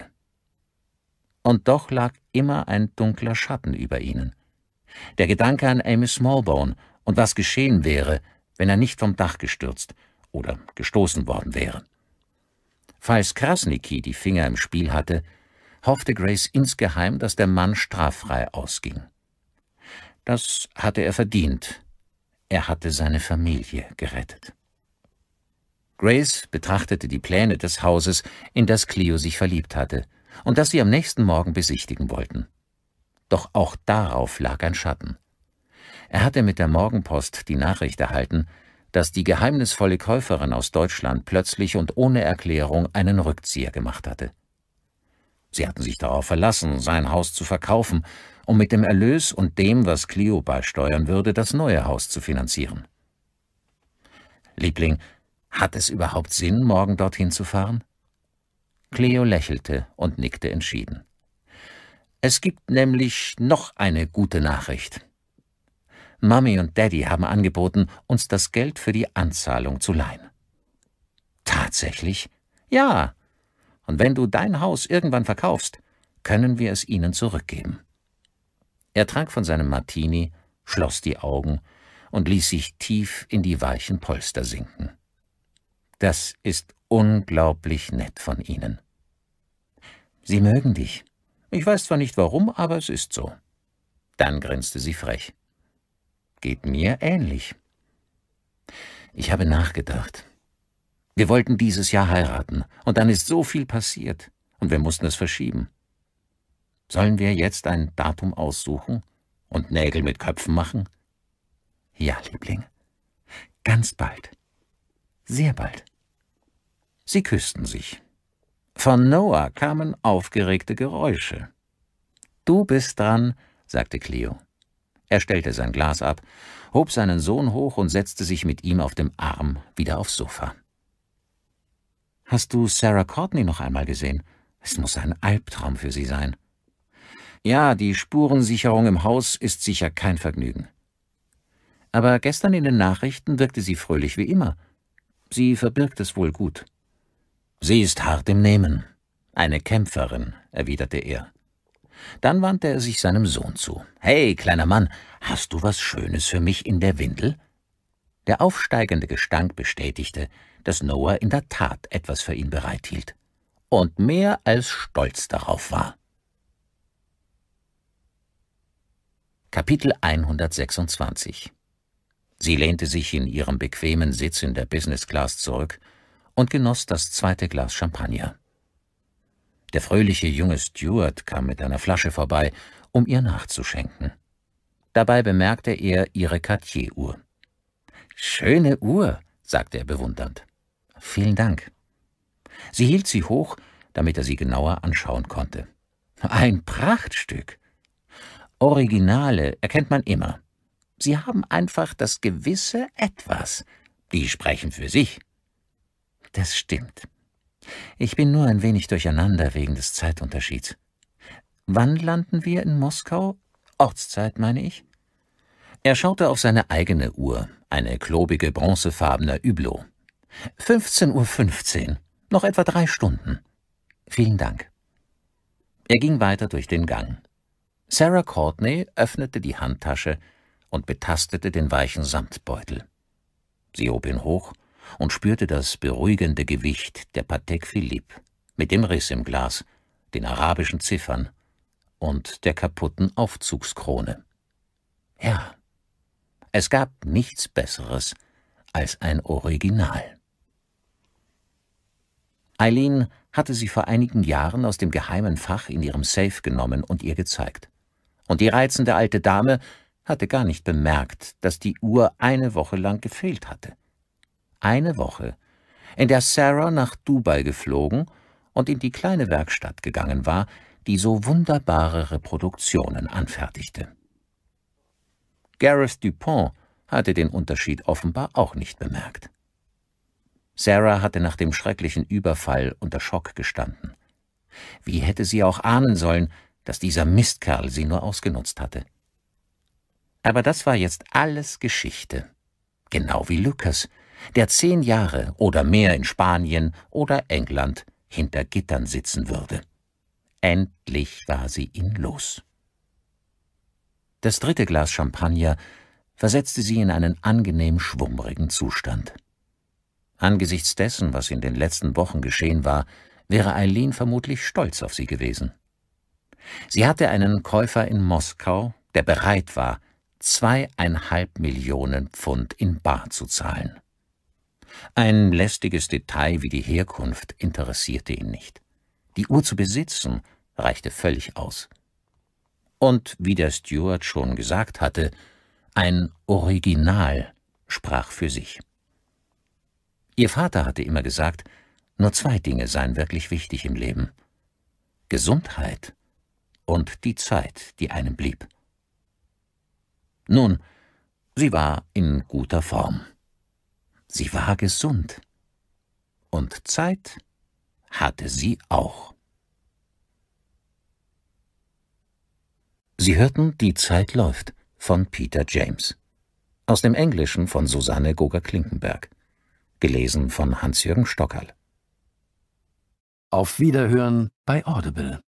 Und doch lag immer ein dunkler Schatten über ihnen. Der Gedanke an Amy Smallbone und was geschehen wäre, wenn er nicht vom Dach gestürzt oder gestoßen worden wäre. Falls Krasniqi die Finger im Spiel hatte, hoffte Grace insgeheim, dass der Mann straffrei ausging. Das hatte er verdient. Er hatte seine Familie gerettet. Grace betrachtete die Pläne des Hauses, in das Cleo sich verliebt hatte und das sie am nächsten Morgen besichtigen wollten. Doch auch darauf lag ein Schatten. Er hatte mit der Morgenpost die Nachricht erhalten, dass die geheimnisvolle Käuferin aus Deutschland plötzlich und ohne Erklärung einen Rückzieher gemacht hatte. Sie hatten sich darauf verlassen, sein Haus zu verkaufen, um mit dem Erlös und dem, was Cleo beisteuern würde, das neue Haus zu finanzieren. »Liebling, hat es überhaupt Sinn, morgen dorthin zu fahren?« Cleo lächelte und nickte entschieden. »Es gibt nämlich noch eine gute Nachricht. Mami und Daddy haben angeboten, uns das Geld für die Anzahlung zu leihen.« »Tatsächlich?« »Ja. Und wenn du dein Haus irgendwann verkaufst, können wir es ihnen zurückgeben.« Er trank von seinem Martini, schloss die Augen und ließ sich tief in die weichen Polster sinken. »Das ist unglaublich nett von Ihnen.« »Sie mögen dich. Ich weiß zwar nicht warum, aber es ist so.« Dann grinste sie frech. »Geht mir ähnlich.« Ich habe nachgedacht. Wir wollten dieses Jahr heiraten, und dann ist so viel passiert, und wir mussten es verschieben. Sollen wir jetzt ein Datum aussuchen und Nägel mit Köpfen machen? Ja, Liebling. Ganz bald. Sehr bald. Sie küssten sich. Von Noah kamen aufgeregte Geräusche. »Du bist dran«, sagte Cleo. Er stellte sein Glas ab, hob seinen Sohn hoch und setzte sich mit ihm auf dem Arm wieder aufs Sofa. »Hast du Sarah Courtney noch einmal gesehen? Es muss ein Albtraum für sie sein.« »Ja, die Spurensicherung im Haus ist sicher kein Vergnügen.« »Aber gestern in den Nachrichten wirkte sie fröhlich wie immer. Sie verbirgt es wohl gut.« »Sie ist hart im Nehmen. Eine Kämpferin«, erwiderte er. Dann wandte er sich seinem Sohn zu. »Hey, kleiner Mann, hast du was Schönes für mich in der Windel?« Der aufsteigende Gestank bestätigte, dass Noah in der Tat etwas für ihn bereithielt und mehr als stolz darauf war. Kapitel 126. Sie lehnte sich in ihrem bequemen Sitz in der Business Class zurück und genoss das zweite Glas Champagner. Der fröhliche junge Steward kam mit einer Flasche vorbei, um ihr nachzuschenken. Dabei bemerkte er ihre Cartier-Uhr. »Schöne Uhr«, sagte er bewundernd. »Vielen Dank.« Sie hielt sie hoch, damit er sie genauer anschauen konnte. »Ein Prachtstück. Originale erkennt man immer. Sie haben einfach das gewisse Etwas. Die sprechen für sich.« »Das stimmt. Ich bin nur ein wenig durcheinander wegen des Zeitunterschieds. Wann landen wir in Moskau? Ortszeit, meine ich?« Er schaute auf seine eigene Uhr, eine klobige, bronzefarbene Hublot. 15:15 Uhr. Noch etwa 3 Stunden. »Vielen Dank.« Er ging weiter durch den Gang. Sarah Courtney öffnete die Handtasche und betastete den weichen Samtbeutel. Sie hob ihn hoch und spürte das beruhigende Gewicht der Patek Philippe mit dem Riss im Glas, den arabischen Ziffern und der kaputten Aufzugskrone. Ja, es gab nichts Besseres als ein Original. Eileen hatte sie vor einigen Jahren aus dem geheimen Fach in ihrem Safe genommen und ihr gezeigt. Und die reizende alte Dame hatte gar nicht bemerkt, dass die Uhr eine Woche lang gefehlt hatte. Eine Woche, in der Sarah nach Dubai geflogen und in die kleine Werkstatt gegangen war, die so wunderbare Reproduktionen anfertigte. Gareth Dupont hatte den Unterschied offenbar auch nicht bemerkt. Sarah hatte nach dem schrecklichen Überfall unter Schock gestanden. Wie hätte sie auch ahnen sollen, dass dieser Mistkerl sie nur ausgenutzt hatte? Aber das war jetzt alles Geschichte. Genau wie Lucas, der 10 Jahre oder mehr in Spanien oder England hinter Gittern sitzen würde. Endlich war sie ihn los. Das dritte Glas Champagner versetzte sie in einen angenehm schwummrigen Zustand. Angesichts dessen, was in den letzten Wochen geschehen war, wäre Eileen vermutlich stolz auf sie gewesen. Sie hatte einen Käufer in Moskau, der bereit war, 2,5 Millionen Pfund in bar zu zahlen. Ein lästiges Detail wie die Herkunft interessierte ihn nicht. Die Uhr zu besitzen reichte völlig aus. Und wie der Steward schon gesagt hatte, ein Original sprach für sich. Ihr Vater hatte immer gesagt, nur 2 Dinge seien wirklich wichtig im Leben: Gesundheit und die Zeit, die einem blieb. Nun, sie war in guter Form. Sie war gesund. Und Zeit hatte sie auch. Sie hörten »Die Zeit läuft« von Peter James. Aus dem Englischen von Susanne Goger-Klinkenberg. Gelesen von Hans-Jürgen Stockerl. Auf Wiederhören bei Audible.